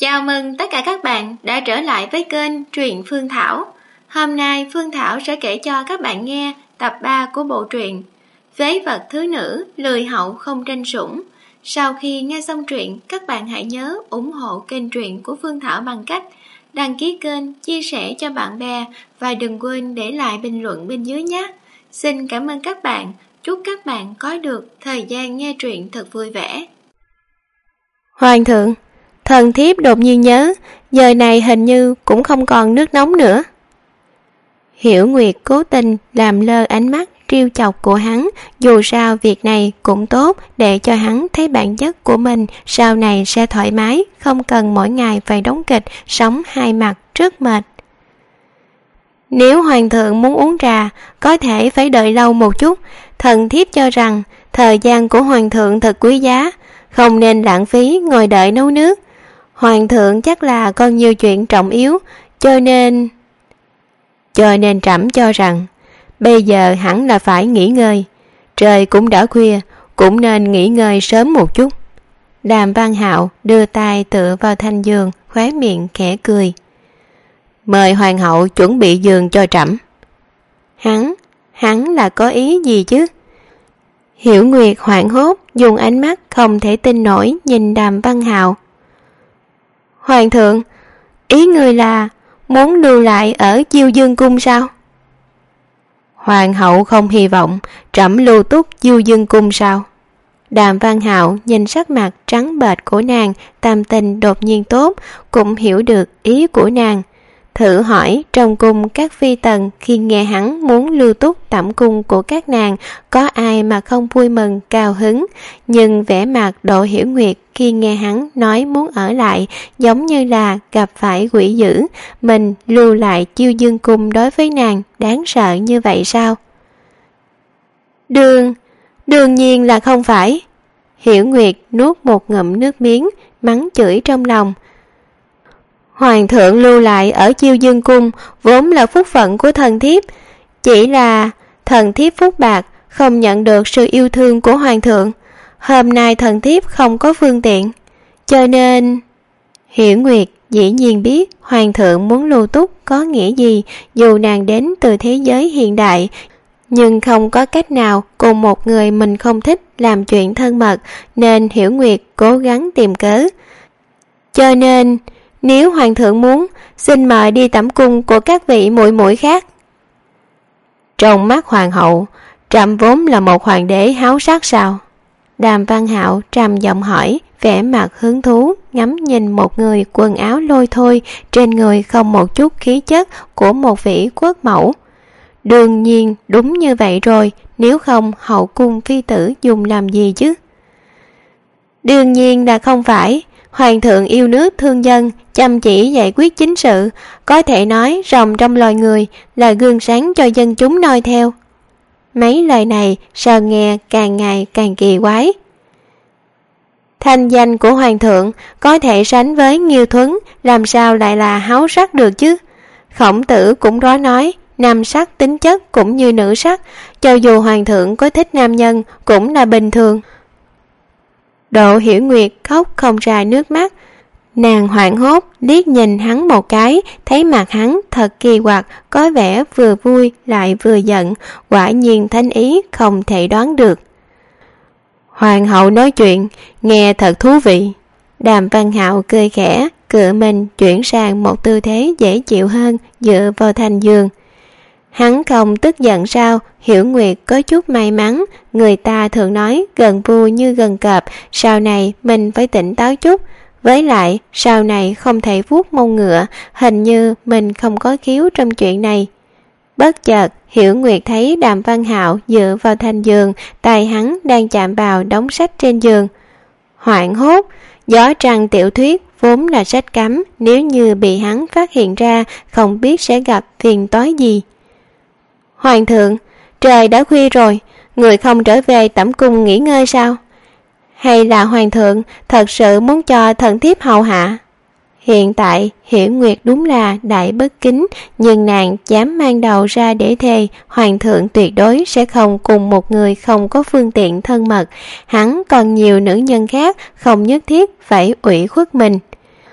Chào mừng tất cả các bạn đã trở lại với kênh Truyện Phương Thảo. Hôm nay Phương Thảo sẽ kể cho các bạn nghe tập 3 của bộ truyện Phế vật thứ nữ, lười hậu không tranh sủng. Sau khi nghe xong truyện, các bạn hãy nhớ ủng hộ kênh truyện của Phương Thảo bằng cách đăng ký kênh, chia sẻ cho bạn bè và đừng quên để lại bình luận bên dưới nhé. Xin cảm ơn các bạn, chúc các bạn có được thời gian nghe truyện thật vui vẻ. Hoàng thượng, thần thiếp đột nhiên nhớ, giờ này hình như cũng không còn nước nóng nữa. Hiểu Nguyệt cố tình làm lơ ánh mắt trêu chọc của hắn, dù sao việc này cũng tốt để cho hắn thấy bản chất của mình sau này sẽ thoải mái, không cần mỗi ngày phải đóng kịch, sống hai mặt rất mệt. Nếu hoàng thượng muốn uống trà, có thể phải đợi lâu một chút, thần thiếp cho rằng thời gian của hoàng thượng thật quý giá, không nên lãng phí ngồi đợi nấu nước. Hoàng thượng chắc là còn nhiều chuyện trọng yếu, cho nên trẫm cho rằng bây giờ hẳn là phải nghỉ ngơi. Trời cũng đã khuya, cũng nên nghỉ ngơi sớm một chút. Đàm Văn Hạo đưa tay tựa vào thành giường, khóe miệng khẽ cười. Mời hoàng hậu chuẩn bị giường cho trẫm. Hắn là có ý gì chứ? Hiểu Nguyệt hoảng hốt, dùng ánh mắt không thể tin nổi nhìn Đàm Văn Hạo. Hoàng thượng, ý người là muốn lưu lại ở Chiêu Dương cung sao? Hoàng hậu không hy vọng trẫm lưu túc Chiêu Dương cung sao? Đàm Văn Hạo nhìn sắc mặt trắng bệch của nàng, tâm tình đột nhiên tốt, cũng hiểu được ý của nàng. Thử hỏi trong cung các phi tần khi nghe hắn muốn lưu túc tẩm cung của các nàng, có ai mà không vui mừng cao hứng, nhưng vẻ mặt Đỗ Hiểu Nguyệt khi nghe hắn nói muốn ở lại giống như là gặp phải quỷ dữ. Mình lưu lại Chiêu Dương cung đối với nàng đáng sợ như vậy sao? Đương nhiên là không phải. Hiểu Nguyệt nuốt một ngụm nước miếng, mắng chửi trong lòng. Hoàng thượng lưu lại ở Chiêu Dương cung vốn là phúc phận của thần thiếp, chỉ là thần thiếp phúc bạc, không nhận được sự yêu thương của hoàng thượng. Hôm nay thần thiếp không có phương tiện, cho nên... Hiểu Nguyệt dĩ nhiên biết hoàng thượng muốn lưu túc có nghĩa gì, dù nàng đến từ thế giới hiện đại, nhưng không có cách nào cùng một người mình không thích làm chuyện thân mật, nên Hiểu Nguyệt cố gắng tìm cớ. Cho nên nếu hoàng thượng muốn, xin mời đi tẩm cung của các vị muội muội khác. Trong mắt hoàng hậu, trẫm vốn là một hoàng đế háo sắc sao? Đàm Văn Hạo trầm giọng hỏi, vẻ mặt hứng thú ngắm nhìn một người quần áo lôi thôi, trên người không một chút khí chất của một vị quốc mẫu. Đương nhiên đúng như vậy rồi, nếu không hậu cung phi tử dùng làm gì chứ? Đương nhiên là không phải. Hoàng thượng yêu nước thương dân, chăm chỉ giải quyết chính sự, có thể nói rồng trong loài người, là gương sáng cho dân chúng noi theo. Mấy lời này sao nghe càng ngày càng kỳ quái. Thanh danh của hoàng thượng có thể sánh với Nghiêu Thuấn, làm sao lại là háo sắc được chứ? Khổng Tử cũng đó nói, nam sắc tính chất cũng như nữ sắc, cho dù hoàng thượng có thích nam nhân cũng là bình thường. Đỗ Hiểu Nguyệt khóc không ra nước mắt. Nàng hoảng hốt liếc nhìn hắn một cái, thấy mặt hắn thật kỳ quặc, có vẻ vừa vui lại vừa giận, quả nhiên thánh ý không thể đoán được. Hoàng hậu nói chuyện nghe thật thú vị. Đàm Văn Hạo cười khẽ, cựa mình chuyển sang một tư thế dễ chịu hơn, dựa vào thành giường. Hắn không tức giận sao? Hiểu Nguyệt có chút may mắn, người ta thường nói gần vua như gần cọp, sau này mình phải tỉnh táo chút. Với lại sau này không thể vuốt mông ngựa, hình như mình không có khiếu trong chuyện này. Bất chợt Hiểu Nguyệt thấy Đàm Văn Hạo dựa vào thành giường, tay hắn đang chạm vào đống sách trên giường. Hoảng hốt, Gió Trăng tiểu thuyết vốn là sách cấm, nếu như bị hắn phát hiện ra, không biết sẽ gặp phiền toái gì. Hoàng thượng, trời đã khuya rồi, người không trở về tẩm cung nghỉ ngơi sao? Hay là hoàng thượng thật sự muốn cho thần thiếp hầu hạ? Hiện tại Hiểu Nguyệt đúng là đại bất kính, nhưng nàng dám mang đầu ra để thề hoàng thượng tuyệt đối sẽ không cùng một người không có phương tiện thân mật. Hắn còn nhiều nữ nhân khác, không nhất thiết phải ủy khuất mình.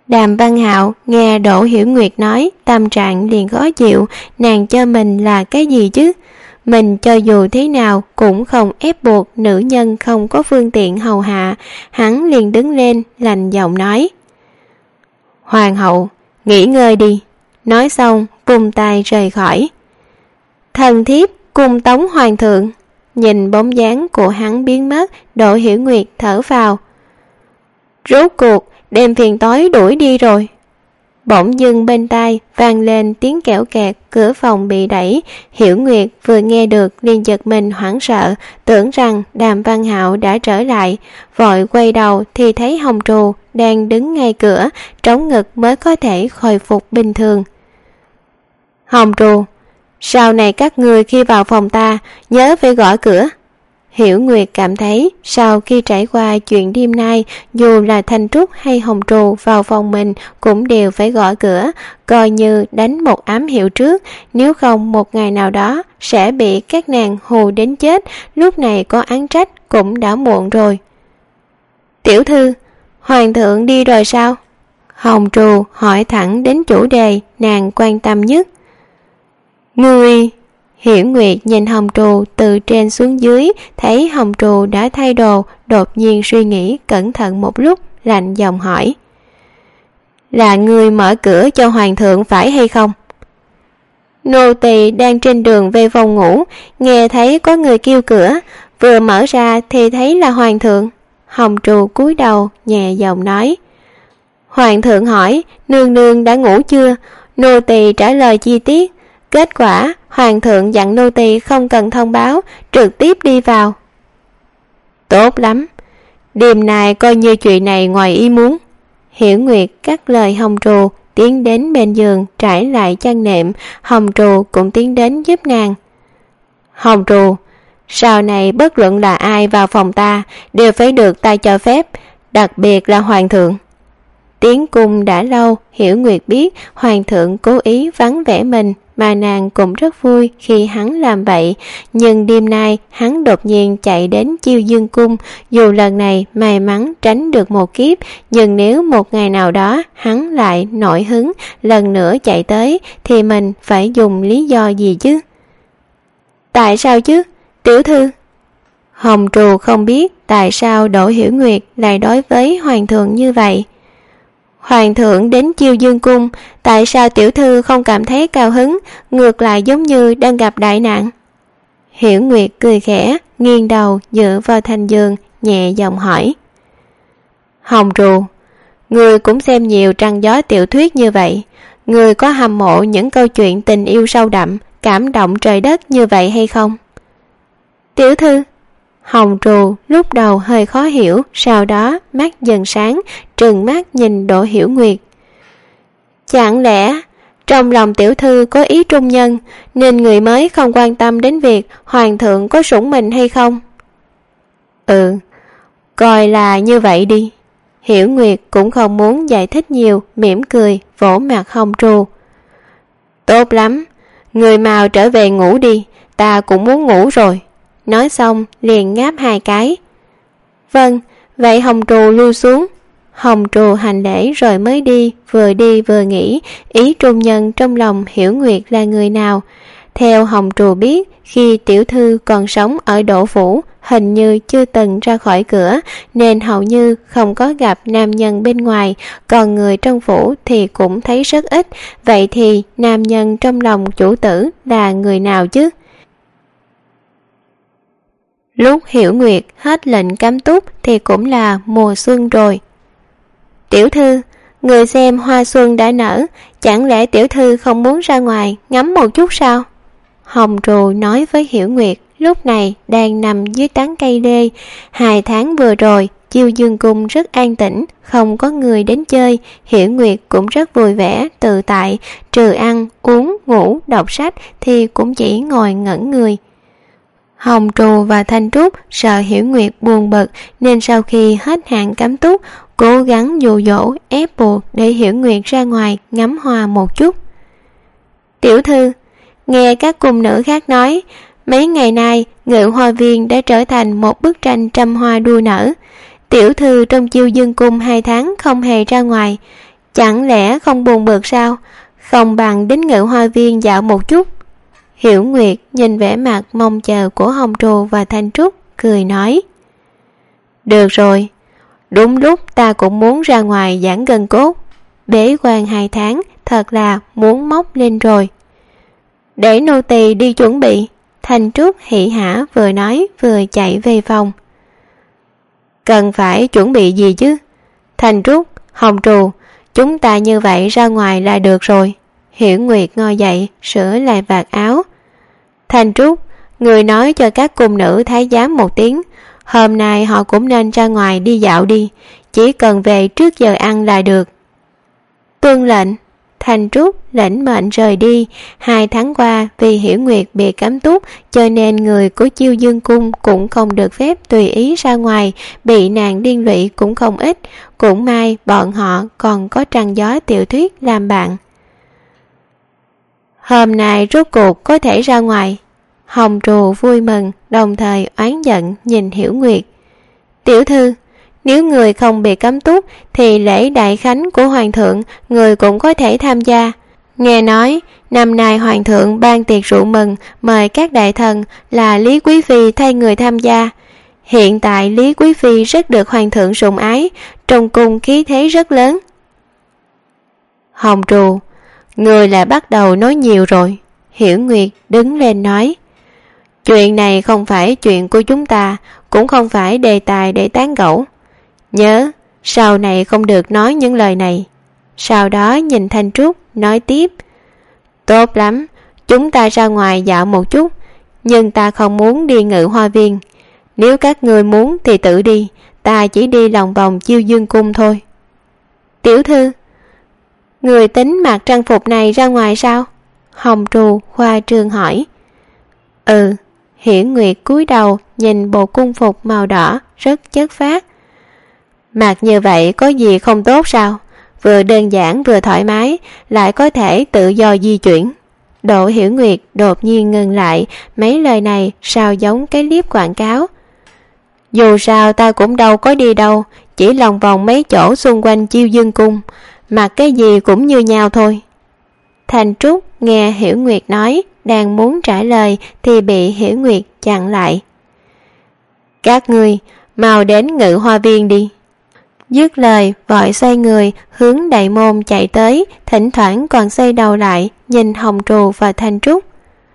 Đàm Văn Hạo nghe Đỗ Hiểu Nguyệt nói, tâm trạng liền khó chịu. Nàng cho mình là cái gì chứ? Mình cho dù thế nào cũng không ép buộc nữ nhân không có phương tiện hầu hạ. Hắn liền đứng lên lạnh giọng nói: Hoàng hậu, nghỉ ngơi đi. Nói xong vung tay rời khỏi. Thần thiếp cung tống hoàng thượng. Nhìn bóng dáng của hắn biến mất, Đỗ Hiểu Nguyệt thở phào. Rốt cuộc đem phiền toái đuổi đi rồi. Bỗng dưng bên tai vang lên tiếng kẽo kẹt, cửa phòng bị đẩy. Hiểu Nguyệt vừa nghe được liền giật mình hoảng sợ, tưởng rằng Đàm Văn Hạo đã trở lại, vội quay đầu thì thấy Hồng Trù đang đứng ngay cửa, trống ngực mới có thể khôi phục bình thường. Hồng Trù, sau này các người khi vào phòng ta nhớ phải gõ cửa. Hiểu Nguyệt cảm thấy sau khi trải qua chuyện đêm nay, dù là Thanh Trúc hay Hồng Trù vào phòng mình cũng đều phải gõ cửa, coi như đánh một ám hiệu trước, nếu không một ngày nào đó sẽ bị các nàng hù đến chết, lúc này có án trách cũng đã muộn rồi. Tiểu thư, hoàng thượng đi rồi sao? Hồng Trù hỏi thẳng đến chủ đề nàng quan tâm nhất. Ngươi... Hiểu Nguyệt nhìn Hồng Trù từ trên xuống dưới, thấy Hồng Trù đã thay đồ, đột nhiên suy nghĩ cẩn thận một lúc, lạnh giọng hỏi: Là ngươi mở cửa cho hoàng thượng phải hay không? Nô tỳ đang trên đường về phòng ngủ, nghe thấy có người kêu cửa, vừa mở ra thì thấy là hoàng thượng. Hồng Trù cúi đầu nhẹ giọng nói. Hoàng thượng hỏi nương nương đã ngủ chưa, nô tỳ trả lời chi tiết. Kết quả hoàng thượng dặn nô tỳ không cần thông báo, trực tiếp đi vào. Tốt lắm, đêm nay coi như chuyện này ngoài ý muốn. Hiểu Nguyệt cắt lời Hồng Trù, tiến đến bên giường trải lại chăn nệm. Hồng Trù cũng tiến đến giúp nàng. Hồng Trù, sau này bất luận là ai vào phòng ta đều phải được ta cho phép, đặc biệt là hoàng thượng. Tiến cung đã lâu, Hiểu Nguyệt biết hoàng thượng cố ý vắng vẻ mình, mà nàng cũng rất vui khi hắn làm vậy. Nhưng đêm nay hắn đột nhiên chạy đến Chiêu Dương cung, dù lần này may mắn tránh được một kiếp, nhưng nếu một ngày nào đó hắn lại nổi hứng lần nữa chạy tới thì mình phải dùng lý do gì chứ? Tại sao chứ, tiểu thư? Hồng Trù không biết tại sao Đỗ Hiểu Nguyệt lại đối với hoàng thượng như vậy. Hoàng thượng đến Chiêu Dương cung, tại sao tiểu thư không cảm thấy cao hứng, ngược lại giống như đang gặp đại nạn? Hiểu Nguyệt cười khẽ, nghiêng đầu dựa vào thành giường, nhẹ giọng hỏi. Hồng Trù, người cũng xem nhiều trăng gió tiểu thuyết như vậy, người có hâm mộ những câu chuyện tình yêu sâu đậm, cảm động trời đất như vậy hay không? Tiểu thư. Hồng Trù lúc đầu hơi khó hiểu, sau đó mắt dần sáng, trừng mắt nhìn Đỗ Hiểu Nguyệt. Chẳng lẽ trong lòng tiểu thư có ý trung nhân, nên người mới không quan tâm đến việc hoàng thượng có sủng mình hay không? Coi là như vậy đi. Hiểu Nguyệt cũng không muốn giải thích nhiều, mỉm cười vỗ mặt Hồng Trù. Tốt lắm, người mau trở về ngủ đi, ta cũng muốn ngủ rồi. Nói xong liền ngáp 2 cái. Vâng, vậy Hồng Trù lưu xuống. Hồng Trù hành lễ rồi mới đi vừa nghĩ ý trung nhân trong lòng Hiểu Nguyệt là người nào. Theo Hồng Trù biết, khi tiểu thư còn sống ở Đỗ phủ, hình như chưa từng ra khỏi cửa, nên hầu như không có gặp nam nhân bên ngoài, còn người trong phủ thì cũng thấy rất ít. Vậy thì nam nhân trong lòng chủ tử là người nào chứ? Lúc Hiểu Nguyệt hết lệnh cấm túc thì cũng là mùa xuân rồi. Tiểu thư, người xem hoa xuân đã nở, chẳng lẽ tiểu thư không muốn ra ngoài ngắm một chút sao? Hồng Trù nói với Hiểu Nguyệt, lúc này đang nằm dưới tán cây lê. 2 tháng vừa rồi, Chiêu Dương cung rất an tĩnh, không có người đến chơi. Hiểu Nguyệt cũng rất vui vẻ, tự tại, trừ ăn, uống, ngủ, đọc sách thì cũng chỉ ngồi ngẩn người. Hồng Trù và Thanh Trúc sợ Hiểu Nguyệt buồn bực, nên sau khi hết hạn cấm túc, cố gắng dụ dỗ ép buộc để Hiểu Nguyệt ra ngoài ngắm hoa một chút. Tiểu thư, nghe các cung nữ khác nói, mấy ngày nay Ngự Hoa Viên đã trở thành một bức tranh trăm hoa đua nở. Tiểu thư trong Chiêu Dương cung 2 tháng không hề ra ngoài, Chẳng lẽ không buồn bực sao? Không bằng đến Ngự Hoa Viên dạo một chút. Hiểu Nguyệt nhìn vẻ mặt mong chờ của Hồng Trù và Thanh Trúc, cười nói: Được rồi, đúng lúc ta cũng muốn ra ngoài giãn gân cốt. Bế quan 2 tháng thật là muốn móc lên rồi. Để nô tỳ đi chuẩn bị. Thanh Trúc hỉ hả vừa nói vừa chạy về phòng. Cần phải chuẩn bị gì chứ? Thanh Trúc, Hồng Trù, chúng ta như vậy ra ngoài là được rồi. Hiểu Nguyệt ngồi dậy sửa lại vạt áo. Thanh Trúc, người nói cho các cung nữ thái giám một tiếng, hôm nay họ cũng nên ra ngoài đi dạo đi, chỉ cần về trước giờ ăn là được. Tuân lệnh. Thanh Trúc lãnh mệnh rời đi. 2 tháng qua vì Hiểu Nguyệt bị cấm túc, cho nên người của Chiêu Dương Cung cũng không được phép tùy ý ra ngoài, bị nàng liên lụy cũng không ít. Cũng may bọn họ còn có Trăng Gió tiểu thuyết làm bạn. Hôm nay rốt cuộc có thể ra ngoài. Hồng Trù vui mừng, đồng thời oán giận nhìn Hiểu Nguyệt. Tiểu thư, nếu người không bị cấm túc thì lễ đại khánh của hoàng thượng người cũng có thể tham gia. Nghe nói năm nay hoàng thượng ban tiệc rượu mừng mời các đại thần, là Lý Quý Phi thay người tham gia. Hiện tại Lý Quý Phi rất được hoàng thượng sủng ái, trong cung khí thế rất lớn. Hồng Trù, người lại bắt đầu nói nhiều rồi. Hiểu Nguyệt đứng lên nói: Chuyện này không phải chuyện của chúng ta, cũng không phải đề tài để tán gẫu. Nhớ, sau này không được nói những lời này. Sau đó nhìn Thanh Trúc nói tiếp: Tốt lắm, chúng ta ra ngoài dạo một chút, nhưng ta không muốn đi Ngự Hoa Viên. Nếu các người muốn thì tự đi, ta chỉ đi lòng vòng Chiêu Dương Cung thôi. Tiểu thư, người tính mặc trang phục này ra ngoài sao? Hồng Trù khoa trương hỏi. Ừ. Hiểu Nguyệt cúi đầu nhìn bộ cung phục màu đỏ rất chất phác. Mặc như vậy có gì không tốt sao? Vừa đơn giản vừa thoải mái, lại có thể tự do di chuyển. Đỗ Hiểu Nguyệt đột nhiên ngừng lại, mấy lời này sao giống cái clip quảng cáo. Dù sao ta cũng đâu có đi đâu, chỉ lòng vòng mấy chỗ xung quanh Chiêu Dương Cung, mặc cái gì cũng như nhau thôi. Thanh Trúc nghe Hiểu Nguyệt nói, đang muốn trả lời thì bị Hiểu Nguyệt chặn lại. Các ngươi mau đến Ngự Hoa Viên đi. Dứt lời vội xoay người hướng đại môn chạy tới, thỉnh thoảng còn xoay đầu lại nhìn Hồng Trù và Thanh Trúc.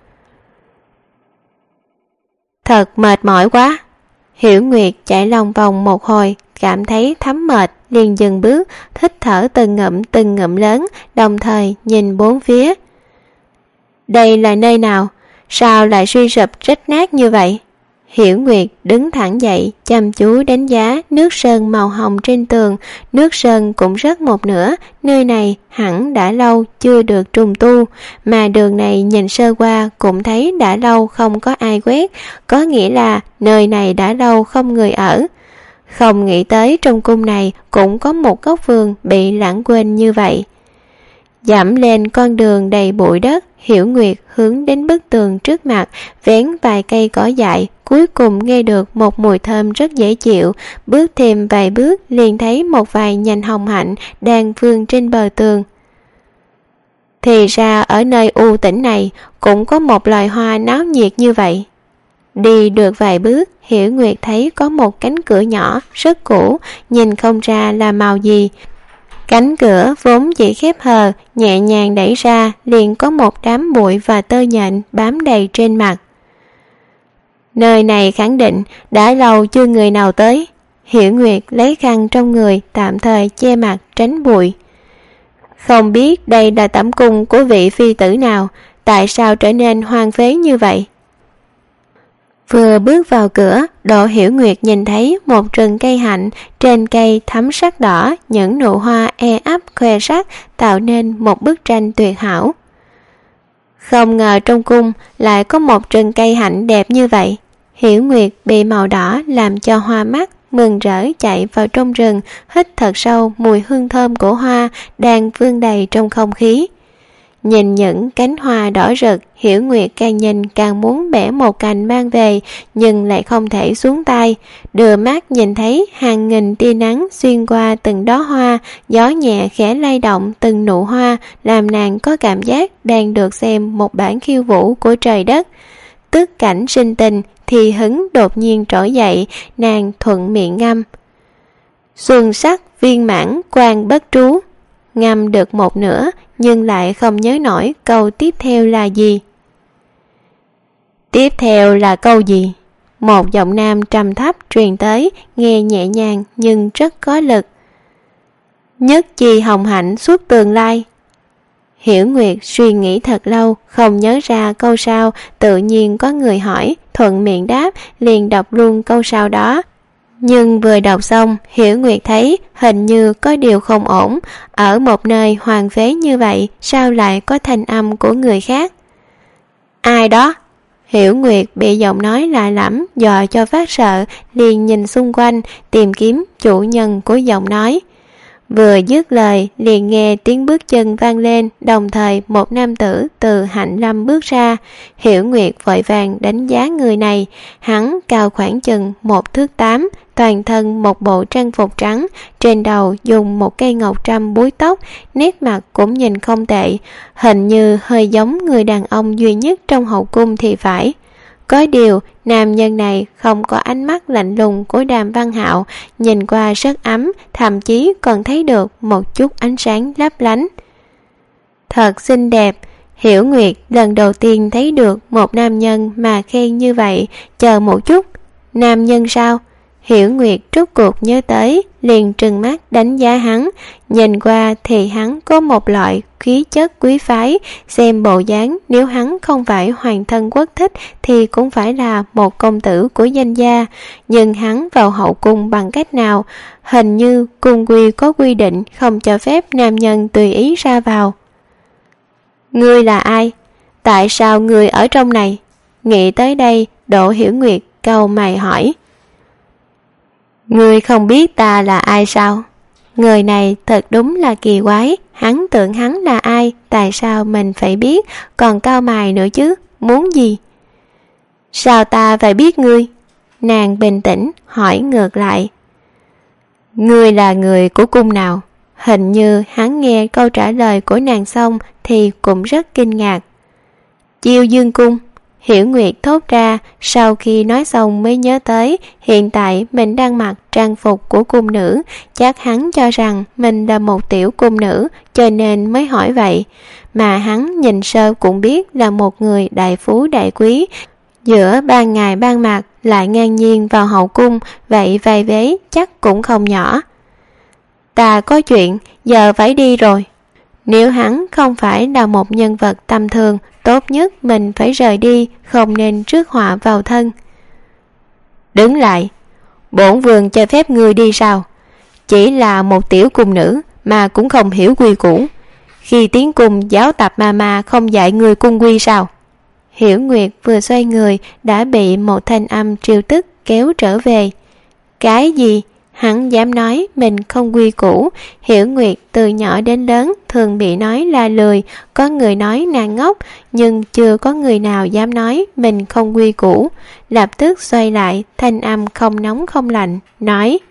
Thật mệt mỏi quá. Hiểu Nguyệt chạy lòng vòng một hồi, cảm thấy thấm mệt, liền dừng bước, hít thở từng ngụm lớn, đồng thời nhìn bốn phía. Đây là nơi nào? Sao lại suy sụp rách nát như vậy? Hiểu Nguyệt đứng thẳng dậy, chăm chú đánh giá nước sơn màu hồng trên tường. Nước sơn cũng rớt một nửa, nơi này hẳn đã lâu chưa được trùng tu, mà đường này nhìn sơ qua cũng thấy đã lâu không có ai quét, có nghĩa là nơi này đã lâu không người ở. Không nghĩ tới trong cung này cũng có một góc vườn bị lãng quên như vậy. Dẫm lên con đường đầy bụi đất, Hiểu Nguyệt hướng đến bức tường trước mặt, vén vài cây cỏ dại, cuối cùng nghe được một mùi thơm rất dễ chịu. Bước thêm vài bước liền thấy một vài nhành hồng hạnh đang vươn trên bờ tường. Thì ra ở nơi u tĩnh này cũng có một loài hoa náo nhiệt như vậy. Đi được vài bước, Hiểu Nguyệt thấy có một cánh cửa nhỏ rất cũ, nhìn không ra là màu gì. Cánh cửa vốn chỉ khép hờ, nhẹ nhàng đẩy ra liền có một đám bụi và tơ nhện bám đầy trên mặt. Nơi này khẳng định đã lâu chưa người nào tới. Hiểu Nguyệt lấy khăn trong người tạm thời che mặt tránh bụi. Không biết đây là tẩm cung của vị phi tử nào, tại sao trở nên hoang phế như vậy? Vừa bước vào cửa, Đỗ Hiểu Nguyệt nhìn thấy một rừng cây hạnh, trên cây thắm sắc đỏ, những nụ hoa e ấp khoe sắc tạo nên một bức tranh tuyệt hảo. Không ngờ trong cung lại có một rừng cây hạnh đẹp như vậy. Hiểu Nguyệt bị màu đỏ làm cho hoa mắt, mừng rỡ chạy vào trong rừng, hít thật sâu mùi hương thơm của hoa đang vương đầy trong không khí. Nhìn những cánh hoa đỏ rực, Hiểu Nguyệt càng nhìn càng muốn bẻ một cành mang về, nhưng lại không thể xuống tay. Đưa mắt nhìn thấy hàng nghìn tia nắng xuyên qua từng đóa hoa, gió nhẹ khẽ lay động từng nụ hoa, làm nàng có cảm giác đang được xem một bản khiêu vũ của trời đất. Tức cảnh sinh tình thì hứng đột nhiên trỗi dậy, nàng thuận miệng ngâm: xuân sắc viên mãn quan bất trú. Ngâm được một nửa nhưng lại không nhớ nổi câu tiếp theo là gì. Tiếp theo là câu gì? Một giọng nam trầm thấp truyền tới, nghe nhẹ nhàng nhưng rất có lực. Nhất chi hồng hạnh suốt tương lai. Hiểu Nguyệt suy nghĩ thật lâu, không nhớ ra câu sau, tự nhiên có người hỏi, thuận miệng đáp, liền đọc luôn câu sau đó. Nhưng vừa đọc xong, Hiểu Nguyệt thấy hình như có điều không ổn. Ở một nơi hoàng phế như vậy, sao lại có thanh âm của người khác? Ai đó? Hiểu Nguyệt bị giọng nói lạ lẫm dò cho phát sợ, liền nhìn xung quanh tìm kiếm chủ nhân của giọng nói. Vừa dứt lời liền nghe tiếng bước chân vang lên, đồng thời một nam tử từ hạnh lâm bước ra. Hiểu Nguyệt vội vàng đánh giá người này. Hắn cao khoảng chừng 1 thước 8, toàn thân một bộ trang phục trắng, trên đầu dùng một cây ngọc trâm búi tóc, nét mặt cũng nhìn không tệ, hình như hơi giống người đàn ông duy nhất trong hậu cung thì phải. Có điều, nam nhân này không có ánh mắt lạnh lùng của Đàm Văn Hạo, nhìn qua rất ấm, thậm chí còn thấy được một chút ánh sáng lấp lánh. Thật xinh đẹp. Hiểu Nguyệt lần đầu tiên thấy được một nam nhân mà khen như vậy. Chờ một chút, nam nhân sao? Hiểu Nguyệt rốt cuộc nhớ tới, liền trừng mắt đánh giá hắn. Nhìn qua thì hắn có một loại khí chất quý phái, xem bộ dáng nếu hắn không phải hoàng thân quốc thích thì cũng phải là một công tử của danh gia. Nhưng hắn vào hậu cung bằng cách nào? Hình như cung quy có quy định không cho phép nam nhân tùy ý ra vào. Ngươi là ai? Tại sao ngươi ở trong này? Nghĩ tới đây, Đỗ Hiểu Nguyệt cau mày hỏi. Ngươi không biết ta là ai sao? Người này thật đúng là kỳ quái, hắn tưởng hắn là ai, tại sao mình phải biết, còn cau mày nữa chứ, muốn gì? Sao ta phải biết ngươi? Nàng bình tĩnh hỏi ngược lại. Ngươi là người của cung nào? Hình như hắn nghe câu trả lời của nàng xong thì cũng rất kinh ngạc. Chiêu Dương Cung. Hiểu Nguyệt thốt ra, sau khi nói xong mới nhớ tới hiện tại mình đang mặc trang phục của cung nữ, chắc hắn cho rằng mình là một tiểu cung nữ cho nên mới hỏi vậy. Mà hắn nhìn sơ cũng biết là một người đại phú đại quý, giữa ban ngày ban mặt lại ngang nhiên vào hậu cung, vậy vai vế chắc cũng không nhỏ. Ta có chuyện, giờ phải đi rồi. Nếu hắn không phải là một nhân vật tầm thường, tốt nhất mình phải rời đi, không nên rước họa vào thân. Đứng lại, bổn vương cho phép ngươi đi sao? Chỉ là một tiểu cung nữ mà cũng không hiểu quy củ. Khi tiến cung giáo tập ma không dạy người cung quy sao? Hiểu Nguyệt vừa xoay người đã bị một thanh âm trêu tức kéo trở về. Cái gì? Hắn dám nói mình không quy củ. Hiểu Nguyệt từ nhỏ đến lớn thường bị nói là lười, có người nói nàng ngốc, nhưng chưa có người nào dám nói mình không quy củ. Lập tức xoay lại, thanh âm không nóng không lạnh, nói: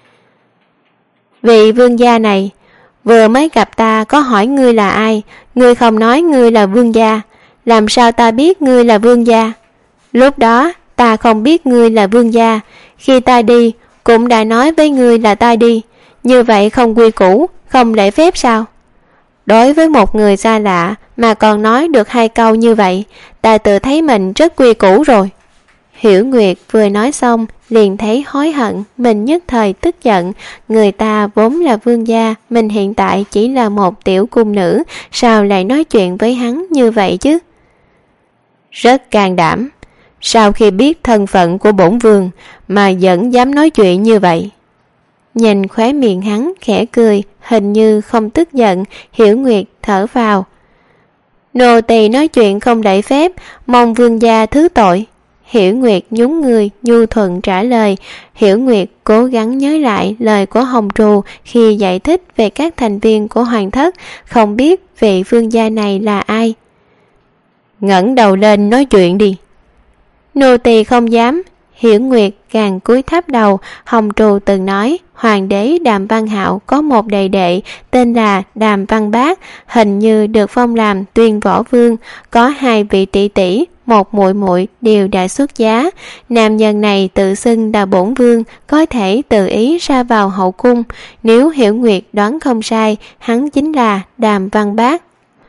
Vị vương gia này, vừa mới gặp ta có hỏi ngươi là ai, ngươi không nói ngươi là vương gia, làm sao ta biết ngươi là vương gia? Lúc đó ta không biết ngươi là vương gia, khi ta đi cũng đã nói với ngươi là ta đi, như vậy không quy củ, không lễ phép sao? Đối với một người xa lạ mà còn nói được 2 câu như vậy, ta tự thấy mình rất quy củ rồi. Hiểu Nguyệt vừa nói xong liền thấy hối hận, mình nhất thời tức giận. Người ta vốn là vương gia, mình hiện tại chỉ là một tiểu cung nữ, sao lại nói chuyện với hắn như vậy chứ? Rất can đảm. Sau khi biết thân phận của bổn vương mà vẫn dám nói chuyện như vậy. Nhìn khóe miệng hắn khẽ cười, hình như không tức giận. Hiểu Nguyệt thở vào. Nô tỳ nói chuyện không lễ phép, mong vương gia thứ tội. Hiểu Nguyệt nhún người nhu thuận trả lời. Hiểu Nguyệt cố gắng nhớ lại lời của Hồng Trù khi giải thích về các thành viên của hoàng thất, không biết vị vương gia này là ai. Ngẩng đầu lên nói chuyện đi. Nô tỳ không dám. Hiểu Nguyệt càng cúi thấp đầu. Hồng Trù từng nói hoàng đế Đàm Văn Hạo có một đệ đệ tên là Đàm Văn Bác, hình như được phong làm Tuyên Võ Vương, có 2 vị tỷ tỷ, 1 muội muội đều đã xuất giá. Nam nhân này tự xưng là bổn vương, có thể tự ý ra vào hậu cung. Nếu Hiểu Nguyệt đoán không sai, hắn chính là Đàm Văn Bác.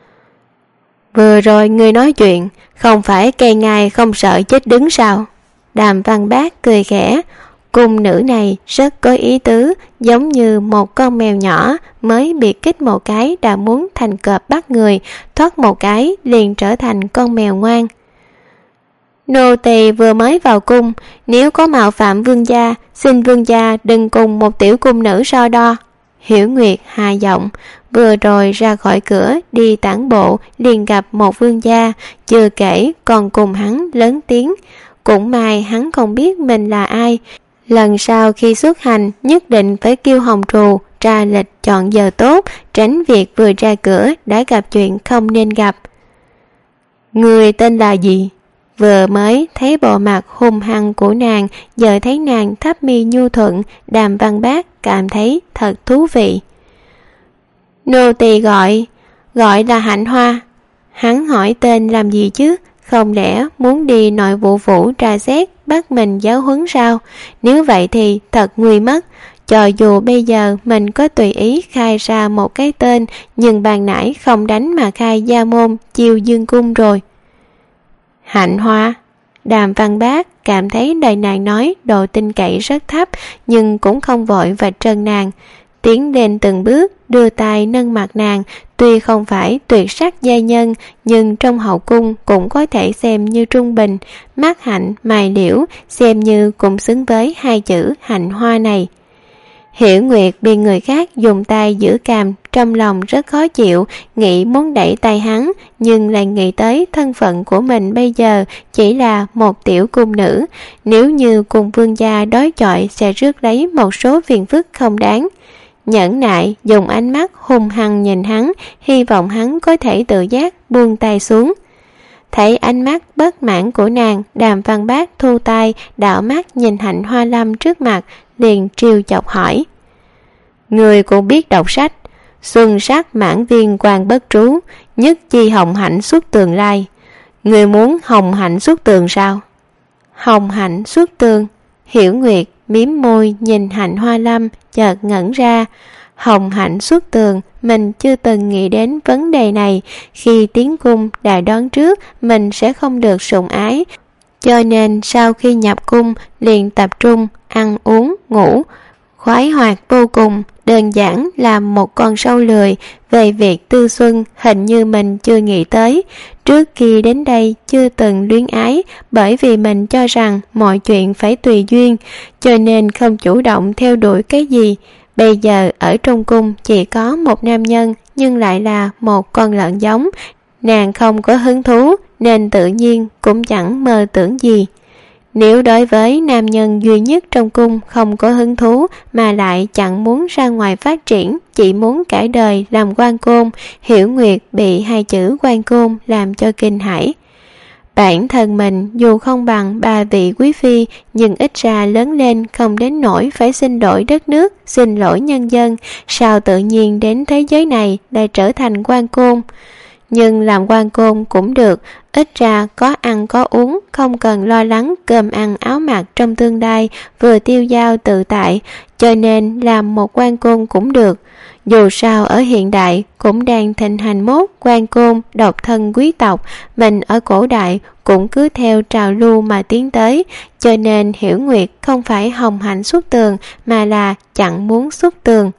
Vừa rồi ngươi nói chuyện, không phải cây ngai không sợ chết đứng sao? Đàm Văn Bác cười khẽ. Cung nữ này rất có ý tứ, giống như một con mèo nhỏ mới bị kích một cái đã muốn thành cọp bắt người, thoát một cái liền trở thành con mèo ngoan. Nô tỳ vừa mới vào cung, nếu có mạo phạm vương gia, xin vương gia đừng cùng một tiểu cung nữ so đo. Hiểu Nguyệt hạ giọng. Vừa rồi ra khỏi cửa đi tản bộ liền gặp một vương gia, chưa kể còn cùng hắn lớn tiếng. Cũng may hắn không biết mình là ai. Lần sau khi xuất hành nhất định phải kêu Hồng Trù ra lịch chọn giờ tốt, tránh việc vừa ra cửa đã gặp chuyện không nên gặp. Người tên là gì? Vừa mới thấy bộ mặt hung hăng của nàng, giờ thấy nàng thấp mi nhu thuận, Đàm Văn Bác cảm thấy thật thú vị. Nô tỳ gọi là Hạnh Hoa. Hắn hỏi tên làm gì chứ? Không lẽ muốn đi nội vụ phủ tra xét bắt mình giáo huấn sao? Nếu vậy thì thật nguy mất. Cho dù bây giờ mình có tùy ý khai ra một cái tên, nhưng ban nãy không đánh mà khai gia môn Chiêu Dương Cung rồi. Hạnh Hoa. Đàm Văn Bác cảm thấy lời nàng nói độ tin cậy rất thấp, nhưng cũng không vội vạch trần nàng. Tiến lên từng bước, đưa tay nâng mặt nàng. Tuy không phải tuyệt sắc giai nhân, nhưng trong hậu cung cũng có thể xem như trung bình. Mắt hạnh, mày liễu, xem như cũng xứng với 2 chữ Hạnh Hoa này. Hiểu Nguyệt bị người khác dùng tay giữ cằm, trong lòng rất khó chịu, nghĩ muốn đẩy tay hắn, nhưng lại nghĩ tới thân phận của mình bây giờ chỉ là một tiểu cung nữ. Nếu như cùng vương gia đối chọi sẽ rước lấy một số phiền phức không đáng. Nhẫn nại dùng ánh mắt hung hăng nhìn hắn, hy vọng hắn có thể tự giác buông tay xuống. Thấy ánh mắt bất mãn của nàng, Đàm Văn Bác thu tay, đảo mắt nhìn Hạnh Hoa Lâm trước mặt, liền trêu chọc hỏi. Người cũng biết đọc sách, xuân sắc mãn viên quan bất trú, nhất chi hồng hạnh xuất tường lai. Người muốn hồng hạnh xuất tường sao? Hồng hạnh xuất tường? Hiểu Nguyệt mím môi nhìn Hạnh Hoa Lâm, chợt ngẩn ra. Hồng hạnh xuất tường, mình chưa từng nghĩ đến vấn đề này. Khi tiến cung đã đoán trước mình sẽ không được sủng ái, cho nên sau khi nhập cung liền tập trung ăn uống ngủ, khoái hoạt vô cùng, đơn giản là một con sâu lười. Về việc tư xuân hình như mình chưa nghĩ tới. Trước khi đến đây chưa từng luyến ái, bởi vì mình cho rằng mọi chuyện phải tùy duyên, cho nên không chủ động theo đuổi cái gì. Bây giờ ở trong cung chỉ có một nam nhân, nhưng lại là một con lợn giống. Nàng không có hứng thú nên tự nhiên cũng chẳng mơ tưởng gì. Nếu đối với nam nhân duy nhất trong cung không có hứng thú mà lại chẳng muốn ra ngoài phát triển, chỉ muốn cả đời làm quan côn, Hiểu Nguyệt bị 2 chữ quan côn làm cho kinh hãi. Bản thân mình dù không bằng 3 vị quý phi, nhưng ít ra lớn lên không đến nỗi phải xin lỗi đất nước, xin lỗi nhân dân, sao tự nhiên đến thế giới này lại trở thành quan côn. Nhưng làm quan côn cũng được, ít ra có ăn có uống, không cần lo lắng cơm ăn áo mặc trong tương lai, vừa tiêu dao tự tại, cho nên làm một quan côn cũng được. Dù sao ở hiện đại cũng đang thịnh hành mốt quan côn độc thân quý tộc, mình ở cổ đại cũng cứ theo trào lưu mà tiến tới, cho nên Hiểu Nguyệt không phải hồng hạnh xuất tường mà là chẳng muốn xuất tường.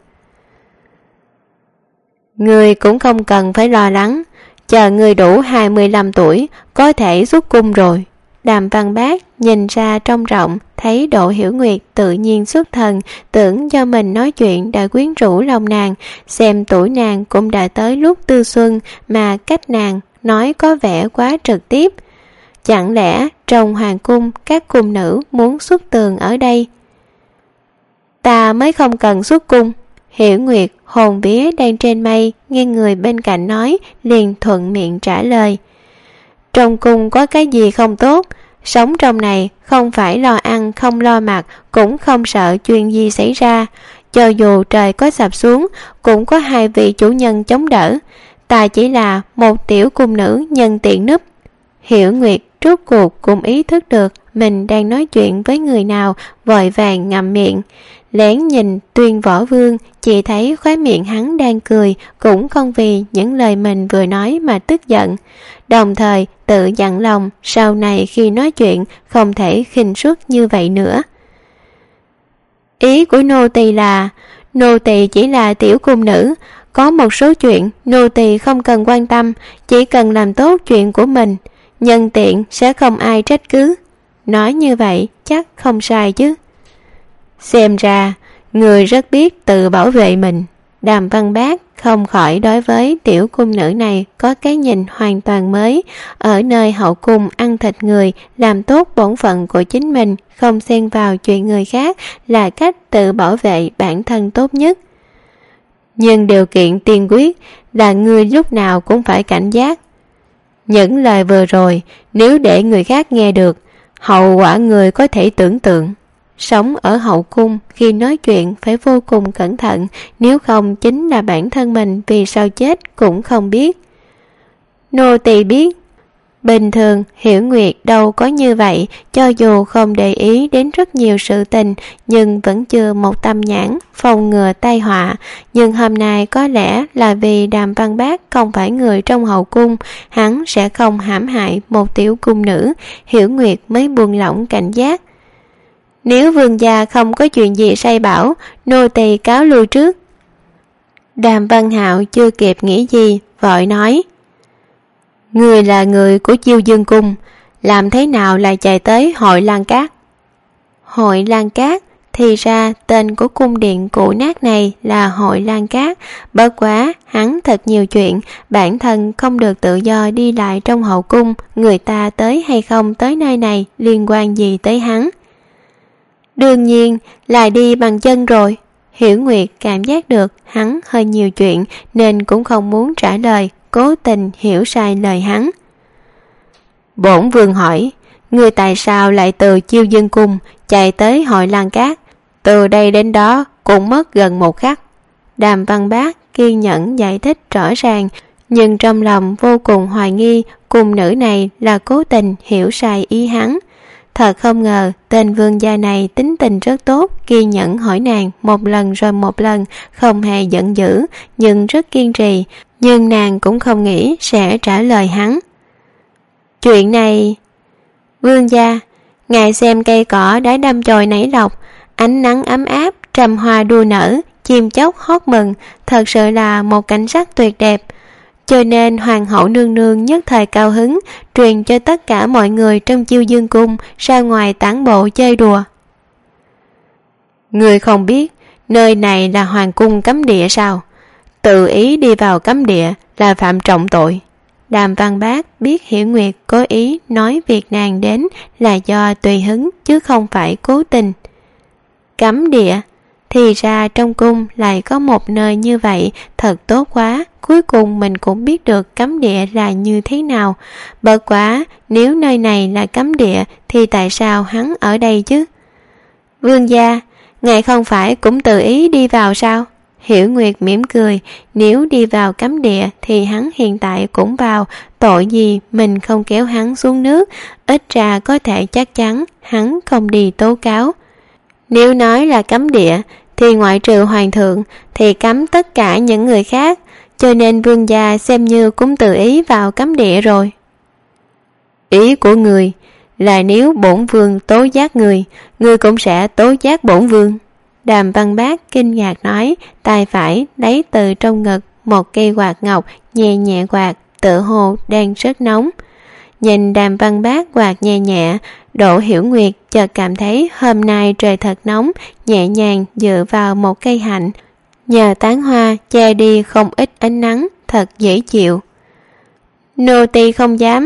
Người cũng không cần phải lo lắng, chờ người đủ 25 tuổi có thể xuất cung rồi. Đàm Văn Bác nhìn ra trong rộng, thấy Đỗ Hiểu Nguyệt tự nhiên xuất thần, tưởng do mình nói chuyện đã quyến rũ lòng nàng, xem tuổi nàng cũng đã tới lúc tư xuân mà cách nàng nói có vẻ quá trực tiếp. Chẳng lẽ trong hoàng cung các cung nữ muốn xuất tường ở đây? Ta mới không cần xuất cung. Hiểu Nguyệt hồn vía đang trên mây, nghe người bên cạnh nói, liền thuận miệng trả lời. Trong cung có cái gì không tốt? Sống trong này không phải lo ăn không lo mặc, cũng không sợ chuyện gì xảy ra. Cho dù trời có sập xuống, cũng có 2 vị chủ nhân chống đỡ. Ta chỉ là một tiểu cung nữ nhân tiện núp. Hiểu Nguyệt rốt cuộc cũng ý thức được mình đang nói chuyện với người nào, vội vàng ngậm miệng. Lén nhìn Tuyên Võ Vương, chỉ thấy khóe miệng hắn đang cười, cũng không vì những lời mình vừa nói mà tức giận. Đồng thời tự dặn lòng sau này khi nói chuyện không thể khinh suất như vậy nữa. Ý của nô tỳ là, nô tỳ chỉ là tiểu cung nữ, có một số chuyện nô tỳ không cần quan tâm, chỉ cần làm tốt chuyện của mình, nhân tiện sẽ không ai trách cứ. Nói như vậy chắc không sai chứ. Xem ra người rất biết tự bảo vệ mình. Đàm Văn Bác không khỏi đối với tiểu cung nữ này có cái nhìn hoàn toàn mới. Ở nơi hậu cung ăn thịt người, làm tốt bổn phận của chính mình, không xen vào chuyện người khác là cách tự bảo vệ bản thân tốt nhất. Nhưng điều kiện tiên quyết là người lúc nào cũng phải cảnh giác. Những lời vừa rồi nếu để người khác nghe được, hậu quả người có thể tưởng tượng. Sống ở hậu cung khi nói chuyện phải vô cùng cẩn thận, nếu không chính là bản thân mình vì sao chết cũng không biết. Nô tỳ biết. Bình thường Hiểu Nguyệt đâu có như vậy, cho dù không để ý đến rất nhiều sự tình, nhưng vẫn chưa một tâm nhãn phòng ngừa tai họa. Nhưng hôm nay có lẽ là vì Đàm Văn Bác không phải người trong hậu cung, hắn sẽ không hãm hại một tiểu cung nữ, Hiểu Nguyệt mới buông lỏng cảnh giác. Nếu vương gia không có chuyện gì sai bảo, nô tỳ cáo lui trước. Đàm Văn Hạo chưa kịp nghĩ gì, vội nói. Người là người của Chiêu Dương Cung, làm thế nào lại chạy tới Hội Lan Cát? Hội Lan Cát, thì ra tên của cung điện cũ nát này là Hội Lan Cát. Bất quá hắn thật nhiều chuyện, bản thân không được tự do đi lại trong hậu cung, người ta tới hay không tới nơi này liên quan gì tới hắn? Đương nhiên là đi bằng chân rồi. Hiểu Nguyệt cảm giác được hắn hơi nhiều chuyện nên cũng không muốn trả lời, cố tình hiểu sai lời hắn. Bổn vương hỏi, người tại sao lại từ Chiêu Dương Cung chạy tới Hội Lan Cát? Từ đây đến đó cũng mất gần 1 khắc. Đàm Văn Bác kiên nhẫn giải thích rõ ràng, nhưng trong lòng vô cùng hoài nghi cung nữ này là cố tình hiểu sai ý hắn. Thật không ngờ tên vương gia này tính tình rất tốt, kiên nhẫn hỏi nàng một lần rồi một lần, không hề giận dữ nhưng rất kiên trì, nhưng nàng cũng không nghĩ sẽ trả lời hắn. Chuyện này... Vương gia, ngài xem cây cỏ đã đâm chồi nảy lộc, ánh nắng ấm áp, trầm hoa đua nở, chim chóc hót mừng, thật sự là một cảnh sắc tuyệt đẹp. Cho nên hoàng hậu nương nương nhất thời cao hứng, truyền cho tất cả mọi người trong Chiêu Dương Cung ra ngoài tản bộ chơi đùa. Người không biết nơi này là hoàng cung cấm địa sao? Tự ý đi vào cấm địa là phạm trọng tội. Đàm Văn Bác biết Hiểu Nguyệt cố ý nói việc nàng đến là do tùy hứng chứ không phải cố tình. Cấm địa? Thì ra trong cung lại có một nơi như vậy, thật tốt quá. Cuối cùng mình cũng biết được cấm địa là như thế nào. Bất quá, nếu nơi này là cấm địa thì tại sao hắn ở đây chứ? Vương gia, ngài không phải cũng tự ý đi vào sao? Hiểu Nguyệt mỉm cười, nếu đi vào cấm địa thì hắn hiện tại cũng vào, tội gì mình không kéo hắn xuống nước, ít ra có thể chắc chắn hắn không đi tố cáo. Nếu nói là cấm địa thì ngoại trừ hoàng thượng thì cấm tất cả những người khác, cho nên vương gia xem như cũng tự ý vào cấm địa rồi. Ý của người là nếu bổn vương tố giác người cũng sẽ tố giác bổn vương. Đàm Văn Bác kinh ngạc nói, tay phải lấy từ trong ngực một cây quạt ngọc, nhẹ nhẹ quạt, tựa hồ đang rất nóng. Nhìn Đàm Văn Bác quạt nhẹ nhẹ, Đỗ Hiểu Nguyệt chợt cảm thấy hôm nay trời thật nóng, nhẹ nhàng dựa vào một cây hạnh, nhờ tán hoa che đi không ít ánh nắng, thật dễ chịu. Nô tỳ không dám,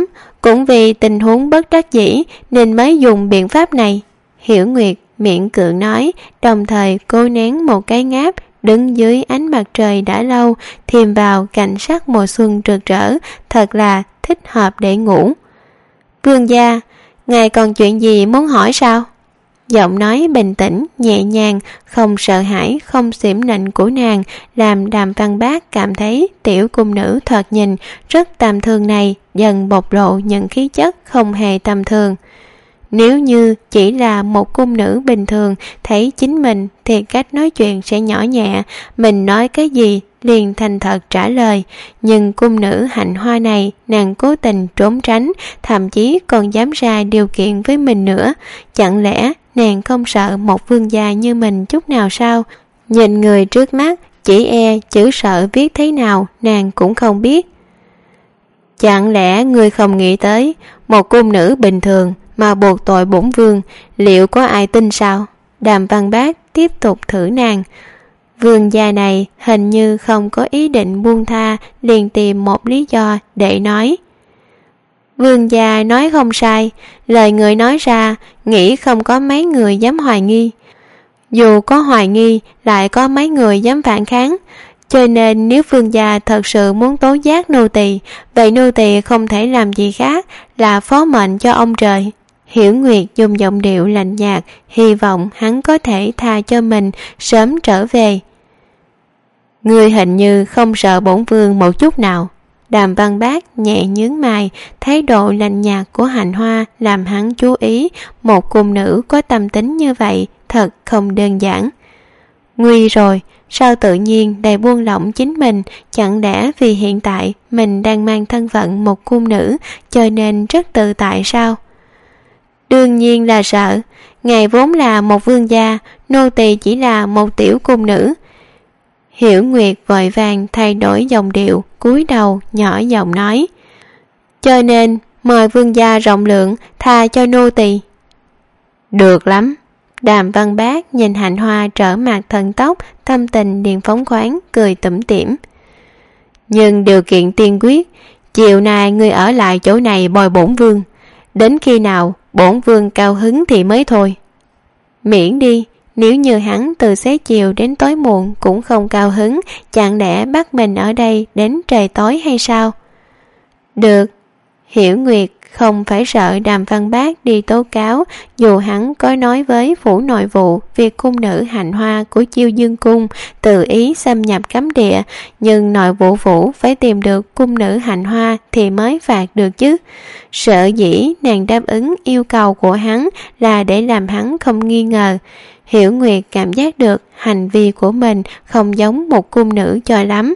Cũng vì tình huống bất đắc dĩ nên mới dùng biện pháp này. Hiểu Nguyệt miệng cưỡng nói, đồng thời cố nén một cái ngáp, đứng dưới ánh mặt trời đã lâu, thêm vào cảnh sắc mùa xuân rực rỡ, thật là thích hợp để ngủ. Vương gia, ngài còn chuyện gì muốn hỏi sao? Giọng nói bình tĩnh, nhẹ nhàng, không sợ hãi, không xỉm nịnh của nàng làm Đàm Văn Bác cảm thấy tiểu cung nữ thoạt nhìn rất tầm thường này dần bộc lộ những khí chất không hề tầm thường. Nếu như chỉ là một cung nữ bình thường thấy chính mình thì cách nói chuyện sẽ nhỏ nhẹ, mình nói cái gì liền thành thật trả lời. Nhưng cung nữ Hạnh Hoa này nàng cố tình trốn tránh, thậm chí còn dám ra điều kiện với mình nữa. Chẳng lẽ nàng không sợ một vương gia như mình chút nào sao? Nhìn người trước mắt, chỉ e chữ sợ viết thế nào nàng cũng không biết. Chẳng lẽ ngươi không nghĩ tới một cung nữ bình thường mà buộc tội bổn vương, liệu có ai tin sao? Đàm Văn Bác tiếp tục thử nàng. Vương gia này hình như không có ý định buông tha, liền tìm một lý do để nói. Vương gia nói không sai, lời người nói ra, nghĩ không có mấy người dám hoài nghi. Dù có hoài nghi, lại có mấy người dám phản kháng. Cho nên nếu vương gia thật sự muốn tố giác nô tỳ, vậy nô tỳ không thể làm gì khác là phó mệnh cho ông trời. Hiểu Nguyệt dùng giọng điệu lạnh nhạt, hy vọng hắn có thể tha cho mình sớm trở về. Ngươi hình như không sợ bổn vương một chút nào. Đàm Văn Bác nhẹ nhướng mày, thái độ lạnh nhạt của Hạnh Hoa làm hắn chú ý, một cung nữ có tâm tính như vậy thật không đơn giản. Nguy rồi, sao tự nhiên đầy buông lỏng chính mình? Chẳng lẽ vì hiện tại mình đang mang thân phận một cung nữ cho nên rất tự tại sao? Đương nhiên là sợ, ngài vốn là một vương gia, nô tỳ chỉ là một tiểu cung nữ. Hiểu Nguyệt vội vàng thay đổi giọng điệu, cúi đầu nhỏ giọng nói. Cho nên mời vương gia rộng lượng tha cho nô tỳ. Được lắm. Đàm Văn Bác nhìn Hạnh Hoa trở mặt thần tốc, tâm tình liền phóng khoáng, cười tủm tỉm. Nhưng điều kiện tiên quyết, chiều nay ngươi ở lại chỗ này bồi bổn vương, đến khi nào bổn vương cao hứng thì mới thôi. Miễn đi, nếu như hắn từ xế chiều đến tối muộn cũng không cao hứng, chẳng lẽ bắt mình ở đây đến trời tối hay sao? Được. Hiểu Nguyệt không phải sợ Đàm Văn Bác đi tố cáo, dù hắn có nói với phủ nội vụ việc cung nữ Hạnh Hoa của Chiêu Dương Cung tự ý xâm nhập cấm địa, nhưng nội vụ phủ phải tìm được cung nữ Hạnh Hoa thì mới phạt được chứ. Sợ dĩ nàng đáp ứng yêu cầu của hắn là để làm hắn không nghi ngờ. Hiểu Nguyệt cảm giác được hành vi của mình không giống một cung nữ cho lắm.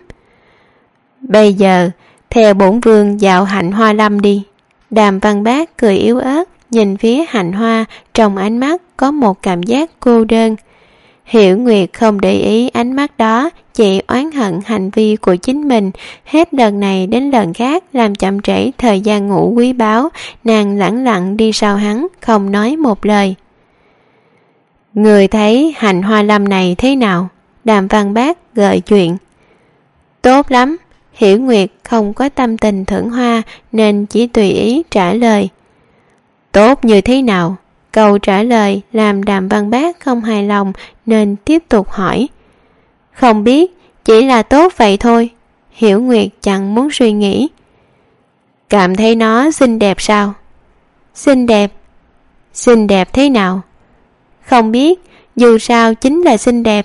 Bây giờ theo bổn vương dạo Hạnh Hoa Lâm đi. Đàm Văn Bác cười yếu ớt nhìn phía Hạnh Hoa, trong ánh mắt có một cảm giác cô đơn. Hiểu Nguyệt không để ý ánh mắt đó, chỉ oán hận hành vi của chính mình, hết lần này đến lần khác làm chậm trễ thời gian ngủ quý báu. Nàng lẳng lặng đi sau hắn, không nói một lời. Người thấy Hạnh Hoa Lâm này thế nào? Đàm Văn Bác gợi chuyện. Tốt lắm. Hiểu Nguyệt không có tâm tình thưởng hoa nên chỉ tùy ý trả lời. Tốt như thế nào? Câu trả lời làm Đàm Văn Bác không hài lòng nên tiếp tục hỏi. Không biết, chỉ là tốt vậy thôi. Hiểu Nguyệt chẳng muốn suy nghĩ. Cảm thấy nó xinh đẹp sao? Xinh đẹp. Xinh đẹp thế nào? Không biết, dù sao chính là xinh đẹp.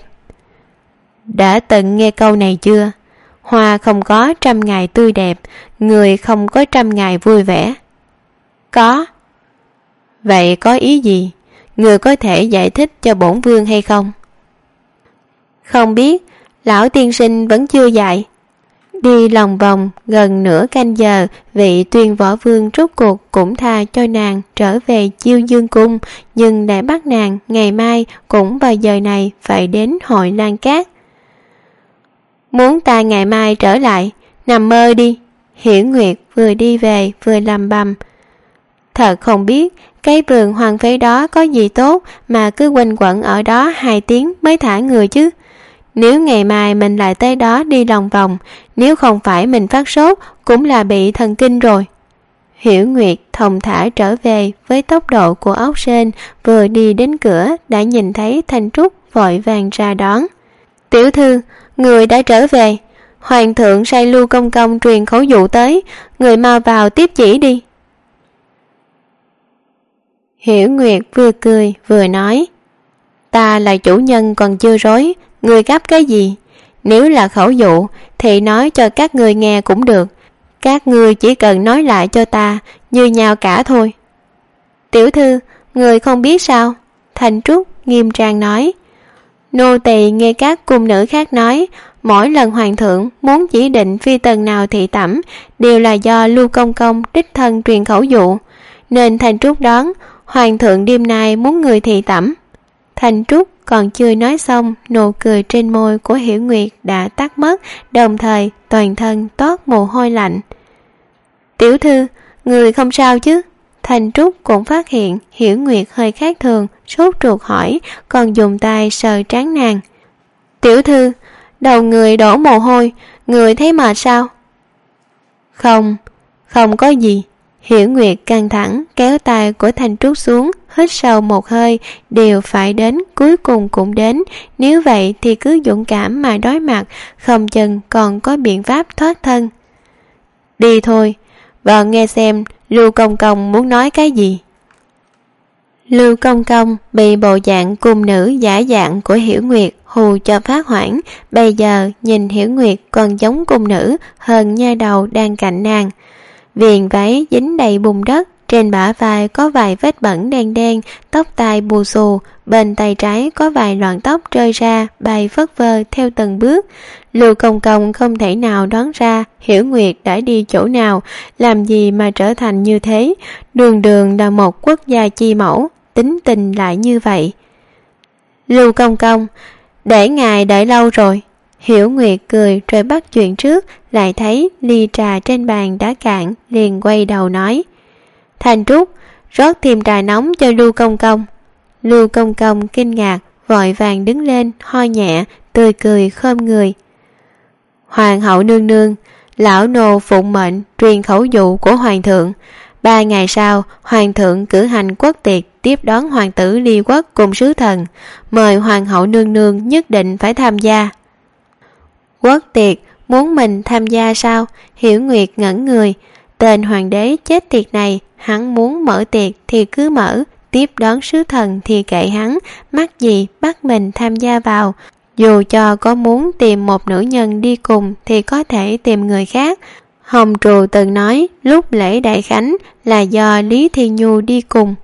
Đã từng nghe câu này chưa? Hoa không có 100 ngày tươi đẹp, người không có 100 ngày vui vẻ. Có. Vậy có ý gì? Người có thể giải thích cho bổn vương hay không? Không biết, lão tiên sinh vẫn chưa dạy. Đi lòng vòng gần nửa canh giờ, vị Tuyên Võ Vương rốt cuộc cũng tha cho nàng trở về Chiêu Dương Cung, nhưng đã bắt nàng ngày mai cũng vào giờ này phải đến Hội Lan Cát. Muốn ta ngày mai trở lại, nằm mơ đi. Hiểu Nguyệt vừa đi về vừa lầm bầm. Thật không biết cái vườn hoang phế đó có gì tốt mà cứ quanh quẩn ở đó 2 tiếng mới thả người chứ. Nếu ngày mai mình lại tới đó đi lòng vòng, nếu không phải mình phát sốt cũng là bị thần kinh rồi. Hiểu Nguyệt thong thả trở về với tốc độ của ốc sên, vừa đi đến cửa đã nhìn thấy Thanh Trúc vội vàng ra đón. Tiểu thư, người đã trở về. Hoàng thượng sai Lưu Công Công truyền khẩu dụ tới, người mau vào tiếp chỉ đi. Hiểu Nguyệt vừa cười vừa nói, ta là chủ nhân còn chưa rối, người gấp cái gì? Nếu là khẩu dụ thì nói cho các người nghe cũng được, các ngươi chỉ cần nói lại cho ta như nhau cả thôi. Tiểu thư, người không biết sao? Thanh Trúc nghiêm trang nói. Nô tỳ nghe các cung nữ khác nói, mỗi lần hoàng thượng muốn chỉ định phi tần nào thị tẩm đều là do Lưu Công Công đích thân truyền khẩu dụ, nên Thanh Trúc đoán hoàng thượng đêm nay muốn người thị tẩm. Thanh Trúc còn chưa nói xong, nụ cười trên môi của Hiểu Nguyệt đã tắt mất, đồng thời toàn thân toát mồ hôi lạnh. Tiểu thư, người không sao chứ? Thanh Trúc cũng phát hiện Hiểu Nguyệt hơi khác thường, sốt ruột hỏi, còn dùng tay sờ trán nàng. Tiểu thư, đầu người đổ mồ hôi, người thấy mệt sao? Không có gì. Hiểu Nguyệt căng thẳng kéo tay của Thanh Trúc xuống, hít sâu một hơi, điều phải đến cuối cùng cũng đến, nếu vậy thì cứ dũng cảm mà đối mặt, không chừng còn có biện pháp thoát thân. Đi thôi, vào nghe xem Lưu Công Công muốn nói cái gì. Lưu Công Công bị bộ dạng cung nữ giả dạng của Hiểu Nguyệt hù cho phát hoảng, bây giờ nhìn Hiểu Nguyệt còn giống cung nữ hơn nha đầu đang cạnh nàng. Viền váy dính đầy bùn đất, trên bả vai có vài vết bẩn đen đen, tóc tai bù xù, bên tay trái có vài lọn tóc rơi ra bay phất phơ theo từng bước. Lưu Công Công không thể nào đoán ra Hiểu Nguyệt đã đi chỗ nào, làm gì mà trở thành như thế, đường đường là một quốc gia chi mẫu, tính tình lại như vậy. Lưu Công Công, để ngài đợi lâu rồi. Hiểu Nguyệt cười rồi bắt chuyện trước, lại thấy ly trà trên bàn đã cạn, liền quay đầu nói. Thanh Trúc, rót thêm trà nóng cho Lưu Công Công. Lưu Công Công kinh ngạc, vội vàng đứng lên, ho nhẹ, tươi cười khom người. Hoàng hậu nương nương, lão nô phụng mệnh truyền khẩu dụ của hoàng thượng. 3 ngày sau, hoàng thượng cử hành quốc tiệc tiếp đón hoàng tử Ly Quốc cùng sứ thần, mời hoàng hậu nương nương nhất định phải tham gia. Quốc tiệc muốn mình tham gia sao? Hiểu Nguyệt ngẩn người. Tên hoàng đế chết tiệt này, hắn muốn mở tiệc thì cứ mở, tiếp đón sứ thần thì kệ hắn, mắc gì bắt mình tham gia vào. Dù cho có muốn tìm một nữ nhân đi cùng thì có thể tìm người khác. Hồng Trù từng nói lúc lễ đại khánh là do Lý Thiên Nhu đi cùng.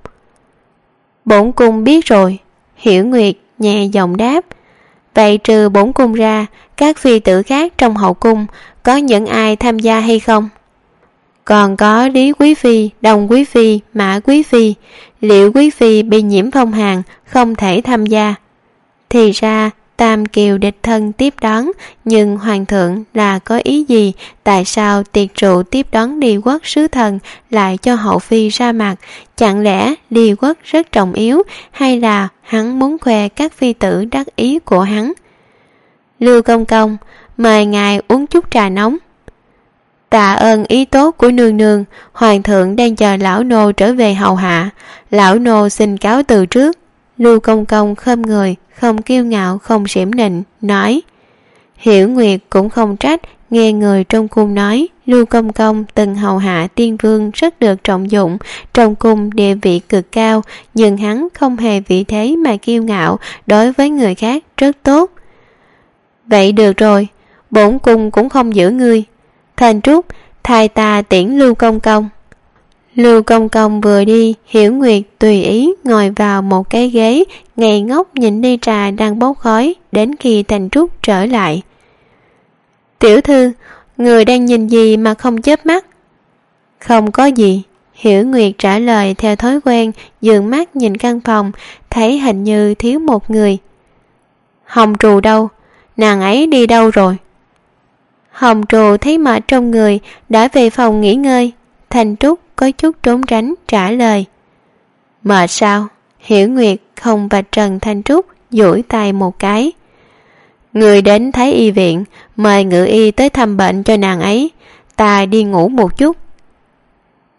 Bổn cung biết rồi. Hiểu Nguyệt nhẹ giọng đáp. Vậy trừ bổn cung ra, các phi tử khác trong hậu cung có những ai tham gia hay không? Còn có Lý Quý Phi, Đồng Quý Phi, Mã Quý Phi. Liệu Quý Phi bị nhiễm phong hàn, không thể tham gia. Thì ra Tam Kiều địch thân tiếp đón, nhưng hoàng thượng là có ý gì? Tại sao tiệc rượu tiếp đón Ly Quốc sứ thần lại cho hậu phi ra mặt? Chẳng lẽ Ly Quốc rất trọng yếu, hay là hắn muốn khoe các phi tử đắc ý của hắn? Lưu Công Công, mời ngài uống chút trà nóng. Tạ ơn ý tốt của nương nương, hoàng thượng đang chờ lão nô trở về hầu hạ, lão nô xin cáo từ trước. Lưu Công Công khom người, không kiêu ngạo không xỉm nịnh, nói. Hiểu Nguyệt cũng không trách, nghe người trong cung nói Lưu Công Công từng hầu hạ tiên vương rất được trọng dụng, trong cung địa vị cực cao, nhưng hắn không hề vị thế mà kiêu ngạo, đối với người khác rất tốt. Vậy được rồi, bổn cung cũng không giữ ngươi. Thanh Trúc, thay ta tiễn Lưu Công Công. Lưu Công Công vừa đi, Hiểu Nguyệt tùy ý ngồi vào một cái ghế, ngây ngốc nhìn ly trà đang bốc khói, đến khi Thanh Trúc trở lại. Tiểu thư, người đang nhìn gì mà không chớp mắt? Không có gì. Hiểu Nguyệt trả lời theo thói quen, dường mắt nhìn căn phòng, thấy hình như thiếu một người. Hồng Trù đâu? Nàng ấy đi đâu rồi? Hồng Trù thấy mệt trong người, đã về phòng nghỉ ngơi. Thanh Trúc có chút trốn tránh trả lời. Mệt sao? Hiểu Nguyệt không vạch trần Thanh Trúc, duỗi tay một cái. Người đến Thái Y viện, mời ngự y tới thăm bệnh cho nàng ấy, ta đi ngủ một chút.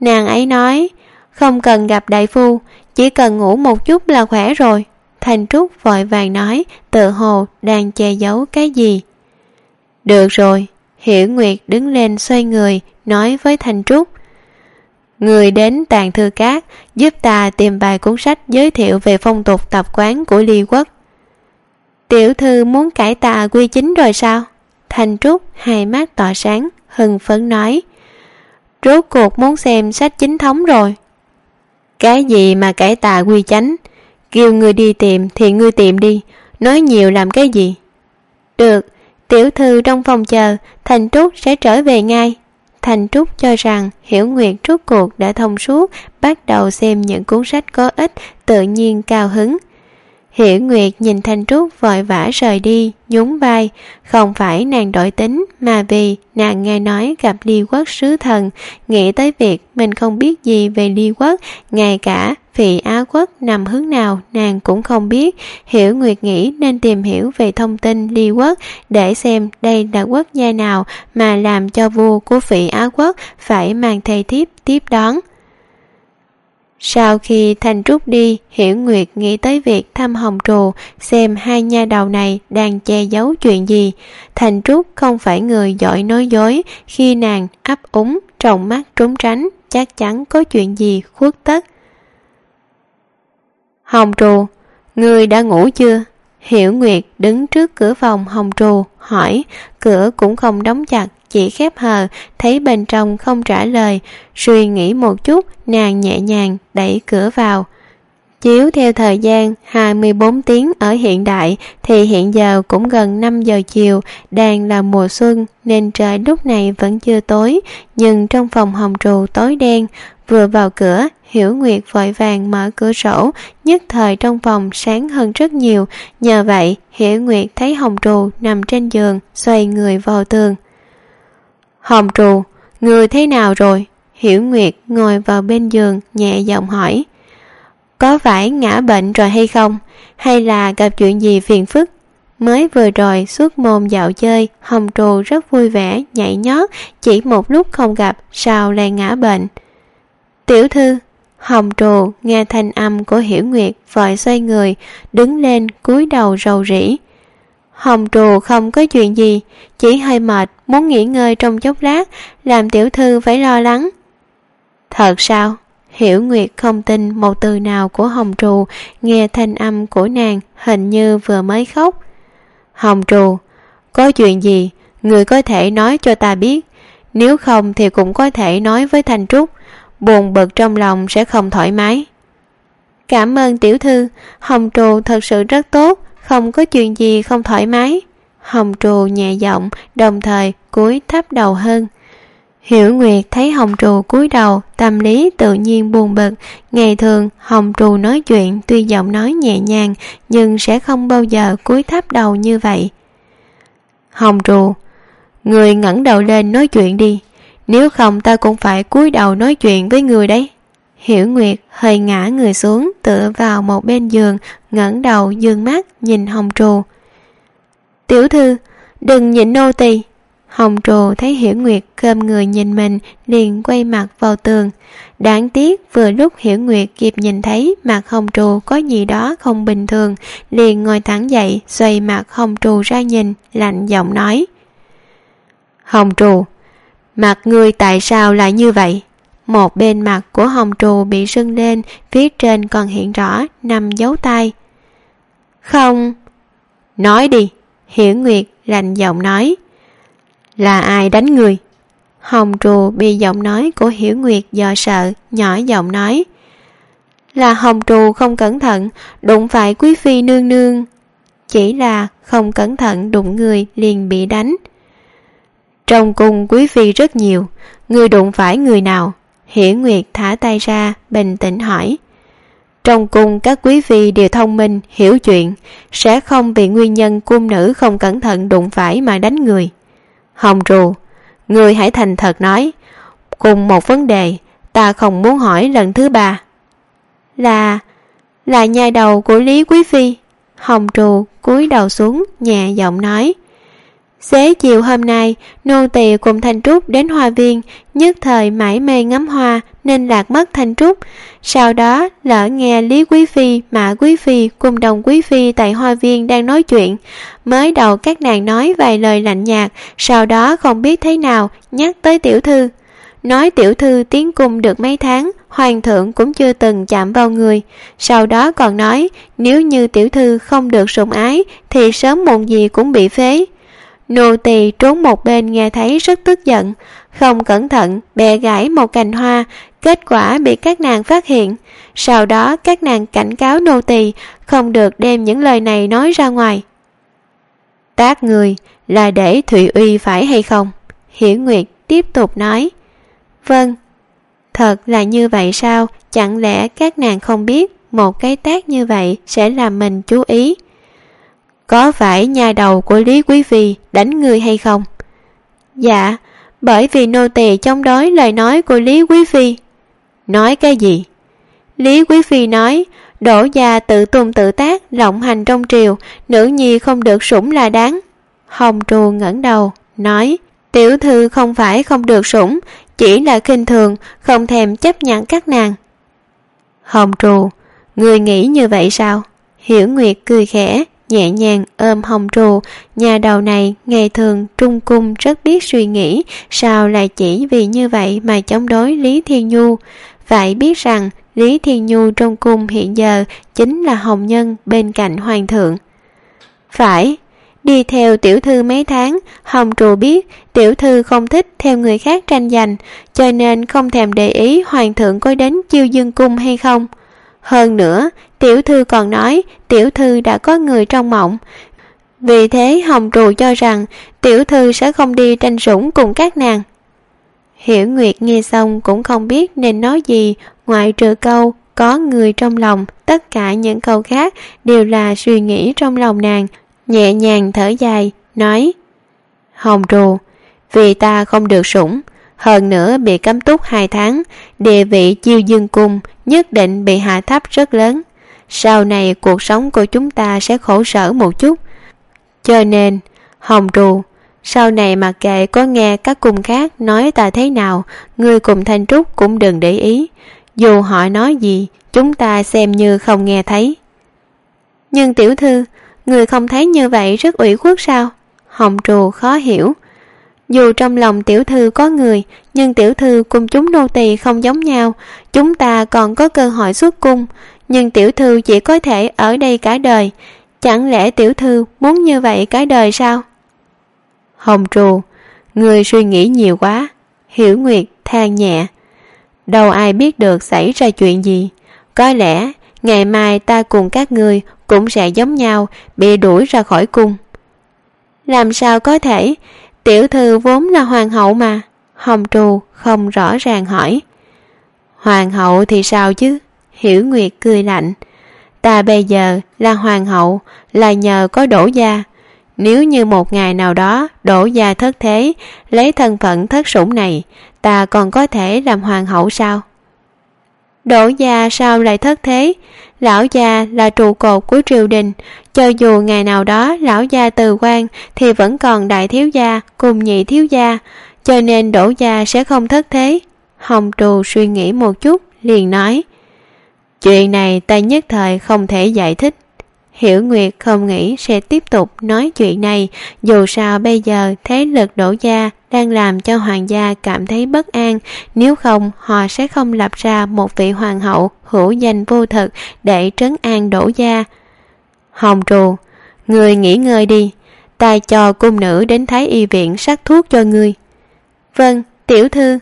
Nàng ấy nói không cần gặp đại phu, chỉ cần ngủ một chút là khỏe rồi. Thanh Trúc vội vàng nói, tự hồ đang che giấu cái gì. Được rồi. Hiểu Nguyệt đứng lên xoay người nói với Thanh Trúc, người đến Tàng Thư Các giúp ta tìm vài cuốn sách giới thiệu về phong tục tập quán của Ly Quốc. Tiểu thư muốn cải tà quy chính rồi sao? Thanh Trúc hai mắt tỏa sáng hưng phấn nói, rốt cuộc muốn xem sách chính thống rồi. Cái gì mà cải tà quy chánh? Kêu ngươi đi tìm thì ngươi tìm đi, nói nhiều làm cái gì? Được, tiểu thư trong phòng chờ, Thanh Trúc sẽ trở về ngay. Thanh Trúc cho rằng Hiểu Nguyệt rốt cuộc đã thông suốt, bắt đầu xem những cuốn sách có ích, tự nhiên cao hứng. Hiểu Nguyệt nhìn Thanh Trúc vội vã rời đi, nhún vai. Không phải nàng đổi tính, mà vì nàng nghe nói gặp Ly Quốc sứ thần, nghĩ tới việc mình không biết gì về Ly Quốc, ngay cả vị Á Quốc nằm hướng nào nàng cũng không biết. Hiểu Nguyệt nghĩ nên tìm hiểu về thông tin Ly Quốc để xem đây là quốc gia nào mà làm cho vua của vị Á Quốc phải mang thầy thiếp tiếp đón. Sau khi Thanh Trúc đi, Hiểu Nguyệt nghĩ tới việc thăm Hồng Trù, xem hai nha đầu này đang che giấu chuyện gì. Thanh Trúc không phải người giỏi nói dối, khi nàng ấp úng, tròng mắt trốn tránh, chắc chắn có chuyện gì khuất tất. Hồng Trù, ngươi đã ngủ chưa? Hiểu Nguyệt đứng trước cửa phòng Hồng Trù, hỏi, cửa cũng không đóng chặt, chỉ khép hờ, thấy bên trong không trả lời, suy nghĩ một chút, nàng nhẹ nhàng đẩy cửa vào. Chiếu theo thời gian 24 tiếng ở hiện đại thì hiện giờ cũng gần 5 giờ chiều, đang là mùa xuân nên trời lúc này vẫn chưa tối, nhưng trong phòng Hồng Trù tối đen. Vừa vào cửa, Hiểu Nguyệt vội vàng mở cửa sổ, nhất thời trong phòng sáng hơn rất nhiều. Nhờ vậy, Hiểu Nguyệt thấy Hồng Trù nằm trên giường, xoay người vào tường. Hồng Trù, người thế nào rồi? Hiểu Nguyệt ngồi vào bên giường, nhẹ giọng hỏi. Có phải ngã bệnh rồi hay không? Hay là gặp chuyện gì phiền phức? Mới vừa rồi suốt môn dạo chơi, Hồng Trù rất vui vẻ, nhảy nhót, chỉ một lúc không gặp, sao lại ngã bệnh? Tiểu thư. Hồng Trù nghe thanh âm của Hiểu Nguyệt vội xoay người, đứng lên cúi đầu rầu rĩ. Hồng Trù không có chuyện gì, chỉ hơi mệt, muốn nghỉ ngơi trong chốc lát, làm tiểu thư phải lo lắng. Thật sao? Hiểu Nguyệt không tin một từ nào của Hồng Trù, nghe thanh âm của nàng hình như vừa mới khóc. Hồng Trù, có chuyện gì, người có thể nói cho ta biết, nếu không thì cũng có thể nói với Thanh Trúc, buồn bực trong lòng sẽ không thoải mái. Cảm ơn tiểu thư, Hồng Trù thật sự rất tốt, không có chuyện gì không thoải mái. Hồng Trù nhẹ giọng, đồng thời cúi thấp đầu hơn. Hiểu Nguyệt thấy Hồng Trù cúi đầu, tâm lý tự nhiên buồn bực. Ngày thường Hồng Trù nói chuyện tuy giọng nói nhẹ nhàng, nhưng sẽ không bao giờ cúi thấp đầu như vậy. Hồng Trù, người ngẩng đầu lên nói chuyện đi, nếu không ta cũng phải cúi đầu nói chuyện với người đấy. Hiểu Nguyệt hơi ngã người xuống, tựa vào một bên giường, ngẩng đầu dương mắt nhìn Hồng Trù. Tiểu thư, đừng nhìn nô tỳ. Hồng Trù thấy Hiểu Nguyệt khom người nhìn mình, liền quay mặt vào tường. Đáng tiếc vừa lúc Hiểu Nguyệt kịp nhìn thấy mặt Hồng Trù có gì đó không bình thường, liền ngồi thẳng dậy, xoay mặt Hồng Trù ra nhìn, lạnh giọng nói. Hồng Trù, mặt ngươi tại sao lại như vậy? Một bên mặt của Hồng Trù bị sưng lên, phía trên còn hiện rõ 5 dấu tay. Không. Nói đi. Hiểu Nguyệt lạnh giọng nói. Là ai đánh người? Hồng Trù bị giọng nói của Hiểu Nguyệt dọa sợ, nhỏ giọng nói. Là Hồng Trù không cẩn thận, đụng phải quý phi nương nương. Chỉ là không cẩn thận đụng người liền bị đánh. Trong cung quý phi rất nhiều, người đụng phải người nào? Hiểu Nguyệt thả tay ra, bình tĩnh hỏi. Trong cung các quý phi đều thông minh, hiểu chuyện, sẽ không vì nguyên nhân cung nữ không cẩn thận đụng phải mà đánh người. Hồng Trù, người hãy thành thật nói, cùng một vấn đề, ta không muốn hỏi lần thứ ba. Là nhai đầu của Lý quý phi. Hồng Trù cúi đầu xuống, nhẹ giọng nói. Xế chiều hôm nay, nô tỳ cùng Thanh Trúc đến hoa viên, nhất thời mải mê ngắm hoa nên lạc mất Thanh Trúc. Sau đó lỡ nghe Lý Quý Phi, Mã Quý Phi cùng Đồng Quý Phi tại hoa viên đang nói chuyện. Mới đầu các nàng nói vài lời lạnh nhạt, sau đó không biết thế nào nhắc tới tiểu thư. Nói tiểu thư tiến cung được mấy tháng, hoàng thượng cũng chưa từng chạm vào người. Sau đó còn nói nếu như tiểu thư không được sủng ái thì sớm muộn gì cũng bị phế. Nô tỳ trốn một bên nghe thấy rất tức giận, không cẩn thận bẻ gãy một cành hoa, kết quả bị các nàng phát hiện. Sau đó các nàng cảnh cáo nô tỳ không được đem những lời này nói ra ngoài. Tát người là để Thụy Uy phải hay không? Hiểu Nguyệt tiếp tục nói. Vâng. Thật là như vậy sao? Chẳng lẽ các nàng không biết một cái tát như vậy sẽ làm mình chú ý? Có phải nhà đầu của Lý Quý Phi đánh người hay không? Dạ, bởi vì nô tỳ chống đối lời nói của Lý Quý Phi. Nói cái gì? Lý Quý Phi nói Đỗ gia tự tung tự tác, lộng hành trong triều, nữ nhi không được sủng là đáng. Hồng Trù ngẩng đầu nói tiểu thư không phải không được sủng, chỉ là khinh thường, không thèm chấp nhận các nàng. Hồng Trù, người nghĩ như vậy sao? Hiểu Nguyệt cười khẽ, nhẹ nhàng ôm Hồng Trù. Nhà đầu này ngày thường trung cung rất biết suy nghĩ, sao lại chỉ vì như vậy mà chống đối Lý Thiên Nhu. Phải biết rằng Lý Thiên Nhu trong cung hiện giờ chính là hồng nhân bên cạnh hoàng thượng. Phải, đi theo tiểu thư mấy tháng, Hồng Trù biết tiểu thư không thích theo người khác tranh giành, cho nên không thèm để ý hoàng thượng có đến Chiêu Dương cung hay không. Hơn nữa, tiểu thư còn nói tiểu thư đã có người trong mộng. Vì thế Hồng Trù cho rằng tiểu thư sẽ không đi tranh sủng cùng các nàng. Hiểu Nguyệt nghe xong cũng không biết nên nói gì, ngoại trừ câu có người trong lòng, tất cả những câu khác đều là suy nghĩ trong lòng nàng. Nhẹ nhàng thở dài, nói Hồng Trù, vì ta không được sủng, hơn nữa bị cấm túc 2 tháng, địa vị Chiêu Dương cung nhất định bị hạ thấp rất lớn. Sau này cuộc sống của chúng ta sẽ khổ sở một chút. Cho nên, Hồng Trù, sau này mặc kệ có nghe các cung khác nói ta thế nào, ngươi cùng Thanh Trúc cũng đừng để ý. Dù họ nói gì, chúng ta xem như không nghe thấy. Nhưng tiểu thư, người không thấy như vậy rất ủy khuất sao? Hồng Trù khó hiểu. Dù trong lòng tiểu thư có người, nhưng tiểu thư cùng chúng nô tỳ không giống nhau. Chúng ta còn có cơ hội xuất cung, nhưng tiểu thư chỉ có thể ở đây cả đời. Chẳng lẽ tiểu thư muốn như vậy cả đời sao? Hồng Trù, người suy nghĩ nhiều quá. Hiểu Nguyệt than nhẹ. Đâu ai biết được xảy ra chuyện gì. Có lẽ ngày mai ta cùng các ngươi cũng sẽ giống nhau, bị đuổi ra khỏi cung. Làm sao có thể? Tiểu thư vốn là hoàng hậu mà. Hồng Trù không rõ ràng hỏi. Hoàng hậu thì sao chứ? Hiểu Nguyệt cười lạnh. Ta bây giờ là hoàng hậu là nhờ có Đỗ gia. Nếu như một ngày nào đó Đỗ gia thất thế, lấy thân phận thất sủng này, ta còn có thể làm hoàng hậu sao? Đỗ gia sao lại thất thế? Lão gia là trụ cột của triều đình, cho dù ngày nào đó lão gia từ quan thì vẫn còn đại thiếu gia cùng nhị thiếu gia, cho nên Đỗ gia sẽ không thất thế. Hồng Trù suy nghĩ một chút liền nói, chuyện này ta nhất thời không thể giải thích. Hiểu Nguyệt không nghĩ sẽ tiếp tục nói chuyện này, dù sao bây giờ thế lực Đỗ gia đang làm cho hoàng gia cảm thấy bất an, nếu không họ sẽ không lập ra một vị hoàng hậu hữu danh vô thực để trấn an Đỗ gia. Hồng Trù, người nghỉ ngơi đi, ta cho cung nữ đến Thái Y viện sắc thuốc cho ngươi. Vâng, tiểu thư.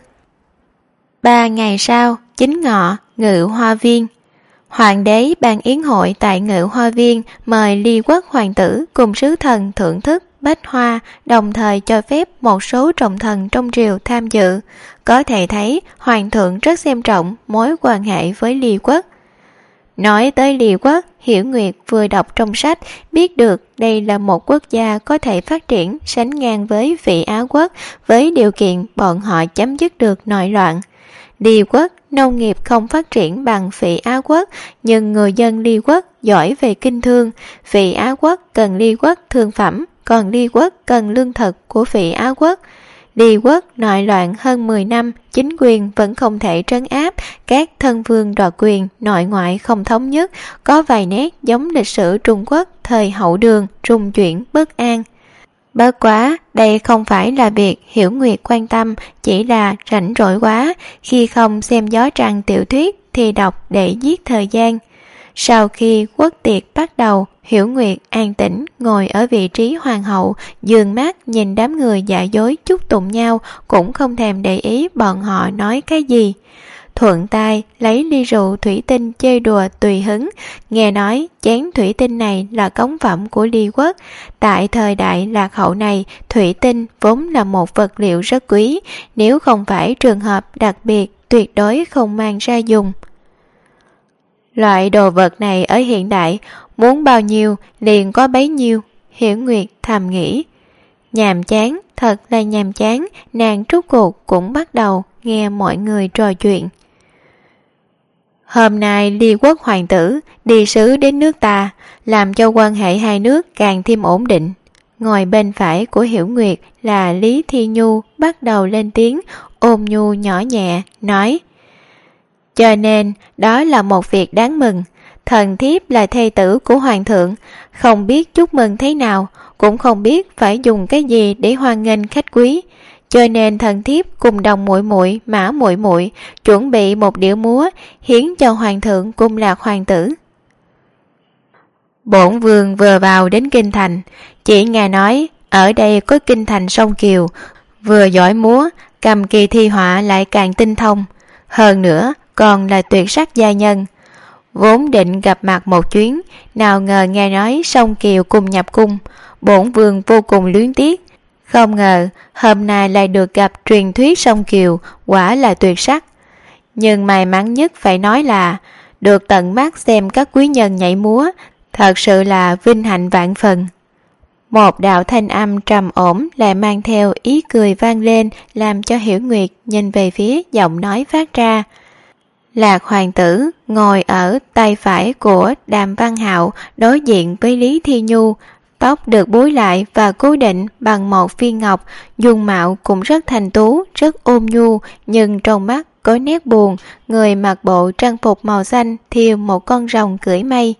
3 ngày sau, chính ngọ, Ngự Hoa viên. Hoàng đế ban yến hội tại Ngự Hoa viên, mời Ly Quốc hoàng tử cùng sứ thần thưởng thức bách hoa, đồng thời cho phép một số trọng thần trong triều tham dự. Có thể thấy hoàng thượng rất xem trọng mối quan hệ với Ly Quốc. Nói tới Ly Quốc, Hiểu Nguyệt vừa đọc trong sách biết được đây là một quốc gia có thể phát triển sánh ngang với Vị Á Quốc, với điều kiện bọn họ chấm dứt được nội loạn. Ly Quốc nông nghiệp không phát triển bằng Vị Á Quốc, nhưng người dân Ly Quốc giỏi về kinh thương. Vị Á Quốc cần Ly Quốc thương phẩm, còn Ly quốc cần lương thực của Phỉ Á quốc. Ly quốc nội loạn hơn 10 năm, chính quyền vẫn không thể trấn áp, các thân vương đoạt quyền, nội ngoại không thống nhất, có vài nét giống lịch sử Trung Quốc thời Hậu Đường, rung chuyển bất an. Bất quá, đây không phải là việc Hiểu Nguyệt quan tâm, chỉ là rảnh rỗi quá, khi không xem gió trăng tiểu thuyết thì đọc để giết thời gian. Sau khi quốc tiệc bắt đầu, Hiểu Nguyệt an tĩnh ngồi ở vị trí hoàng hậu, dường mắt nhìn đám người giả dối chúc tụng nhau, cũng không thèm để ý bọn họ nói cái gì. Thuận tay lấy ly rượu thủy tinh chơi đùa tùy hứng, nghe nói chén thủy tinh này là cống phẩm của Ly quốc. Tại thời đại lạc hậu này, thủy tinh vốn là một vật liệu rất quý, nếu không phải trường hợp đặc biệt tuyệt đối không mang ra dùng. Loại đồ vật này ở hiện đại, muốn bao nhiêu liền có bấy nhiêu, Hiểu Nguyệt thầm nghĩ. Nhàm chán, thật là nhàm chán, nàng rốt cuộc cũng bắt đầu nghe mọi người trò chuyện. Hôm nay Ly quốc hoàng tử đi sứ đến nước ta, làm cho quan hệ hai nước càng thêm ổn định. Ngồi bên phải của Hiểu Nguyệt là Lý Thi Nhu bắt đầu lên tiếng, ôn nhu nhỏ nhẹ, nói: cho nên đó là một việc đáng mừng. Thần thiếp là thê tử của hoàng thượng, không biết chúc mừng thế nào, cũng không biết phải dùng cái gì để hoan nghênh khách quý, cho nên thần thiếp cùng đồng muội muội Mã muội muội chuẩn bị một điệu múa hiến cho hoàng thượng cùng Lạc hoàng tử. Bổn vương vừa vào đến kinh thành, chỉ nghe nói ở đây có kinh thành sông Kiều, vừa giỏi múa, cầm kỳ thi họa lại càng tinh thông, hơn nữa còn là tuyệt sắc gia nhân. Vốn định gặp mặt một chuyến, nào ngờ nghe nói sông Kiều cùng nhập cung, bổn vương vô cùng luyến tiếc. Không ngờ hôm nay lại được gặp truyền thuyết sông Kiều, quả là tuyệt sắc. Nhưng may mắn nhất phải nói là được tận mắt xem các quý nhân nhảy múa, thật sự là vinh hạnh vạn phần. Một đạo thanh âm trầm ổn lại mang theo ý cười vang lên, làm cho Hiểu Nguyệt nhìn về phía giọng nói phát ra. Lạc hoàng tử ngồi ở tay phải của Đàm Văn Hạo, đối diện với Lý Thi Nhu, tóc được búi lại và cố định bằng một viên ngọc, dung mạo cũng rất thanh tú, rất ôn nhu, nhưng trong mắt có nét buồn. Người mặc bộ trang phục màu xanh thiêu một con rồng cưỡi mây.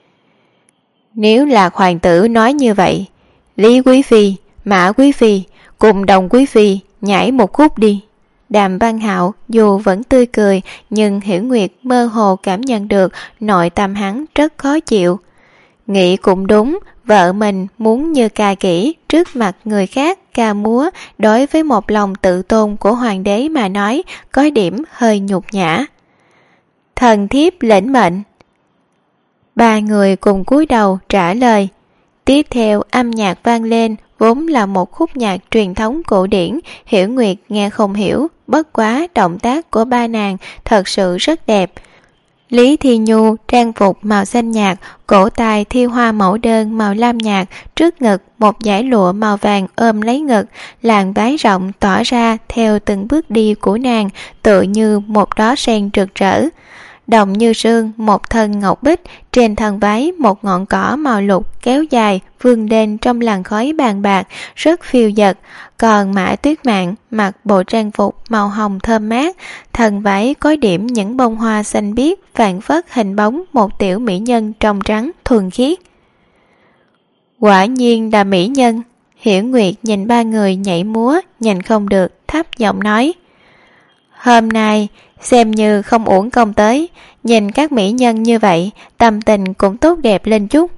Nếu Lạc hoàng tử nói như vậy, Lý quý phi, Mã quý phi cùng Đồng quý phi nhảy một khúc đi. Đàm Văn Hạo dù vẫn tươi cười, nhưng Hiểu Nguyệt mơ hồ cảm nhận được nội tâm hắn rất khó chịu. Nghĩ cũng đúng, vợ mình muốn như ca kỹ trước mặt người khác ca múa, đối với một lòng tự tôn của hoàng đế mà nói, có điểm hơi nhục nhã. Thần thiếp lĩnh mệnh. Ba người cùng cúi đầu trả lời. Tiếp theo âm nhạc vang lên, vốn là một khúc nhạc truyền thống cổ điển, Hiểu Nguyệt nghe không hiểu, bất quá động tác của ba nàng thật sự rất đẹp. Lý Thi Nhu trang phục màu xanh nhạt, cổ tay thiêu hoa mẫu đơn màu lam nhạt, trước ngực một dải lụa màu vàng ôm lấy ngực, làn váy rộng tỏa ra theo từng bước đi của nàng, tựa như một đóa sen rực rỡ. Đồng như sương một thân ngọc bích, trên thân váy một ngọn cỏ màu lục kéo dài vươn lên trong làn khói bàn bạc, rất phiêu dật. Còn Mã Tuyết Mạn mặc bộ trang phục màu hồng thơm mát, thân váy có điểm những bông hoa xanh biếc, phảng phất hình bóng một tiểu mỹ nhân trong trắng thuần khiết. Quả nhiên là mỹ nhân. Hiểu Nguyệt nhìn ba người nhảy múa, nhìn không được thấp giọng nói: hôm nay xem như không uổng công tới, nhìn các mỹ nhân như vậy, tâm tình cũng tốt đẹp lên chút.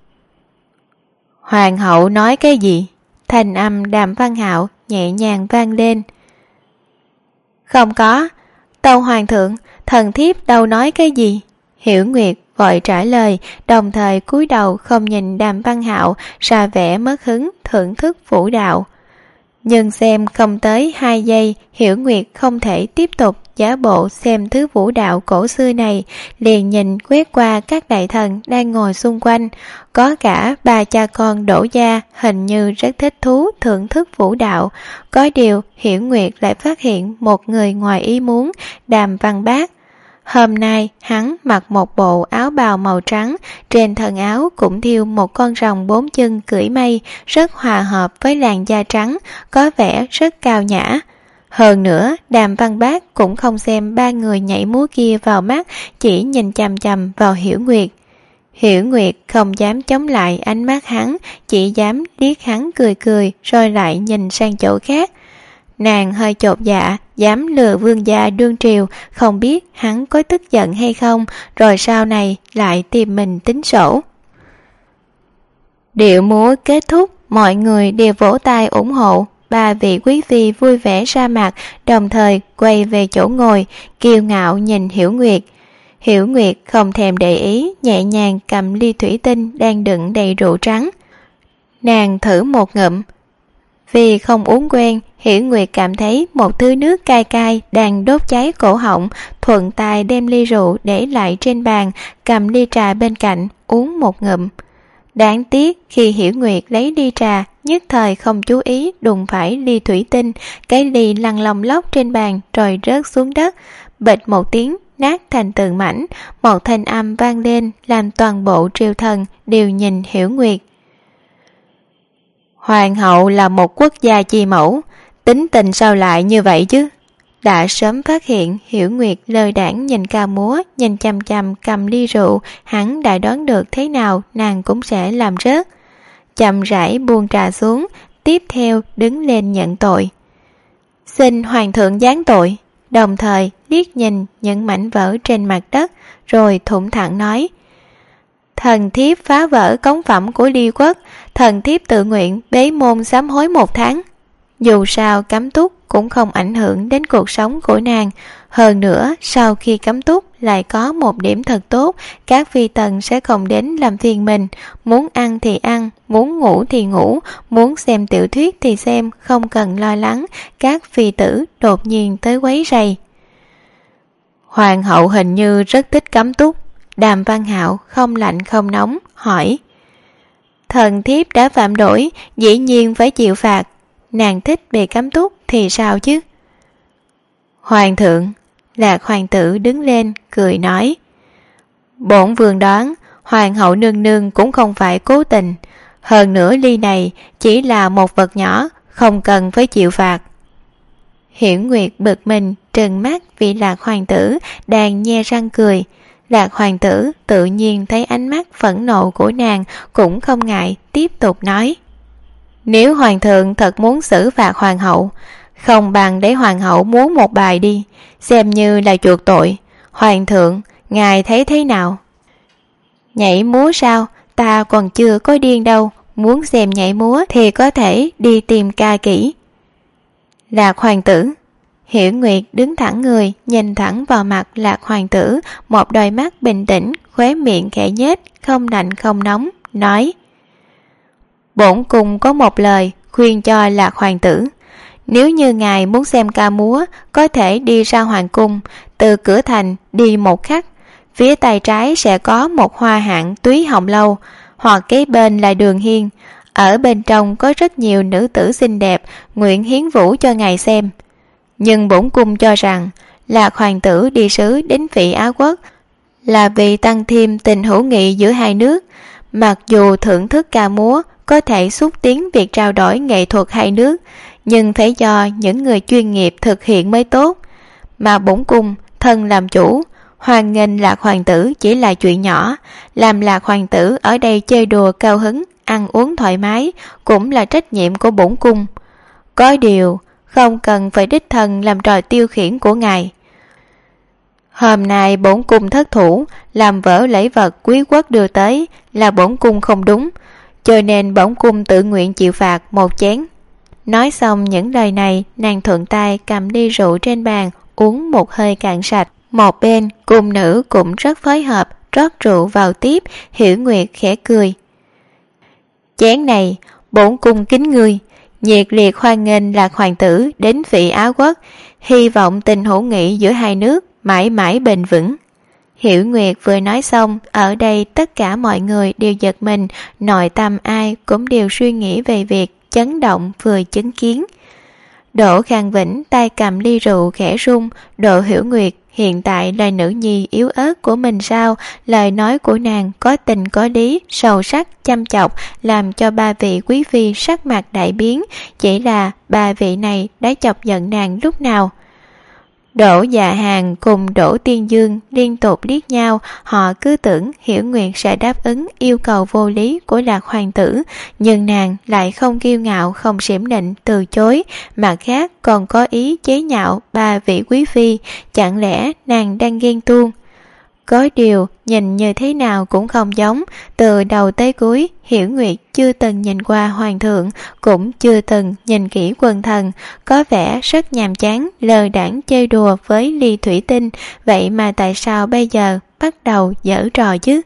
Hoàng hậu nói cái gì? Thanh âm Đàm Văn Hạo nhẹ nhàng vang lên. Không có, tâu hoàng thượng, thần thiếp đâu nói cái gì. Hiểu Nguyệt vội trả lời, đồng thời cúi đầu không nhìn Đàm Văn Hạo, ra vẻ mất hứng thưởng thức vũ đạo. Nhưng xem không tới 2 giây, Hiểu Nguyệt không thể tiếp tục giả bộ xem thứ vũ đạo cổ xưa này, liền nhìn quét qua các đại thần đang ngồi xung quanh. Có cả ba cha con Đỗ gia hình như rất thích thú thưởng thức vũ đạo. Có điều Hiểu Nguyệt lại phát hiện một người ngoài ý muốn, Đàm Văn Bác. Hôm nay hắn mặc một bộ áo bào màu trắng, trên thân áo cũng thêu một con rồng 4 chân cưỡi mây, rất hòa hợp với làn da trắng, có vẻ rất cao nhã. Hơn nữa, Đàm Văn Bác cũng không xem ba người nhảy múa kia vào mắt, chỉ nhìn chằm chằm vào Hiểu Nguyệt. Hiểu Nguyệt không dám chống lại ánh mắt hắn, chỉ dám liếc hắn cười cười rồi lại nhìn sang chỗ khác. Nàng hơi chột dạ, dám lừa vương gia đương triều, không biết hắn có tức giận hay không, rồi sau này lại tìm mình tính sổ. Điệu múa kết thúc, mọi người đều vỗ tay ủng hộ. Ba vị quý phi vui vẻ ra mặt, đồng thời quay về chỗ ngồi, kiêu ngạo nhìn Hiểu Nguyệt. Hiểu Nguyệt không thèm để ý, nhẹ nhàng cầm ly thủy tinh đang đựng đầy rượu trắng. Nàng thử một ngụm. Vì không uống quen, Hiểu Nguyệt cảm thấy một thứ nước cay cay đang đốt cháy cổ họng, thuận tay đem ly rượu để lại trên bàn, cầm ly trà bên cạnh, uống một ngụm. Đáng tiếc khi Hiểu Nguyệt lấy ly trà, nhất thời không chú ý đụng phải ly thủy tinh, cái ly lăn lông lóc trên bàn rồi rớt xuống đất, bịch một tiếng nát thành từng mảnh. Một thanh âm vang lên làm toàn bộ triều thần đều nhìn Hiểu Nguyệt. Hoàng hậu là một quốc gia chi mẫu, tính tình sao lại như vậy chứ? Đã sớm phát hiện Hiểu Nguyệt lơ đãng nhìn ca múa, nhìn chằm chằm cầm ly rượu, hắn đã đoán được thế nào nàng cũng sẽ làm rớt. Chậm rãi buông trà xuống, tiếp theo đứng lên nhận tội. Xin hoàng thượng giáng tội, đồng thời liếc nhìn những mảnh vỡ trên mặt đất, rồi thủng thẳng nói: Thần thiếp phá vỡ cống phẩm của Ly quốc, thần thiếp tự nguyện bế môn sám hối 1 tháng. Dù sao cấm túc cũng không ảnh hưởng đến cuộc sống của nàng. Hơn nữa, sau khi cấm túc lại có một điểm thật tốt, các phi tần sẽ không đến làm phiền mình. Muốn ăn thì ăn, muốn ngủ thì ngủ, muốn xem tiểu thuyết thì xem, không cần lo lắng các phi tử đột nhiên tới quấy rầy. Hoàng hậu hình như rất thích cấm túc. Đàm Văn Hạo không lạnh không nóng hỏi: Thần thiếp đã phạm lỗi, dĩ nhiên phải chịu phạt. Nàng thích bị cấm túc thì sao chứ? Hoàng thượng, Lạc hoàng tử đứng lên cười nói: Bổn vương đoán hoàng hậu nương nương cũng không phải cố tình, hơn nữa ly này chỉ là một vật nhỏ, không cần phải chịu phạt. Hiểu Nguyệt bực mình trừng mắt vì Lạc hoàng tử đang nhe răng cười. Lạc hoàng tử tự nhiên thấy ánh mắt phẫn nộ của nàng, cũng không ngại tiếp tục nói: Nếu hoàng thượng thật muốn xử phạt hoàng hậu, không bằng để hoàng hậu múa một bài đi, xem như là chuộc tội. Hoàng thượng, ngài thấy thế nào? Nhảy múa sao? Ta còn chưa có điên đâu. Muốn xem nhảy múa thì có thể đi tìm ca kỹ. Lạc hoàng tử. Hiểu Nguyệt đứng thẳng người, nhìn thẳng vào mặt Lạc hoàng tử, một đôi mắt bình tĩnh, khóe miệng khẽ nhếch, không lạnh không nóng, nói: Bổn cung có một lời khuyên cho Lạc hoàng tử. Nếu như ngài muốn xem ca múa, có thể đi ra hoàng cung, từ cửa thành đi một khắc, phía tay trái sẽ có một hoa hạng túy hồng lâu, hoặc kế bên là đường hiên. Ở bên trong có rất nhiều nữ tử xinh đẹp, nguyện hiến vũ cho ngài xem. Nhưng bổn cung cho rằng Lạc hoàng tử đi sứ đến Phỉ Á quốc là vì tăng thêm tình hữu nghị giữa hai nước. Mặc dù thưởng thức ca múa có thể xúc tiến việc trao đổi nghệ thuật hai nước, nhưng phải do những người chuyên nghiệp thực hiện mới tốt. Mà bổn cung thân làm chủ, hoan nghênh Lạc hoàng tử chỉ là chuyện nhỏ. Làm Lạc hoàng tử ở đây chơi đùa cao hứng, ăn uống thoải mái cũng là trách nhiệm của bổn cung. Có điều không cần phải đích thân làm trò tiêu khiển của ngài. Hôm nay bổn cung thất thủ, làm vỡ lễ vật quý quốc đưa tới, là bổn cung không đúng, cho nên bổn cung tự nguyện chịu phạt 1 chén. Nói xong những lời này, nàng thuận tay cầm ly rượu trên bàn, uống một hơi cạn sạch. Một bên cung nữ cũng rất phối hợp, rót rượu vào tiếp. Hiểu Nguyệt khẽ cười: Chén này bổn cung kính ngươi, nhiệt liệt hoan nghênh Lạc hoàng tử đến Phỉ Á quốc, hy vọng tình hữu nghị giữa hai nước mãi mãi bền vững. Hiểu Nguyệt vừa nói xong, ở đây tất cả mọi người đều giật mình, nội tâm ai cũng đều suy nghĩ về việc chấn động vừa chứng kiến. Đỗ Khang Vĩnh tay cầm ly rượu khẽ rung, Đỗ Hiểu Nguyệt hiện tại là nữ nhi yếu ớt của mình sao? Lời nói của nàng có tình có lý, sâu sắc, chăm chọc, làm cho ba vị quý phi sắc mặt đại biến. Chỉ là ba vị này đã chọc giận nàng lúc nào? Đỗ Dạ Hàn cùng Đỗ Tiên Dương liên tục liếc nhau, họ cứ tưởng Hiểu Nguyệt sẽ đáp ứng yêu cầu vô lý của Lạc hoàng tử, nhưng nàng lại không kiêu ngạo, không xiểm nịnh từ chối, mặt khác còn có ý chế nhạo ba vị quý phi. Chẳng lẽ nàng đang ghen tuông? Có điều nhìn như thế nào cũng không giống. Từ đầu tới cuối, Hiểu Nguyệt chưa từng nhìn qua hoàng thượng, cũng chưa từng nhìn kỹ quần thần, có vẻ rất nhàm chán, lờ đãng chơi đùa với ly thủy tinh. Vậy mà tại sao bây giờ bắt đầu giở trò chứ?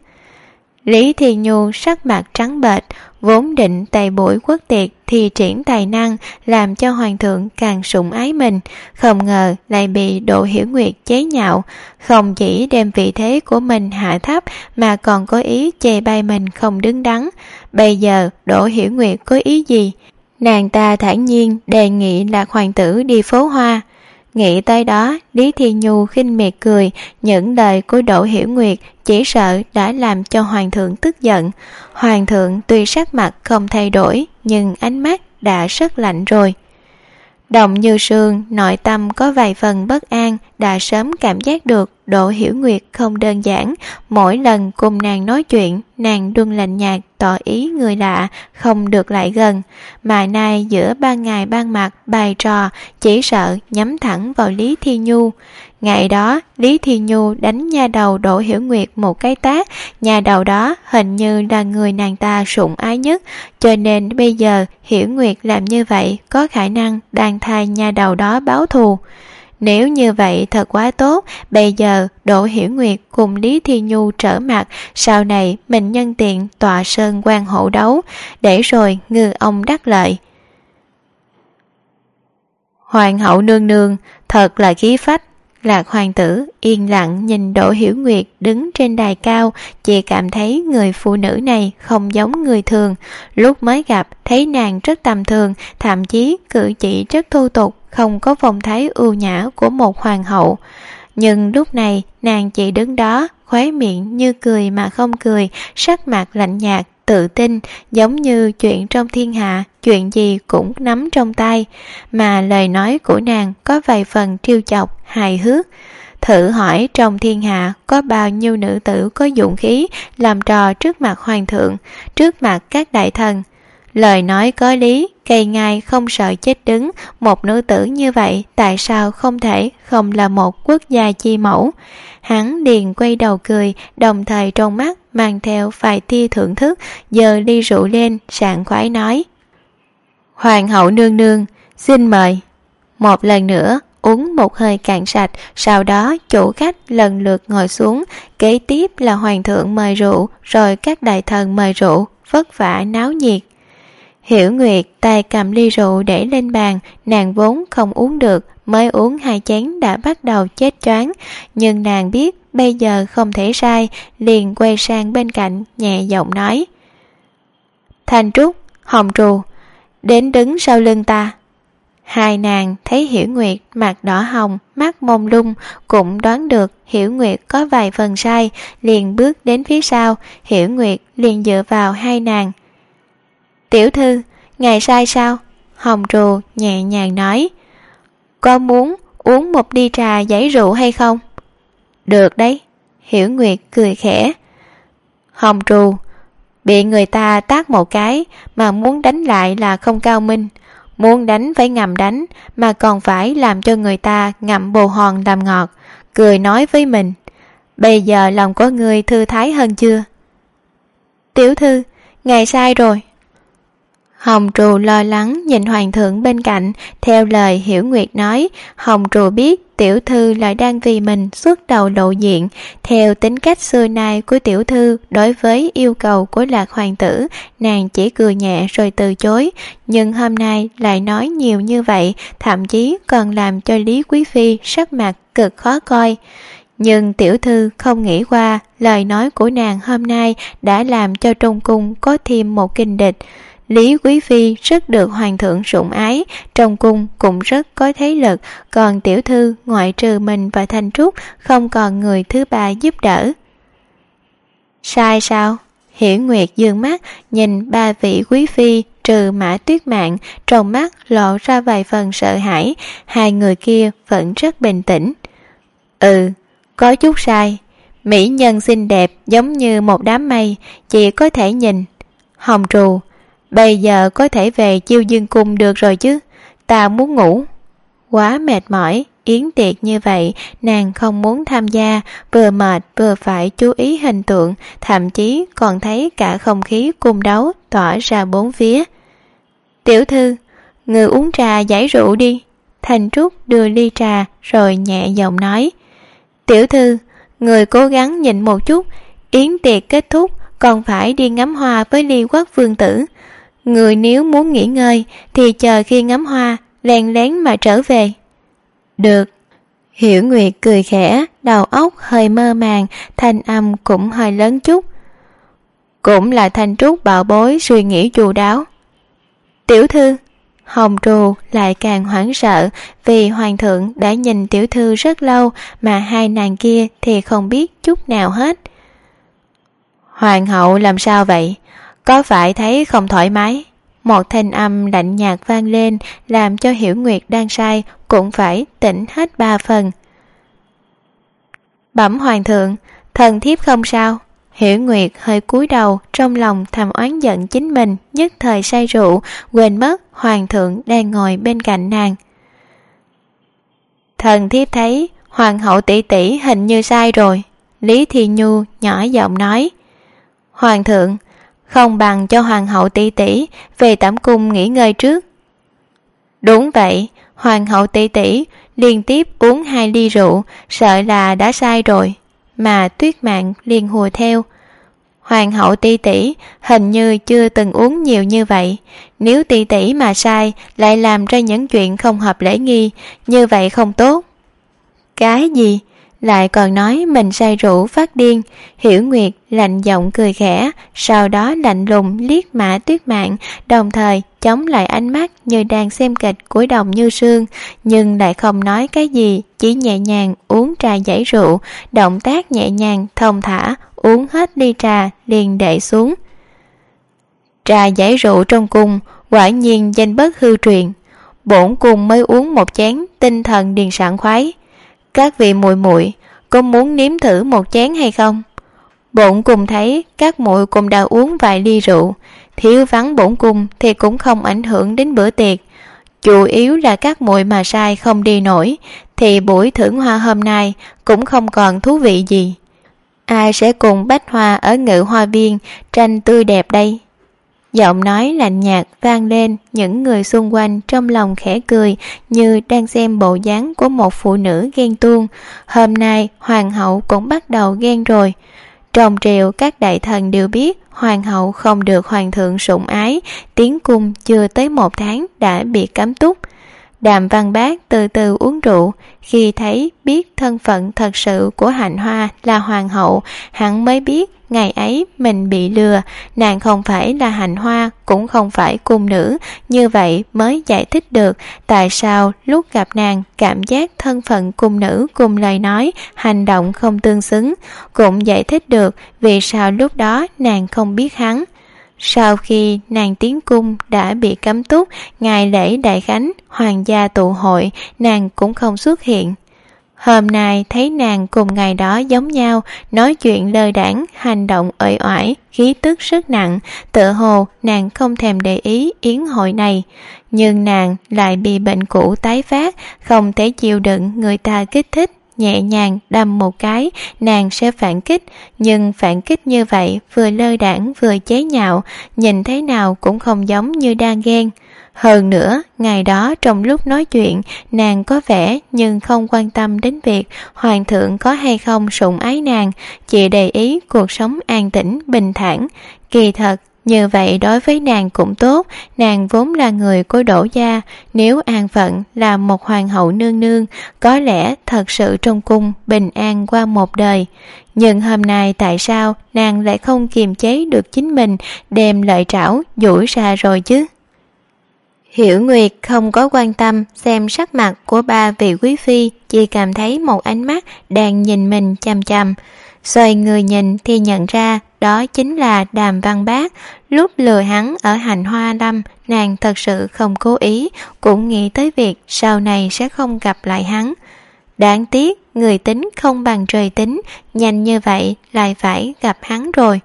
Lý Thi Nhu sắc mặt trắng bệch, vốn định tại buổi quốc tiệc thì triển tài năng làm cho hoàng thượng càng sủng ái mình, không ngờ lại bị Đỗ Hiểu Nguyệt chế nhạo, không chỉ đem vị thế của mình hạ thấp mà còn có ý chê bai mình không đứng đắn. Bây giờ Đỗ Hiểu Nguyệt có ý gì? Nàng ta thản nhiên đề nghị Lạc hoàng tử đi phố hoa. Nghĩ tới đó, Lý Thi Nhu khinh miệt cười, những lời của Đỗ Hiểu Nguyệt chỉ sợ đã làm cho hoàng thượng tức giận. Hoàng thượng tuy sắc mặt không thay đổi, nhưng ánh mắt đã rất lạnh rồi. Đồng Như Sương nội tâm có vài phần bất an, đã sớm cảm giác được Đỗ Hiểu Nguyệt không đơn giản. Mỗi lần cùng nàng nói chuyện, nàng luôn lạnh nhạt, tỏ ý người lạ không được lại gần. Mà nay giữa ban ngày ban mặt bài trò, chỉ sợ nhắm thẳng vào Lý Thi Nhu. Ngày đó, Lý Thi Nhu đánh nha đầu Đỗ Hiểu Nguyệt một cái tát, nha đầu đó hình như là người nàng ta sủng ái nhất, cho nên bây giờ Hiểu Nguyệt làm như vậy có khả năng đang thay nha đầu đó báo thù. Nếu như vậy thật quá tốt, bây giờ Đỗ Hiểu Nguyệt cùng Lý Thi Nhu trở mặt, sau này mình nhân tiện tọa sơn quan hổ đấu, để rồi ngư ông đắc lợi. Hoàng hậu nương nương thật là khí phách. Lạc hoàng tử yên lặng nhìn Đỗ Hiểu Nguyệt đứng trên đài cao, chỉ cảm thấy người phụ nữ này không giống người thường. Lúc mới gặp thấy nàng rất tầm thường, thậm chí cử chỉ rất thô tục, không có phong thái ưu nhã của một hoàng hậu. Nhưng lúc này nàng chỉ đứng đó, khóe miệng như cười mà không cười, sắc mặt lạnh nhạt, tự tin, giống như chuyện trong thiên hạ, chuyện gì cũng nắm trong tay. Mà lời nói của nàng có vài phần trêu chọc, hài hước. Thử hỏi trong thiên hạ có bao nhiêu nữ tử có dũng khí làm trò trước mặt hoàng thượng, trước mặt các đại thần. Lời nói có lý, cây ngai không sợ chết đứng, một nữ tử như vậy tại sao không thể không là một quốc gia chi mẫu? Hắn liền quay đầu cười, đồng thời trong mắt mang theo vài tia thưởng thức, giơ ly rượu lên, sảng khoái nói: Hoàng hậu nương nương, xin mời. Một lần nữa uống một hơi cạn sạch, sau đó chủ khách lần lượt ngồi xuống, kế tiếp là hoàng thượng mời rượu, rồi các đại thần mời rượu, vất vả náo nhiệt. Hiểu Nguyệt tay cầm ly rượu để lên bàn, nàng vốn không uống được, mới uống 2 chén đã bắt đầu chết choáng, nhưng nàng biết bây giờ không thể sai, liền quay sang bên cạnh nhẹ giọng nói: Thanh Trúc, Hồng Trù, đến đứng sau lưng ta. Hai nàng thấy Hiểu Nguyệt mặt đỏ hồng, mắt mông lung, cũng đoán được Hiểu Nguyệt có vài phần sai, liền bước đến phía sau. Hiểu Nguyệt liền dựa vào hai nàng. Tiểu thư, ngài sai sao? Hồng Trù nhẹ nhàng nói: Có muốn uống một ly trà giấy rượu hay không? Được đấy. Hiểu Nguyệt cười khẽ. Hồng Trù, bị người ta tát một cái mà muốn đánh lại là không cao minh. Muốn đánh phải ngầm đánh, mà còn phải làm cho người ta ngậm bồ hòn làm ngọt, cười nói với mình. Bây giờ lòng có người thư thái hơn chưa? Tiểu thư, ngài sai rồi. Hồng Trù lo lắng nhìn hoàng thượng bên cạnh. Theo lời Hiểu Nguyệt nói, Hồng Trù biết tiểu thư lại đang vì mình xuất đầu lộ diện. Theo tính cách xưa nay của tiểu thư đối với yêu cầu của Lạc hoàng tử, nàng chỉ cười nhẹ rồi từ chối. Nhưng hôm nay lại nói nhiều như vậy, thậm chí còn làm cho Lý Quý Phi sắc mặt cực khó coi. Nhưng tiểu thư không nghĩ qua lời nói của nàng hôm nay đã làm cho trong cung có thêm một kình địch. Lý Quý Phi rất được hoàng thượng sủng ái, trong cung cũng rất có thế lực, còn tiểu thư ngoại trừ mình và Thanh Trúc không còn người thứ ba giúp đỡ. Sai sao? Hiển Nguyệt dương mắt nhìn ba vị quý phi trừ Mã Tuyết Mạn, trong mắt lộ ra vài phần sợ hãi, hai người kia vẫn rất bình tĩnh. Có chút sai. Mỹ nhân xinh đẹp giống như một đám mây, chỉ có thể nhìn. Hồng Trù, bây giờ có thể về Chiêu Dương Cung được rồi chứ, ta muốn ngủ. Quá mệt mỏi, yến tiệc như vậy nàng không muốn tham gia, vừa mệt vừa phải chú ý hình tượng, thậm chí còn thấy cả không khí cung đấu tỏa ra bốn phía. Tiểu thư, người uống trà giải rượu đi. Thanh Trúc đưa ly trà rồi nhẹ giọng nói. Tiểu thư, người cố gắng nhịn một chút, yến tiệc kết thúc còn phải đi ngắm hoa với Ly Quốc vương tử. Người nếu muốn nghỉ ngơi thì chờ khi ngắm hoa lén lén mà trở về. Được. Hiểu Nguyệt cười khẽ, đầu óc hơi mơ màng, thanh âm cũng hơi lớn chút. Cũng là Thanh Trúc bảo bối suy nghĩ chu đáo. Tiểu thư. Hồng Trù lại càng hoảng sợ, vì hoàng thượng đã nhìn tiểu thư rất lâu mà hai nàng kia thì không biết chút nào hết. Hoàng hậu làm sao vậy? Có phải thấy không thoải mái? Một thanh âm lạnh nhạt vang lên, làm cho Hiểu Nguyệt đang say cũng phải tỉnh hết ba phần. Bẩm hoàng thượng, thần thiếp không sao. Hiểu Nguyệt hơi cúi đầu, trong lòng thầm oán giận chính mình nhất thời say rượu, quên mất hoàng thượng đang ngồi bên cạnh nàng. Thần thiếp thấy hoàng hậu tỷ tỷ hình như sai rồi. Lý Thi Nhu nhỏ giọng nói. Hoàng thượng, không bằng cho hoàng hậu tỷ tỷ về tẩm cung nghỉ ngơi trước. Đúng vậy, hoàng hậu tỷ tỷ liên tiếp uống 2 ly rượu, sợ là đã sai rồi. Mà Tuyết Mạn liền hùa theo. Hoàng hậu tỷ tỷ hình như chưa từng uống nhiều như vậy, nếu tỷ tỷ mà sai lại làm ra những chuyện không hợp lễ nghi, như vậy không tốt. Cái gì? Lại còn nói mình say rượu phát điên. Hiểu Nguyệt lạnh giọng cười khẽ, sau đó lạnh lùng liếc Mã Tuyết Mạn, đồng thời chống lại ánh mắt như đang xem kịch của Đồng Như Sương, nhưng lại không nói cái gì, chỉ nhẹ nhàng uống trà giải rượu, động tác nhẹ nhàng thong thả, uống hết ly trà liền để xuống. Trà giải rượu trong cung quả nhiên danh bất hư truyền, bổn cung mới uống một chén, tinh thần liền sảng khoái. Các vị muội muội có muốn nếm thử một chén hay không? Bổn cung thấy các muội cũng đã uống vài ly rượu, thiếu vắng bổn cung thì cũng không ảnh hưởng đến bữa tiệc. Chủ yếu là các muội mà sai không đi nổi, thì buổi thưởng hoa hôm nay cũng không còn thú vị gì. Ai sẽ cùng bách hoa ở Ngự Hoa Viên tranh tươi đẹp đây? Giọng nói lạnh nhạt vang lên, những người xung quanh trong lòng khẽ cười, như đang xem bộ dáng của một phụ nữ ghen tuông. Hôm nay hoàng hậu cũng bắt đầu ghen rồi. Trong triều các đại thần đều biết hoàng hậu không được hoàng thượng sủng ái, tiến cung chưa tới 1 tháng đã bị cấm túc. Đàm Văn Bác từ từ uống rượu, khi thấy biết thân phận thật sự của Hạnh Hoa là hoàng hậu, hắn mới biết ngày ấy mình bị lừa, nàng không phải là Hạnh Hoa, cũng không phải cung nữ, như vậy mới giải thích được tại sao lúc gặp nàng cảm giác thân phận cung nữ cùng lời nói, hành động không tương xứng, cũng giải thích được vì sao lúc đó nàng không biết hắn. Sau khi nàng tiến cung đã bị cấm túc, ngày lễ đại khánh, hoàng gia tụ hội, nàng cũng không xuất hiện. Hôm nay thấy nàng cùng ngày đó giống nhau, nói chuyện lơ đãng, hành động uể oải, khí tức rất nặng, tựa hồ nàng không thèm để ý yến hội này. Nhưng nàng lại bị bệnh cũ tái phát, không thể chịu đựng người ta kích thích, nhẹ nhàng đâm một cái, nàng sẽ phản kích, nhưng phản kích như vậy vừa lơ đãng vừa chế nhạo, nhìn thế nào cũng không giống như đang ghen. Hơn nữa, ngày đó trong lúc nói chuyện, nàng có vẻ nhưng không quan tâm đến việc hoàng thượng có hay không sủng ái nàng, chỉ để ý cuộc sống an tĩnh, bình thản. Kỳ thật, Như vậy đối với nàng cũng tốt, nàng vốn là người của Đỗ gia, nếu an phận là một hoàng hậu nương nương, có lẽ thật sự trong cung bình an qua một đời. Nhưng hôm nay tại sao nàng lại không kiềm chế được chính mình, đem lợi trảo duỗi ra rồi chứ? Hiểu Nguyệt không có quan tâm xem sắc mặt của ba vị quý phi, chỉ cảm thấy một ánh mắt đang nhìn mình chằm chằm. Xoay người nhìn thì nhận ra đó chính là Đàm Văn Bác. Lúc lừa hắn ở Hành Hoa Lâm, nàng thật sự không cố ý, cũng nghĩ tới việc sau này sẽ không gặp lại hắn. Đáng tiếc người tính không bằng trời tính, nhanh như vậy lại phải gặp hắn rồi.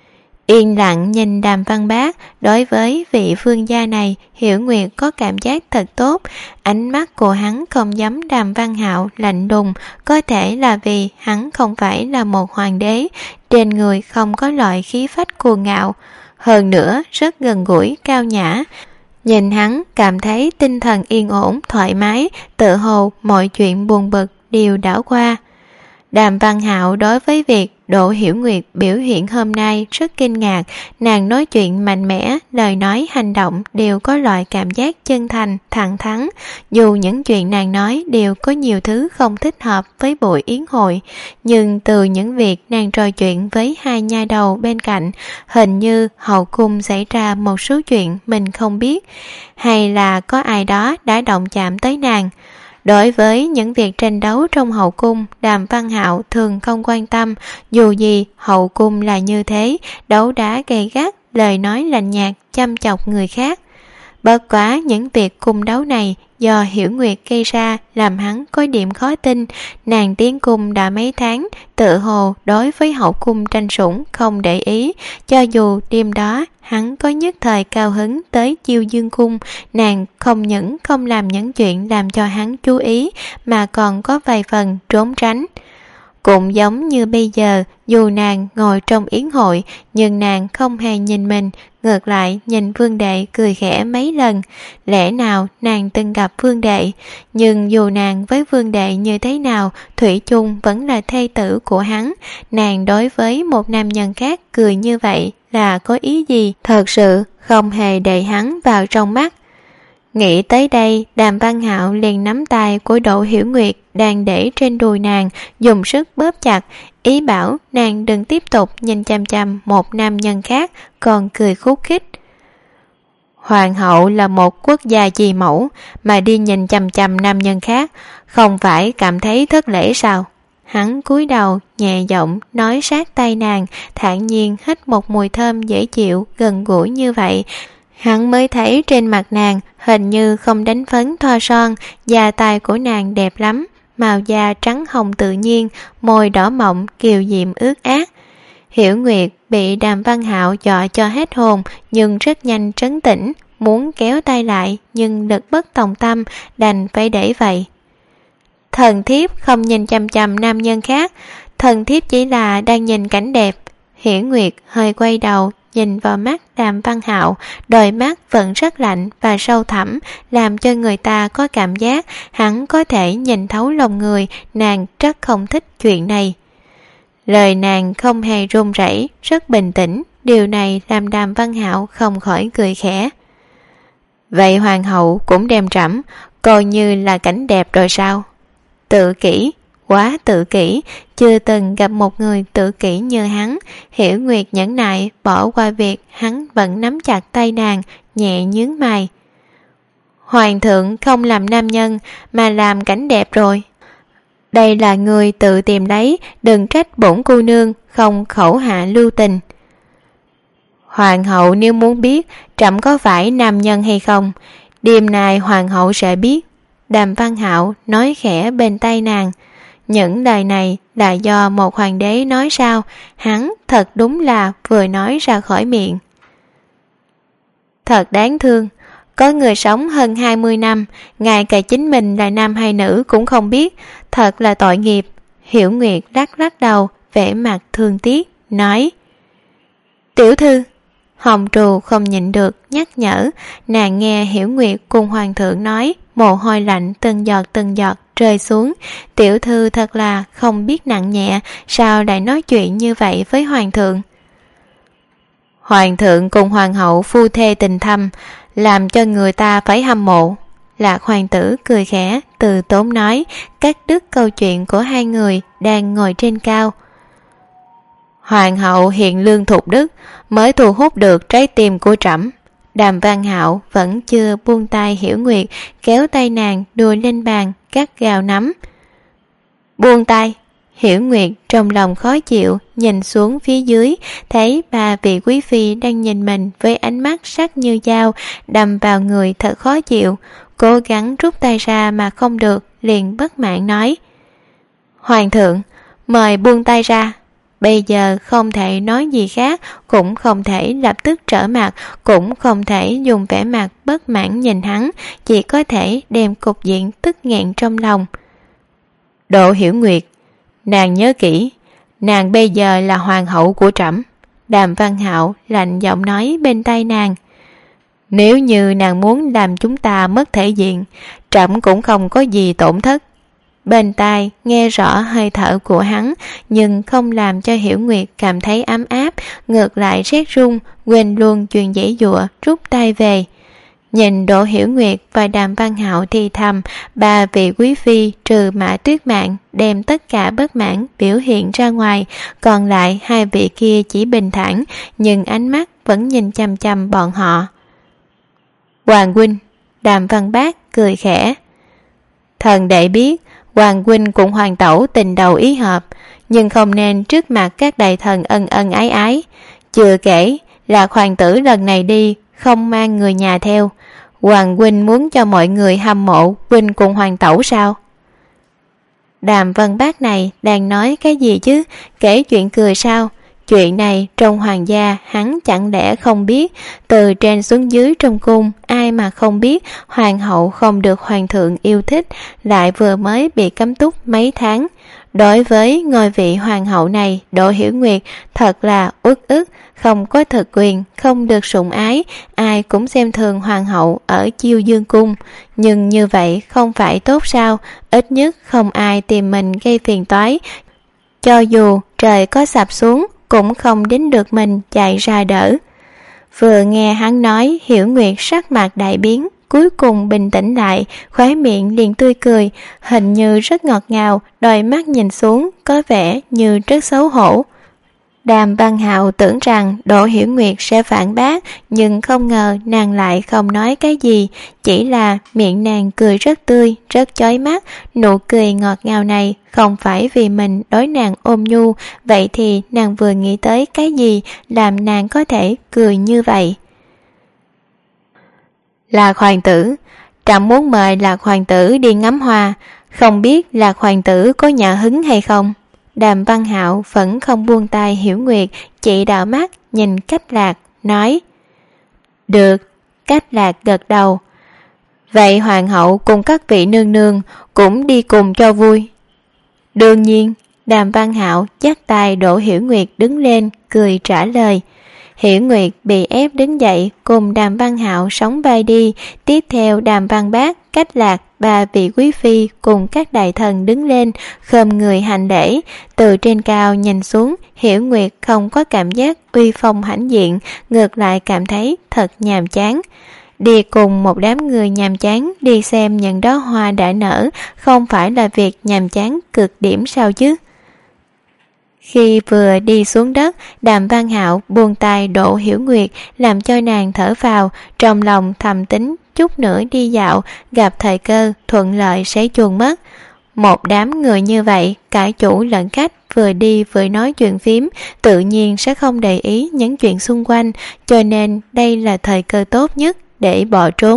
Yên lặng nhìn Đàm Văn Bác, đối với vị vương gia này, Hiểu Nguyệt có cảm giác thật tốt. Ánh mắt của hắn không giống Đàm Văn Hạo lạnh lùng, có thể là vì hắn không phải là một hoàng đế, trên người không có loại khí phách cuồng ngạo, hơn nữa rất gần gũi cao nhã. Nhìn hắn cảm thấy tinh thần yên ổn, thoải mái, tự hồ mọi chuyện buồn bực đều đảo qua. Đàm Văn Hạo đối với việc Đỗ Hiểu Nguyệt biểu hiện hôm nay rất kinh ngạc, nàng nói chuyện mạnh mẽ, lời nói hành động đều có loại cảm giác chân thành, thẳng thắn, dù những chuyện nàng nói đều có nhiều thứ không thích hợp với buổi yến hội, nhưng từ những việc nàng trò chuyện với hai nha đầu bên cạnh, hình như hậu cung xảy ra một số chuyện mình không biết, hay là có ai đó đã động chạm tới nàng. Đối với những việc tranh đấu trong hậu cung, Đàm Văn Hạo thường không quan tâm, dù gì hậu cung là như thế, đấu đá gay gắt, lời nói lạnh nhạt, chăm chọc người khác. Bất quá những việc cung đấu này do Hiểu Nguyệt gây ra làm hắn có điểm khó tin, nàng tiến cung đã mấy tháng, tự hồ đối với hậu cung tranh sủng không để ý, cho dù đêm đó hắn có nhất thời cao hứng tới Chiêu Dương cung, nàng không những không làm những chuyện làm cho hắn chú ý, mà còn có vài phần trốn tránh. Cũng giống như bây giờ, dù nàng ngồi trong yến hội, nhưng nàng không hề nhìn mình, ngược lại nhìn Vương Đệ cười khẽ mấy lần. Lẽ nào nàng từng gặp Vương Đệ, nhưng dù nàng với Vương Đệ như thế nào, thủy chung vẫn là thê tử của hắn. Nàng đối với một nam nhân khác cười như vậy là có ý gì? Thật sự không hề để hắn vào trong mắt. Nghĩ tới đây, Đàm Văn Hạo liền nắm tay của Đỗ Hiểu Nguyệt đang để trên đùi nàng, dùng sức bóp chặt, ý bảo nàng đừng tiếp tục nhìn chằm chằm một nam nhân khác, còn cười khúc khích. Hoàng hậu là một quốc gia trì mẫu, mà đi nhìn chằm chằm nam nhân khác, không phải cảm thấy thất lễ sao? Hắn cúi đầu, nhẹ giọng nói sát tay nàng, thản nhiên hít một mùi thơm dễ chịu, gần gũi như vậy. Hắn mới thấy trên mặt nàng hình như không đánh phấn thoa son, da tay của nàng đẹp lắm, màu da trắng hồng tự nhiên, môi đỏ mọng kiều diễm ướt át. Hiểu Nguyệt bị Đàm Văn Hạo dọa cho hết hồn, nhưng rất nhanh trấn tĩnh, muốn kéo tay lại nhưng lực bất tòng tâm, đành phải để vậy. Thần thiếp không nhìn chằm chằm nam nhân khác, thần thiếp chỉ là đang nhìn cảnh đẹp. Hiểu Nguyệt hơi quay đầu nhìn vào mắt Đàm Văn Hạo, đôi mắt vẫn rất lạnh và sâu thẳm, làm cho người ta có cảm giác hắn có thể nhìn thấu lòng người. Nàng rất không thích chuyện này. Lời nàng không hề run rẩy, rất bình tĩnh, điều này làm Đàm Văn Hạo không khỏi cười khẽ. Vậy hoàng hậu cũng đem trẫm coi như là cảnh đẹp rồi sao? Tự kỷ, quá tự kỷ, chưa từng gặp một người tự kỷ như hắn. Hiểu Nguyệt nhẫn nại bỏ qua việc hắn vẫn nắm chặt tay nàng, nhẹ nhướng mày. Hoàng thượng không làm nam nhân mà làm cảnh đẹp rồi. Đây là người tự tìm lấy, đừng trách bổn cô nương không khẩu hạ lưu tình. Hoàng hậu nếu muốn biết trẫm có phải nam nhân hay không, đêm nay hoàng hậu sẽ biết. Đàm Văn Hạo nói khẽ bên tay nàng. Những lời này là do một hoàng đế nói sao? Hắn thật đúng là vừa nói ra khỏi miệng. Thật đáng thương, có người sống hơn 20 năm, ngay cả chính mình là nam hay nữ cũng không biết, thật là tội nghiệp. Hiểu Nguyệt lắc lắc đầu, vẻ mặt thương tiếc, nói. Tiểu thư. Hồng Trù không nhịn được nhắc nhở, nàng nghe Hiểu Nguyệt cùng hoàng thượng nói, mồ hôi lạnh từng giọt rơi xuống. Tiểu thư thật là không biết nặng nhẹ, sao lại nói chuyện như vậy với hoàng thượng? Hoàng thượng cùng hoàng hậu phu thê tình thâm, làm cho người ta phải hâm mộ. Lạc hoàng tử cười khẽ từ tốn nói, cắt đứt câu chuyện của hai người đang ngồi trên cao. Hoàng hậu hiền lương thục đức, mới thu hút được trái tim của trẫm. Đàm Văn Hạo vẫn chưa buông tay Hiểu Nguyệt, kéo tay nàng đùa lên bàn, cắt gao nắm. Buông tay. Hiểu Nguyệt trong lòng khó chịu, nhìn xuống phía dưới, thấy ba vị quý phi đang nhìn mình với ánh mắt sắc như dao, đâm vào người thật khó chịu. Cố gắng rút tay ra mà không được, liền bất mãn nói: Hoàng thượng, mời buông tay ra. Bây giờ không thể nói gì khác, cũng không thể lập tức trở mặt, cũng không thể dùng vẻ mặt bất mãn nhìn hắn, chỉ có thể đem cục diện tức nghẹn trong lòng. Độ Hiểu Nguyệt, nàng nhớ kỹ, nàng bây giờ là hoàng hậu của trẫm. Đàm Văn Hạo lạnh giọng nói bên tai nàng: Nếu như nàng muốn làm chúng ta mất thể diện, trẫm cũng không có gì tổn thất. Bên tai nghe rõ hơi thở của hắn, nhưng không làm cho Hiểu Nguyệt cảm thấy ấm áp, ngược lại rét run, quên luôn chuyện giãy giụa, rút tay về. Nhìn Đỗ Hiểu Nguyệt và Đàm Văn Hạo thì thầm, ba vị quý phi trừ Mã Tuyết Mạn đem tất cả bất mãn biểu hiện ra ngoài, còn lại hai vị kia chỉ bình thản, nhưng ánh mắt vẫn nhìn chằm chằm bọn họ. Hoàng huynh, Đàm Văn Bác cười khẽ. Thần đệ biết Hoàng huynh cùng hoàng tẩu tình đầu ý hợp, nhưng không nên trước mặt các đại thần ân ân ái ái. Chưa kể là hoàng tử lần này đi không mang người nhà theo. Hoàng huynh muốn cho mọi người hâm mộ huynh cùng hoàng tẩu sao? Đàm Văn Bác này đang nói cái gì chứ? Kể chuyện cười sao? Chuyện này trong hoàng gia hắn chẳng lẽ không biết? Từ trên xuống dưới trong cung, ai mà không biết hoàng hậu không được hoàng thượng yêu thích, lại vừa mới bị cấm túc mấy tháng. Đối với ngôi vị hoàng hậu này, Đỗ Hiểu Nguyệt thật là uất ức, không có thực quyền, không được sủng ái, ai cũng xem thường hoàng hậu ở Chiêu Dương cung. Nhưng như vậy không phải tốt sao? Ít nhất không ai tìm mình gây phiền toái. Cho dù trời có sập xuống, cũng không đến được mình chạy ra đỡ. Vừa nghe hắn nói, Hiểu Nguyệt sắc mặt đại biến, cuối cùng bình tĩnh lại, khóe miệng liền tươi cười, hình như rất ngọt ngào, đôi mắt nhìn xuống có vẻ như rất xấu hổ. Đàm Văn Hạo tưởng rằng Đỗ Hiểu Nguyệt sẽ phản bác, nhưng không ngờ nàng lại không nói cái gì, chỉ là miệng nàng cười rất tươi, rất chói mắt. Nụ cười ngọt ngào này không phải vì mình đối nàng ôm nhu, vậy thì nàng vừa nghĩ tới cái gì làm nàng có thể cười như vậy? Lạc hoàng tử, trẫm muốn mời Lạc hoàng tử đi ngắm hoa, không biết Lạc hoàng tử có nhà hứng hay không? Đàm Văn Hạo vẫn không buông tay Hiểu Nguyệt, chỉ đảo mắt nhìn Cách Lạc, nói: Được. Cách Lạc gật đầu. Vậy hoàng hậu cùng các vị nương nương cũng đi cùng cho vui. Đương nhiên. Đàm Văn Hạo dắt tay Đỗ Hiểu Nguyệt đứng lên, cười trả lời. Hiểu Nguyệt bị ép đứng dậy, cùng Đàm Văn Hạo sóng vai đi. Tiếp theo Đàm Văn Bác, Cách Lạc, ba vị quý phi cùng các đại thần đứng lên, khom người hành lễ. Từ trên cao nhìn xuống, Hiểu Nguyệt không có cảm giác uy phong hãnh diện, ngược lại cảm thấy thật nhàm chán. Đi cùng một đám người nhàm chán đi xem những đóa hoa đã nở, không phải là việc nhàm chán cực điểm sao chứ? Khi vừa đi xuống đất, Đàm Văn Hạo buông tay Đỗ Hiểu Nguyệt, làm cho nàng thở vào, trong lòng thầm tính chút nữa đi dạo, gặp thời cơ thuận lợi sẽ chuồn mất. Một đám người như vậy, cả chủ lẫn khách vừa đi vừa nói chuyện phím, tự nhiên sẽ không để ý những chuyện xung quanh, cho nên đây là thời cơ tốt nhất để bỏ trốn.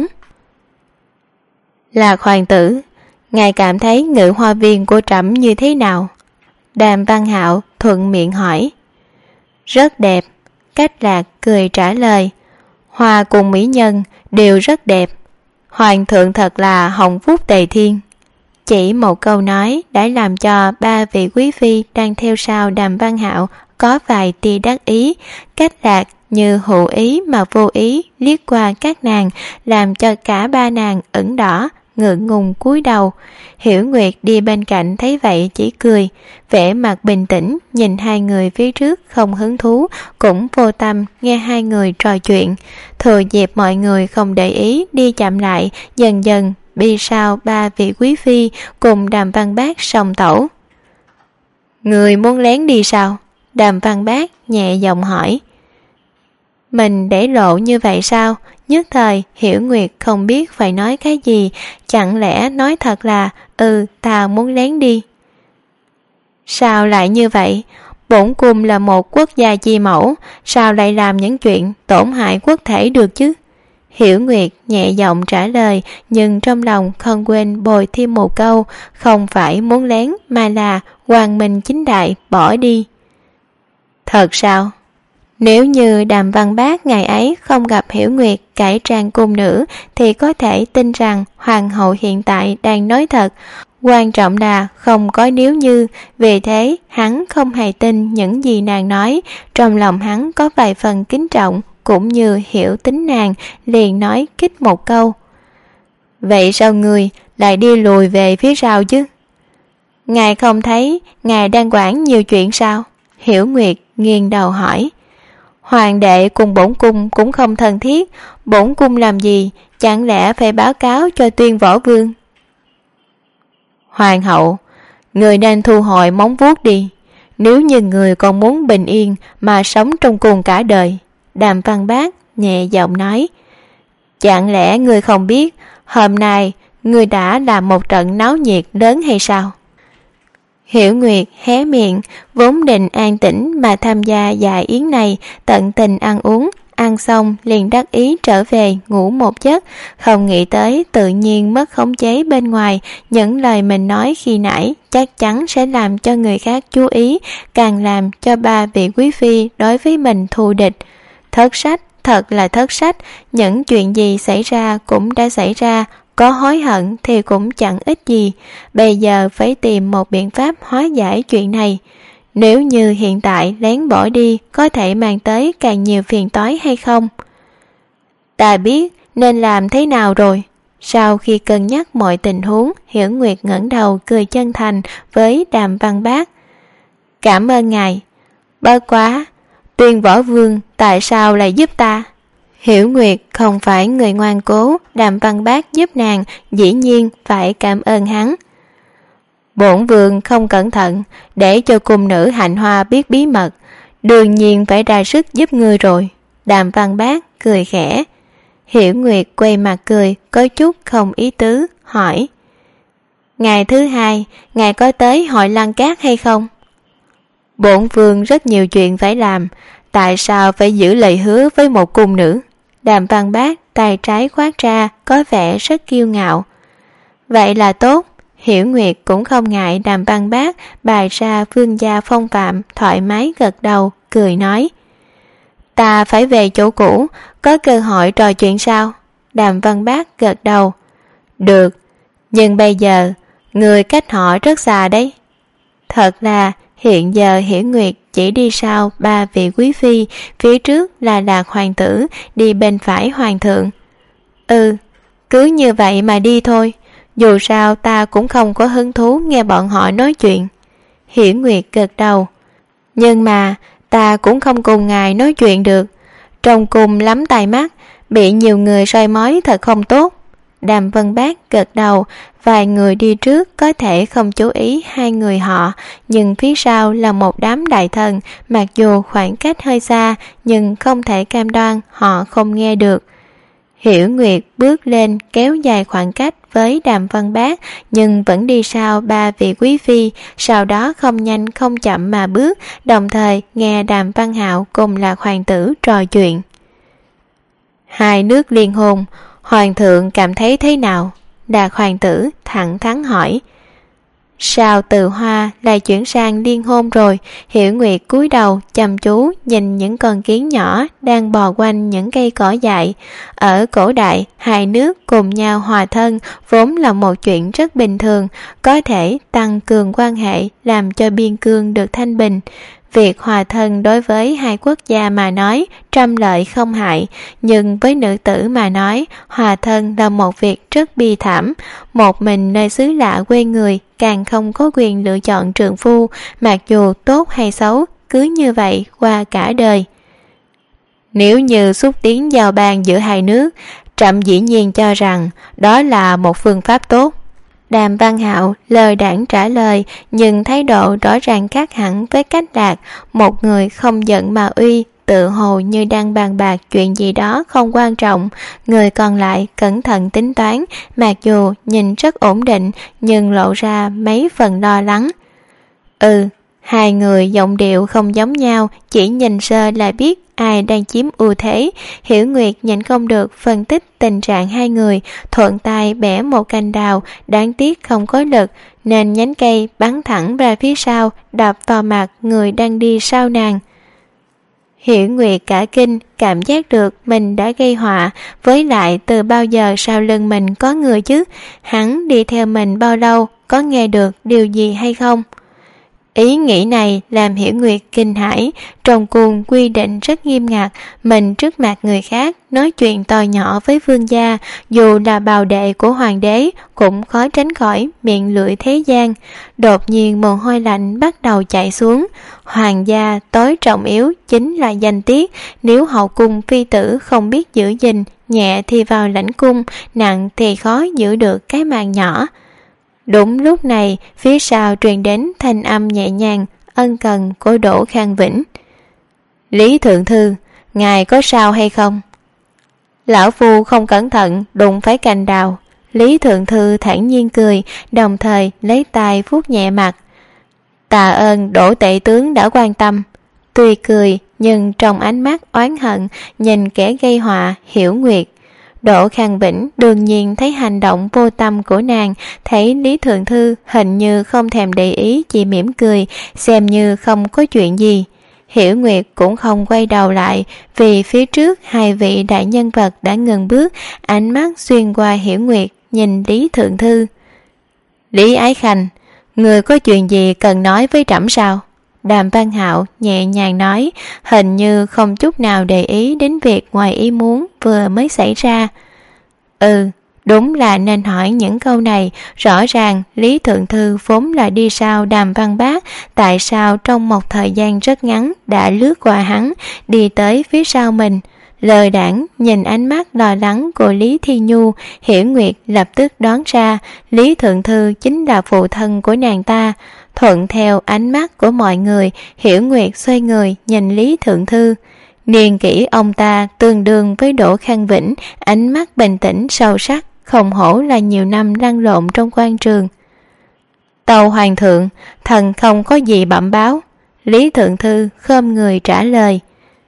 Lạc hoàng tử, ngài cảm thấy ngự hoa viên của trẫm như thế nào? Đàm Văn Hạo thuận miệng hỏi. Rất đẹp. Cách Lạc cười trả lời. Hoa cùng mỹ nhân đều rất đẹp. Hoàng thượng thật là hồng phúc tề thiên. Chỉ một câu nói đã làm cho ba vị quý phi đang theo sau Đàm Văn Hạo có vài tia đắc ý. Cách Lạc như hữu ý mà vô ý liếc qua các nàng, làm cho cả ba nàng ửng đỏ, ngượng ngùng cúi đầu. Hiểu Nguyệt đi bên cạnh thấy vậy chỉ cười, vẻ mặt bình tĩnh nhìn hai người phía trước không hứng thú, cũng vô tâm nghe hai người trò chuyện. Thừa dịp mọi người không để ý đi chậm lại, dần dần đi sau ba vị quý phi cùng Đàm Văn Bác song tẩu. Người muốn lén đi sao? Đàm Văn Bác nhẹ giọng hỏi. Mình để lộ như vậy sao? Nhất thời Hiểu Nguyệt không biết phải nói cái gì, chẳng lẽ nói thật là ta muốn lén đi. Sao lại như vậy? Bổn cung là một quốc gia chi mẫu, sao lại làm những chuyện tổn hại quốc thể được chứ? Hiểu Nguyệt nhẹ giọng trả lời, nhưng trong lòng không quên bồi thêm một câu, không phải muốn lén mà là quang minh chính đại bỏ đi. Thật sao? Nếu như Đàm Văn Bác ngày ấy không gặp Hiểu Nguyệt cải trang cung nữ thì có thể tin rằng hoàng hậu hiện tại đang nói thật. Quan trọng là không có nếu như, vì thế hắn không hề tin những gì nàng nói. Trong lòng hắn có vài phần kính trọng cũng như hiểu tính nàng, liền nói kích một câu. Vậy sao người lại đi lùi về phía sau chứ? Ngài không thấy ngài đang quản nhiều chuyện sao? Hiểu Nguyệt nghiêng đầu hỏi. Hoàng đệ cùng bổn cung cũng không thân thiết, bổn cung làm gì chẳng lẽ phải báo cáo cho Tuyên Võ Vương? Hoàng hậu, người nên thu hồi móng vuốt đi, nếu như người còn muốn bình yên mà sống trong cung cả đời. Đàm Văn Bác nhẹ giọng nói. Chẳng lẽ người không biết hôm nay người đã làm một trận náo nhiệt lớn hay sao? Hiểu Nguyệt hé miệng, vốn định an tĩnh mà tham gia dạ yến này, tận tình ăn uống, ăn xong liền đắc ý trở về ngủ một giấc, không nghĩ tới tự nhiên mất khống chế bên ngoài. Những lời mình nói khi nãy chắc chắn sẽ làm cho người khác chú ý, càng làm cho ba vị quý phi đối với mình thù địch. Thất sách, thật là thất sách, những chuyện gì xảy ra cũng đã xảy ra, có hối hận thì cũng chẳng ích gì. Bây giờ phải tìm một biện pháp hóa giải chuyện này. Nếu như hiện tại lén bỏ đi có thể mang tới càng nhiều phiền toái hay không? Ta biết nên làm thế nào rồi. Sau khi cân nhắc mọi tình huống, Hiểu Nguyệt ngẩng đầu cười chân thành với Đàm Văn Bác. Cảm ơn ngài. Bất quá, Tuyên Võ Vương tại sao lại giúp ta? Hiểu Nguyệt không phải người ngoan cố, Đàm Văn Bác giúp nàng dĩ nhiên phải cảm ơn hắn. Bổn vương không cẩn thận để cho cung nữ Hạnh Hoa biết bí mật, đương nhiên phải ra sức giúp ngươi rồi. Đàm Văn Bác cười khẽ. Hiểu Nguyệt quay mặt cười có chút không ý tứ, hỏi. Ngày thứ hai, ngài có tới hội Lăng Cát hay không? Bổn vương rất nhiều chuyện phải làm, tại sao phải giữ lời hứa với một cung nữ? Đàm Văn Bác tay trái khoát ra, có vẻ rất kiêu ngạo. Vậy là tốt. Hiểu Nguyệt cũng không ngại Đàm Văn Bác bày ra vương gia phong phạm, thoải mái gật đầu, cười nói. Ta phải về chỗ cũ, có cơ hội trò chuyện sao? Đàm Văn Bác gật đầu. Được, nhưng bây giờ người cách họ rất xa đấy. Thật là hiện giờ Hiểu Nguyệt chỉ đi sau ba vị quý phi, phía trước là Lạc hoàng tử, đi bên phải hoàng thượng. Cứ như vậy mà đi thôi, dù sao ta cũng không có hứng thú nghe bọn họ nói chuyện. Hiểu Nguyệt gật đầu. Nhưng mà ta cũng không cùng ngài nói chuyện được, trong cung lắm tai mắt, bị nhiều người soi mói thật không tốt. Đàm Văn Bác gật đầu. Vài người đi trước có thể không chú ý hai người họ, nhưng phía sau là một đám đại thần, mặc dù khoảng cách hơi xa nhưng không thể cam đoan họ không nghe được. Hiểu Nguyệt bước lên kéo dài khoảng cách với Đàm Văn Bác, nhưng vẫn đi sau ba vị quý phi, sau đó không nhanh không chậm mà bước, đồng thời nghe Đàm Văn Hạo cùng Lạc hoàng tử trò chuyện. Hai nước liên hôn, hoàng thượng cảm thấy thế nào? Lạc hoàng tử thẳng thắn hỏi. Sao từ hoa lại chuyển sang liên hôn rồi? Hiểu Nguyệt cúi đầu chăm chú nhìn những con kiến nhỏ đang bò quanh những cây cỏ dại. Ở cổ đại, hai nước cùng nhau hòa thân vốn là một chuyện rất bình thường, có thể tăng cường quan hệ làm cho biên cương được thanh bình. việc hòa thân đối với hai quốc gia mà nói trăm lợi không hại, nhưng với nữ tử mà nói hòa thân là một việc rất bi thảm. Một mình nơi xứ lạ quê người, càng không có quyền lựa chọn trượng phu, mặc dù tốt hay xấu, cứ như vậy qua cả đời. Nếu như xúc tiến giao ban giữa hai nước, trẫm dĩ nhiên cho rằng đó là một phương pháp tốt. Đàm Văn Hạo lơ đãng trả lời, nhưng thái độ rõ ràng khác hẳn với cách Lạc, một người không giận mà uy, tự hồ như đang bàn bạc chuyện gì đó không quan trọng. Người còn lại cẩn thận tính toán, mặc dù nhìn rất ổn định nhưng lộ ra mấy phần lo lắng. Hai người giọng điệu không giống nhau, chỉ nhìn sơ là biết ai đang chiếm ưu thế. Hiểu Nguyệt nhịn không được phân tích tình trạng hai người, thuận tay bẻ một cành đào, đáng tiếc không có lực nên nhánh cây bắn thẳng ra phía sau, đập vào mặt người đang đi sau nàng. Hiểu Nguyệt cả kinh, cảm giác được mình đã gây họa, với lại từ bao giờ sau lưng mình có người chứ? Hắn đi theo mình bao lâu, có nghe được điều gì hay không? Ý nghĩ này làm Hiểu Nguyệt kinh hãi. Trong cung quy định rất nghiêm ngặt, mình trước mặt người khác nói chuyện to nhỏ với vương gia, dù là bào đệ của hoàng đế cũng khó tránh khỏi miệng lưỡi thế gian. Đột nhiên mồ hôi lạnh bắt đầu chảy xuống. Hoàng gia tối trọng yếu chính là danh tiết, nếu hậu cung phi tử không biết giữ gìn, nhẹ thì vào lãnh cung, nặng thì khó giữ được cái mạng nhỏ. Đúng lúc này, phía sau truyền đến thanh âm nhẹ nhàng, ân cần của Đỗ Khang Vĩnh. Lý thượng thư, ngài có sao hay không? Lão phu không cẩn thận đụng phải cành đào. Lý thượng thư thản nhiên cười, đồng thời lấy tay vuốt nhẹ mặt. Tạ ơn Đỗ tể tướng đã quan tâm. Tuy cười nhưng trong ánh mắt oán hận nhìn kẻ gây họa Hiểu Nguyệt. Đỗ Khang Vĩnh đương nhiên thấy hành động vô tâm của nàng, thấy Lý thượng thư hình như không thèm để ý, chỉ mỉm cười, xem như không có chuyện gì. Hiểu Nguyệt cũng không quay đầu lại, vì phía trước hai vị đại nhân vật đã ngừng bước, ánh mắt xuyên qua Hiểu Nguyệt nhìn Lý thượng thư. Lý Ái Khanh, người có chuyện gì cần nói với trẫm sao? Đàm Văn Hạo nhẹ nhàng nói, hình như không chút nào để ý đến việc ngoài ý muốn vừa mới xảy ra. Đúng là nên hỏi những câu này. Rõ ràng Lý thượng thư vốn là đi sau Đàm Văn Bác, tại sao trong một thời gian rất ngắn đã lướt qua hắn, đi tới phía sau mình? Lờ đãng nhìn ánh mắt lo lắng của Lý Thi Nhu, Hiểu Nguyệt lập tức đoán ra Lý thượng thư chính là phụ thân của nàng ta. Thuận theo ánh mắt của mọi người, Hiểu Nguyệt xoay người nhìn Lý thượng thư. Niên kỷ ông ta tương đương với Đỗ Khang Vĩnh, ánh mắt bình tĩnh sâu sắc, không hổ là nhiều năm lăn lộn trong quan trường. Tâu hoàng thượng, thần không có gì bẩm báo. Lý thượng thư khom người trả lời.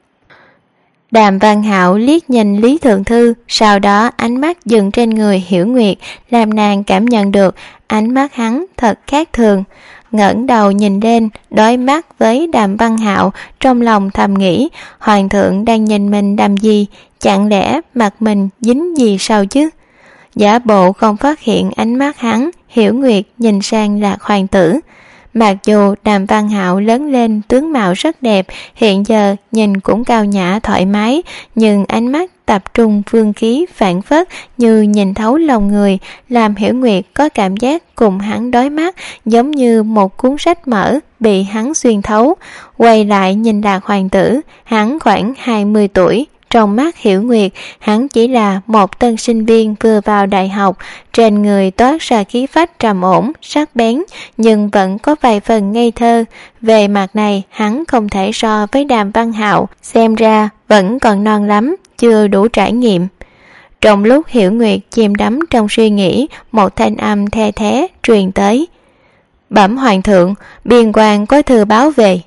Đàm Văn Hạo liếc nhìn Lý thượng thư, sau đó ánh mắt dừng trên người Hiểu Nguyệt, làm nàng cảm nhận được ánh mắt hắn thật khác thường. Ngẩng đầu nhìn lên, đối mắt với Đàm Văn Hạo, trong lòng thầm nghĩ, hoàng thượng đang nhìn mình làm gì, chẳng lẽ mặt mình dính gì sao chứ? Giả bộ không phát hiện ánh mắt hắn, Hiểu Nguyệt nhìn sang Lạc hoàng tử. Mặc dù Đàm Văn Hạo lớn lên tướng mạo rất đẹp, hiện giờ nhìn cũng cao nhã thoải mái, nhưng ánh mắt tập trung vương khí phảng phất như nhìn thấu lòng người, làm Hiểu Nguyệt có cảm giác cùng hắn đối mắt giống như một cuốn sách mở bị hắn xuyên thấu. Quay lại nhìn Lạc hoàng tử, hắn khoảng 20 tuổi. Trong mắt Hiểu Nguyệt, hắn chỉ là một tân sinh viên vừa vào đại học, trên người toát ra khí phách trầm ổn, sắc bén, nhưng vẫn có vài phần ngây thơ. Về mặt này, hắn không thể so với Đàm Văn Hạo, xem ra vẫn còn non lắm, chưa đủ trải nghiệm. Trong lúc Hiểu Nguyệt chìm đắm trong suy nghĩ, một thanh âm the thé truyền tới. Bẩm hoàng thượng, biên quan có thư báo về.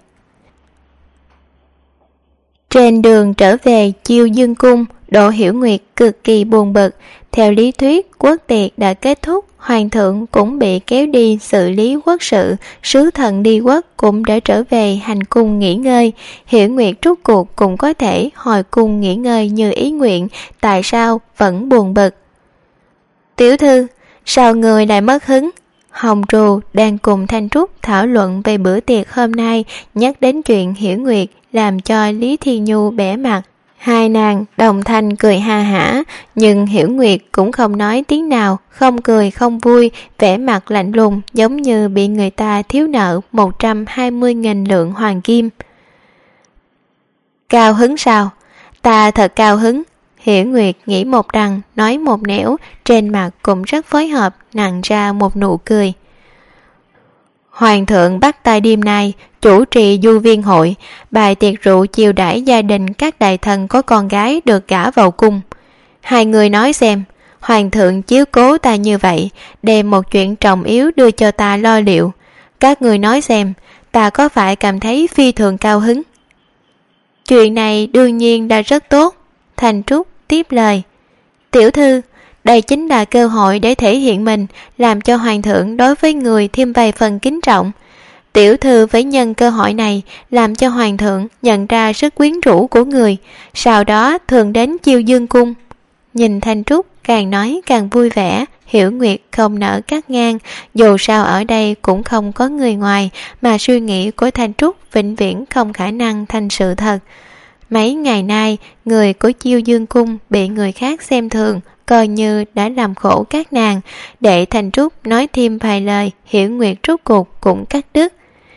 Trên đường trở về Chiêu Dương cung, Đỗ Hiểu Nguyệt cực kỳ buồn bực. Theo lý thuyết, quốc tiệc đã kết thúc, hoàng thượng cũng bị kéo đi xử lý quốc sự, sứ thần đi quốc cũng đã trở về hành cung nghỉ ngơi. Hiểu Nguyệt rốt cuộc cũng có thể hồi cung nghỉ ngơi như ý nguyện, tại sao vẫn buồn bực? Tiểu thư, sao người lại mất hứng? Hồng Trù đang cùng Thanh Trúc thảo luận về bữa tiệc hôm nay, nhắc đến chuyện Hiểu Nguyệt làm cho Lý Thiên Nhu bẽ mặt. Hai nàng đồng thanh cười ha hả, nhưng Hiểu Nguyệt cũng không nói tiếng nào, không cười không vui, vẻ mặt lạnh lùng giống như bị người ta thiếu nợ 120.000 lượng hoàng kim. Cao hứng sao? Ta thật cao hứng. Hiểu Nguyệt nghĩ một đằng nói một nẻo, trên mặt cũng rất phối hợp, nặn ra một nụ cười. Hoàng thượng bắt tay đêm nay chủ trì du viên hội, bài tiệc rượu chiêu đãi gia đình các đại thần có con gái được gả vào cung. Hai người nói xem, hoàng thượng chiếu cố ta như vậy, đem một chuyện trọng yếu đưa cho ta lo liệu. Các người nói xem, ta có phải cảm thấy phi thường cao hứng? Chuyện này đương nhiên đã rất tốt. Thanh Trúc tiếp lời. Tiểu thư, đây chính là cơ hội để thể hiện mình, làm cho hoàng thượng đối với người thêm vài phần kính trọng. Tiểu thư phải nhân cơ hội này làm cho hoàng thượng nhận ra sức quyến rũ của người, sau đó thường đến chiêu dương cung. Nhìn Thanh Trúc càng nói càng vui vẻ, Hiểu Nguyệt không nỡ cắt ngang, dù sao ở đây cũng không có người ngoài, mà suy nghĩ của Thanh Trúc vĩnh viễn không khả năng thành sự thật. Mấy ngày nay, người của chiêu dương cung bị người khác xem thường, coi như đã làm khổ các nàng. Để Thanh Trúc nói thêm vài lời, Hiểu Nguyệt rốt cuộc cũng cắt đứt.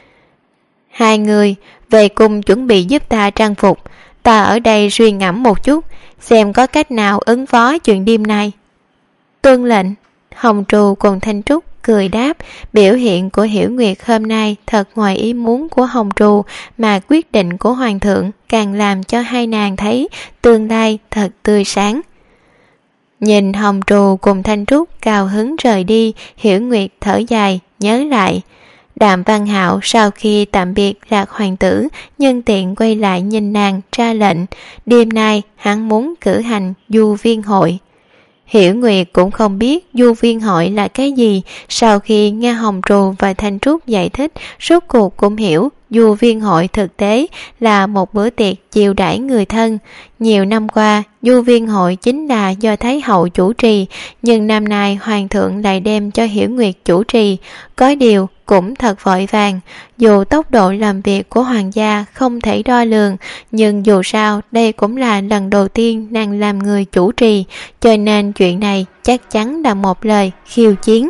Hai người về cùng chuẩn bị giúp ta trang phục, ta ở đây suy ngẫm một chút, xem có cách nào ứng phó chuyện đêm nay. Tuân lệnh. Hồng Trù cùng Thanh Trúc cười đáp. Biểu hiện của Hiểu Nguyệt hôm nay thật ngoài ý muốn của Hồng Trù, mà quyết định của hoàng thượng càng làm cho hai nàng thấy tương lai thật tươi sáng. Nhìn Hồng Trù cùng Thanh Trúc cao hứng rời đi, Hiểu Nguyệt thở dài nhớ lại Đàm Văn Hạo sau khi tạm biệt Lạc hoàng tử, nhân tiện quay lại nhìn nàng ra lệnh, đêm nay hắn muốn cử hành du viên hội. Hiểu Nguyệt cũng không biết du viên hội là cái gì, sau khi nghe Hồng Trù và Thanh Trúc giải thích, rốt cuộc cũng hiểu du viên hội thực tế là một bữa tiệc chiêu đãi người thân. Nhiều năm qua, du viên hội chính là do Thái hậu chủ trì, nhưng năm nay hoàng thượng lại đem cho Hiểu Nguyệt chủ trì, có điều cũng thật vội vàng. Dù tốc độ làm việc của hoàng gia không thể đo lường, nhưng dù sao đây cũng là lần đầu tiên nàng làm người chủ trì, cho nên chuyện này chắc chắn là một lời khiêu chiến.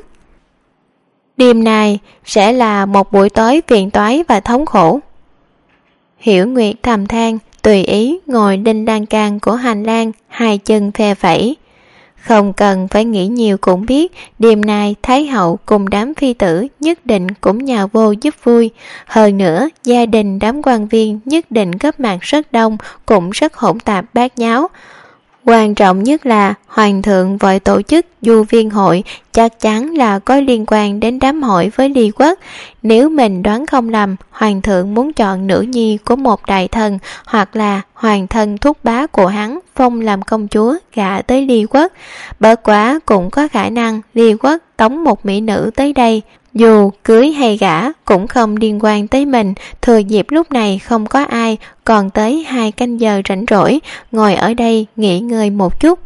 Đêm nay sẽ là một buổi tối phiền toái và thống khổ. Hiểu Nguyệt thầm than, tùy ý ngồi lên lan can của hành lang, hai chân phe phẩy. Không cần phải nghĩ nhiều cũng biết, đêm nay Thái hậu cùng đám phi tử nhất định cũng nhào vô giúp vui. Hơn nữa, gia đình đám quan viên nhất định góp mặt rất đông, cũng rất hỗn tạp bát nháo. Quan trọng nhất là hoàng thượng vội tổ chức du viên hội, chắc chắn là có liên quan đến đám hội với Ly Quốc. Nếu mình đoán không lầm, hoàng thượng muốn chọn nữ nhi của một đại thần, hoặc là hoàng thân thúc bá của hắn phong làm công chúa gả tới Ly Quốc. Bất quá cũng có khả năng Ly Quốc tống một mỹ nữ tới đây, dù cưới hay gả cũng không liên quan tới mình. Thừa dịp lúc này không có ai, còn tới 2 canh giờ rảnh rỗi, ngồi ở đây nghỉ ngơi một chút.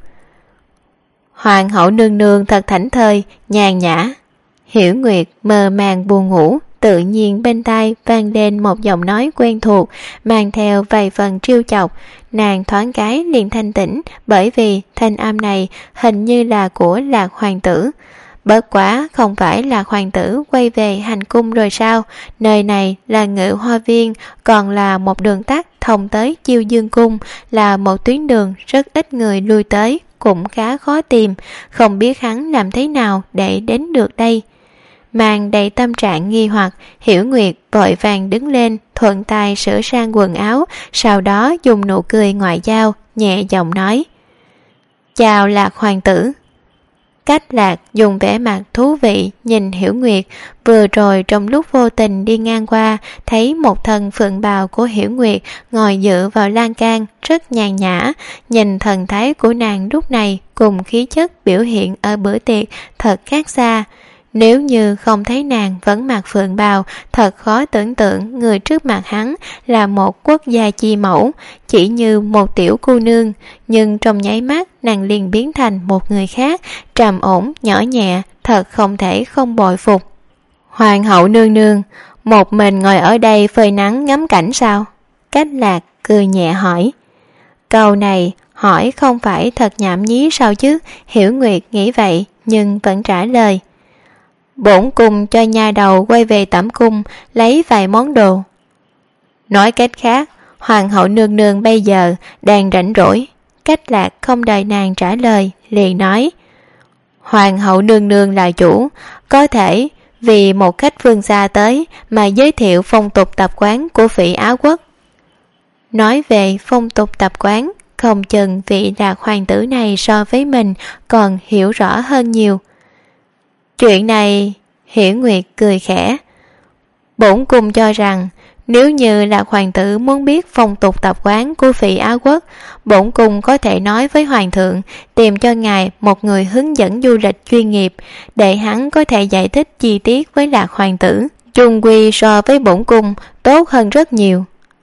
Hoàng hậu nương nương thật thảnh thơi, nhàn nhã. Hiểu Nguyệt mơ màng buồn ngủ, tự nhiên bên tai vang lên một giọng nói quen thuộc, mang theo vài phần trêu chọc. Nàng thoáng cái liền thanh tỉnh, bởi vì thanh âm này hình như là của Lạc hoàng tử. Bất quá không phải là hoàng tử quay về hành cung rồi sao? Nơi này là Ngự Hoa Viên, còn là một đường tắt thông tới chiêu dương cung, là một tuyến đường rất ít người lui tới, cũng khá khó tìm. Không biết hắn làm thế nào để đến được đây. Mang đầy tâm trạng nghi hoặc, Hiểu Nguyệt vội vàng đứng lên, thuận tay sửa sang quần áo, sau đó dùng nụ cười ngoại giao, nhẹ giọng nói: Chào Lạc hoàng tử. Cách Lạc dùng vẻ mặt thú vị nhìn Hiểu Nguyệt, vừa rồi trong lúc vô tình đi ngang qua, thấy một thân phượng bào của Hiểu Nguyệt ngồi dựa vào lan can, rất nhàn nhã. Nhìn thần thái của nàng lúc này cùng khí chất biểu hiện ở bữa tiệc thật khác xa. Nếu như không thấy nàng vẫn mặc phượng bào, thật khó tưởng tượng người trước mặt hắn là một quốc gia chi mẫu, chỉ như một tiểu cô nương. Nhưng trong nháy mắt nàng liền biến thành một người khác, trầm ổn, nhỏ nhẹ, thật không thể không bội phục. Hoàng hậu nương nương một mình ngồi ở đây phơi nắng ngắm cảnh sao? Cách Lạc cười nhẹ hỏi. Câu này hỏi không phải thật nhảm nhí sao chứ? Hiểu Nguyệt nghĩ vậy nhưng vẫn trả lời. Bổn cung cho nha đầu quay về tẩm cung lấy vài món đồ. Nói cách khác, hoàng hậu nương nương bây giờ đang rảnh rỗi. Cách Lạc không đợi nàng trả lời, liền nói. Hoàng hậu nương nương là chủ, có thể vì một khách phương xa tới mà giới thiệu phong tục tập quán của Phỉ Á Quốc. Nói về phong tục tập quán, không chừng vị Lạc hoàng tử này so với mình còn hiểu rõ hơn nhiều. Chuyện này, Hiểu Nguyệt cười khẽ. Bổn cung cho rằng nếu như Lạc hoàng tử muốn biết phong tục tập quán của Phỉ Á Quốc, bổn cung có thể nói với hoàng thượng tìm cho ngài một người hướng dẫn du lịch chuyên nghiệp để hắn có thể giải thích chi tiết với Lạc hoàng tử, chung quy so với bổn cung tốt hơn rất nhiều.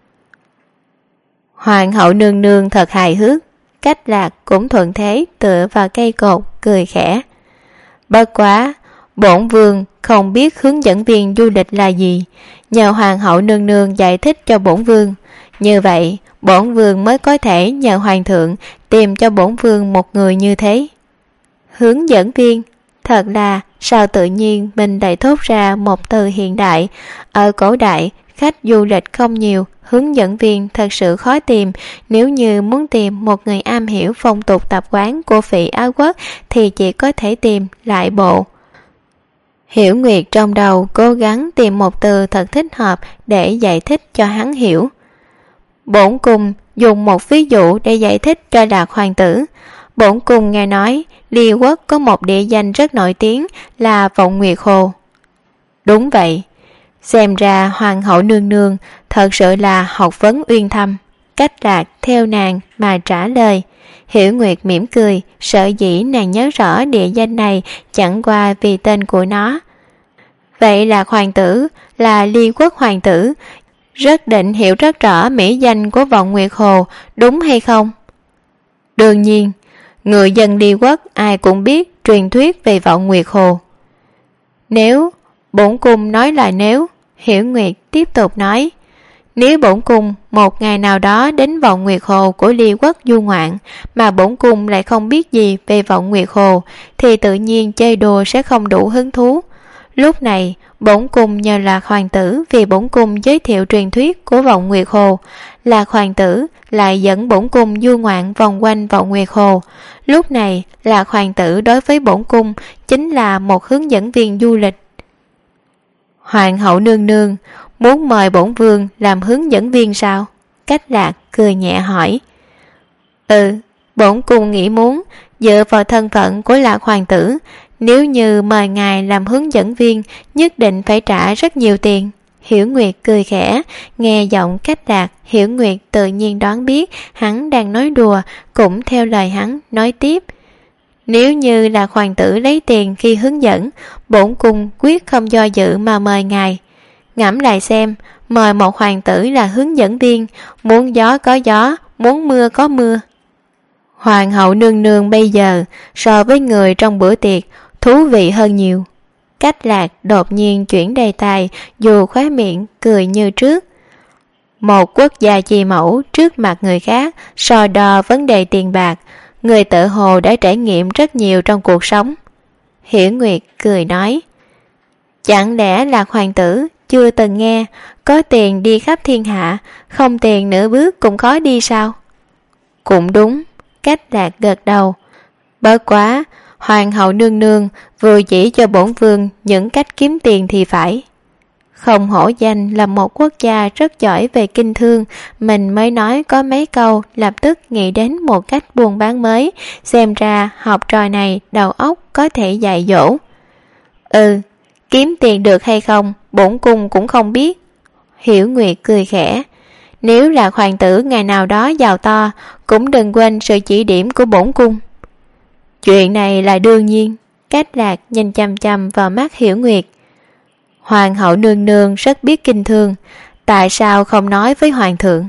Hoàng hậu nương nương thật hài hước. Cách Lạc cũng thuận thế tựa vào cây cột cười khẽ. Bất quá bổn vương không biết hướng dẫn viên du lịch là gì, nhờ hoàng hậu nương nương giải thích cho bổn vương, như vậy bổn vương mới có thể nhờ hoàng thượng tìm cho bổn vương một người như thế. Hướng dẫn viên? Thật là sao tự nhiên mình lại thốt ra một từ hiện đại. Ở cổ đại khách du lịch không nhiều, hướng dẫn viên thật sự khó tìm. Nếu như muốn tìm một người am hiểu phong tục tập quán của Phỉ Á Quốc thì chỉ có thể tìm lại bộ. Hiểu Nguyệt trong đầu cố gắng tìm một từ thật thích hợp để giải thích cho hắn hiểu. Bổn cung dùng một ví dụ để giải thích cho Lạc hoàng tử. Bổn cung nghe nói Ly Quốc có một địa danh rất nổi tiếng là Vọng Nguyệt Hồ. Đúng vậy. Xem ra hoàng hậu nương nương thật sự là học vấn uyên thâm. Cách Lạc theo nàng mà trả lời. Hiểu Nguyệt mỉm cười, sợ dĩ nàng nhớ rõ địa danh này chẳng qua vì tên của nó. Vậy là hoàng tử là Ly Quốc hoàng tử, rất định hiểu rất rõ mỹ danh của Vọng Nguyệt Hồ, đúng hay không? Đương nhiên, người dân Ly Quốc ai cũng biết truyền thuyết về Vọng Nguyệt Hồ. Nếu, bổn cung nói là nếu, Hiểu Nguyệt tiếp tục nói. Nếu bổn cung một ngày nào đó đến Vọng Nguyệt Hồ của Ly Quốc du ngoạn mà bổn cung lại không biết gì về Vọng Nguyệt Hồ thì tự nhiên chơi đùa sẽ không đủ hứng thú. Lúc này bổn cung nhờ Lạc hoàng tử vì bổn cung giới thiệu truyền thuyết của Vọng Nguyệt Hồ. Lạc hoàng tử lại dẫn bổn cung du ngoạn vòng quanh Vọng Nguyệt Hồ. Lúc này Lạc hoàng tử đối với bổn cung chính là một hướng dẫn viên du lịch. Hoàng hậu nương nương muốn mời bổn vương làm hướng dẫn viên sao? Cách Lạc cười nhẹ hỏi. Bổn cung nghĩ muốn dựa vào thân phận của Lạc hoàng tử, nếu như mời ngài làm hướng dẫn viên nhất định phải trả rất nhiều tiền. Hiểu Nguyệt cười khẽ, nghe giọng Cách Lạc, Hiểu Nguyệt tự nhiên đoán biết hắn đang nói đùa, cũng theo lời hắn nói tiếp. Nếu như là hoàng tử lấy tiền khi hướng dẫn, bổn cung quyết không do dự mà mời ngài. Ngẫm lại xem, mời một hoàng tử là hướng dẫn viên, muốn gió có gió, muốn mưa có mưa. Hoàng hậu nương nương bây giờ so với người trong bữa tiệc thú vị hơn nhiều. Cách Lạc đột nhiên chuyển đề tài, dù khóe miệng cười như trước. Một quốc gia chi mẫu trước mặt người khác so đo vấn đề tiền bạc, người tự hồ đã trải nghiệm rất nhiều trong cuộc sống. Hiểu Nguyệt cười nói. Chẳng lẽ Lạc hoàng tử chưa từng nghe có tiền đi khắp thiên hạ, không tiền nửa bước cũng khó đi sao? Cũng đúng. Cách Lạc gật đầu. Bất quá hoàng hậu nương nương vừa chỉ cho bổn vương những cách kiếm tiền thì phải. Không hổ danh là một quốc gia rất giỏi về kinh thương, mình mới nói có mấy câu lập tức nghĩ đến một cách buôn bán mới. Xem ra học trò này đầu óc có thể dạy dỗ. Kiếm tiền được hay không bổn cung cũng không biết. Hiểu Nguyệt cười khẽ. Nếu là hoàng tử ngày nào đó giàu to, cũng đừng quên sự chỉ điểm của bổn cung. Chuyện này là đương nhiên. Cách Lạc nhìn chăm chăm vào mắt Hiểu Nguyệt. Hoàng hậu nương nương rất biết kinh thương, tại sao không nói với hoàng thượng?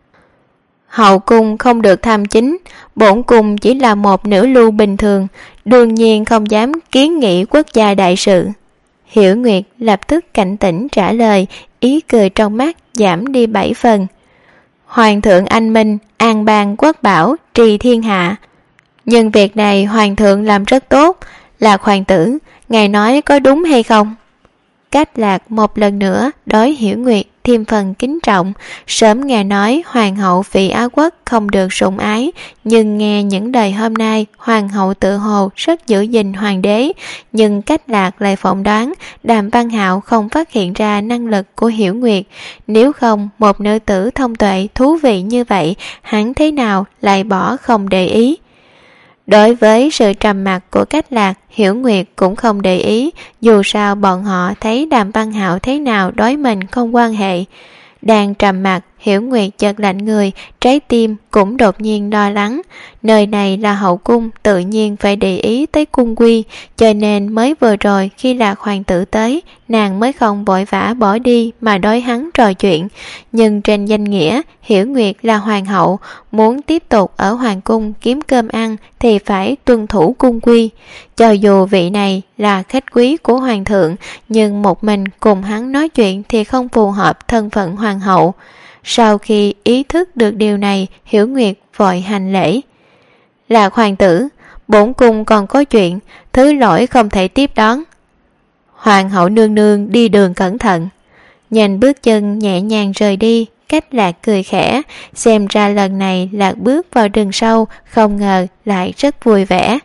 Hậu cung không được tham chính, bổn cung chỉ là một nữ lưu bình thường, đương nhiên không dám kiến nghị quốc gia đại sự. Hiểu Nguyệt lập tức cảnh tỉnh trả lời, ý cười trong mắt giảm đi 7 phần. Hoàng thượng anh minh, an bang quốc bảo, trì thiên hạ. Nhưng việc này hoàng thượng làm rất tốt. Lạc hoàng tử, ngài nói có đúng hay không? Cách Lạc một lần nữa đối Hiểu Nguyệt thêm phần kính trọng. Sớm nghe nói hoàng hậu vì Á Quốc không được sủng ái, nhưng nghe những đời hôm nay hoàng hậu tự hồ rất giữ gìn hoàng đế. Nhưng Cách Lạc lại phỏng đoán Đàm Văn Hạo không phát hiện ra năng lực của Hiểu Nguyệt. Nếu không, một nữ tử thông tuệ thú vị như vậy, hắn thế nào lại bỏ không để ý. Đối với sự trầm mặc của Cách Lạc, Hiểu Nguyệt cũng không để ý, dù sao bọn họ thấy Đàm Văn Hạo thế nào đối mình không quan hệ. Đang trầm mặc, Hiểu Nguyệt chợt lạnh người, trái tim cũng đột nhiên lo lắng. Nơi này là hậu cung, tự nhiên phải để ý tới cung quy, cho nên mới vừa rồi khi Lạc hoàng tử tới, nàng mới không vội vã bỏ đi mà đối hắn trò chuyện. Nhưng trên danh nghĩa, Hiểu Nguyệt là hoàng hậu, muốn tiếp tục ở hoàng cung kiếm cơm ăn thì phải tuân thủ cung quy. Cho dù vị này là khách quý của hoàng thượng, nhưng một mình cùng hắn nói chuyện thì không phù hợp thân phận hoàng hậu. Sau khi ý thức được điều này, Hiểu Nguyệt vội hành lễ. Lạc hoàng tử, bổn cung còn có chuyện, thứ lỗi không thể tiếp đón. Hoàng hậu nương nương đi đường cẩn thận. Nhìn bước chân nhẹ nhàng rời đi, Cách Lạc cười khẽ, xem ra lần này Lạc bước vào rừng sâu, không ngờ lại rất vui vẻ.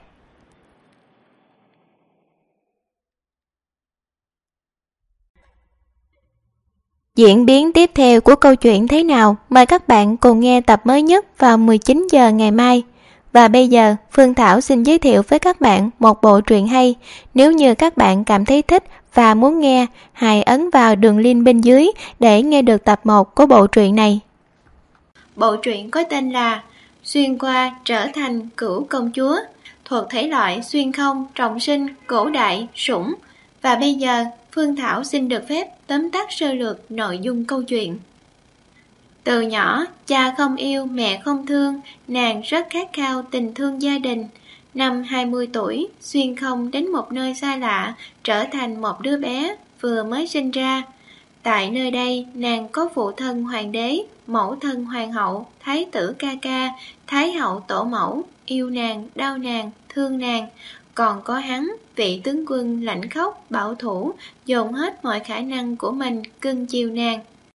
Diễn biến tiếp theo của câu chuyện thế nào? Mời các bạn cùng nghe tập mới nhất vào 19 giờ ngày mai. Và bây giờ, Phương Thảo xin giới thiệu với các bạn một bộ truyện hay. Nếu như các bạn cảm thấy thích và muốn nghe, hãy ấn vào đường link bên dưới để nghe được tập 1 của bộ truyện này. Bộ truyện có tên là Xuyên qua trở thành cửu công chúa, thuộc thể loại xuyên không, trọng sinh, cổ đại, sủng. Và bây giờ, Phương Thảo xin được phép tóm tắt sơ lược nội dung câu chuyện. Từ nhỏ, cha không yêu, mẹ không thương, nàng rất khát khao tình thương gia đình. Năm 20 tuổi, xuyên không đến một nơi xa lạ, trở thành một đứa bé vừa mới sinh ra. Tại nơi đây, nàng có phụ thân hoàng đế, mẫu thân hoàng hậu, thái tử ca ca, thái hậu tổ mẫu, yêu nàng, đau nàng, thương nàng. Còn có hắn, vị tướng quân lạnh khốc, bảo thủ, dồn hết mọi khả năng của mình cưng chiều nàng.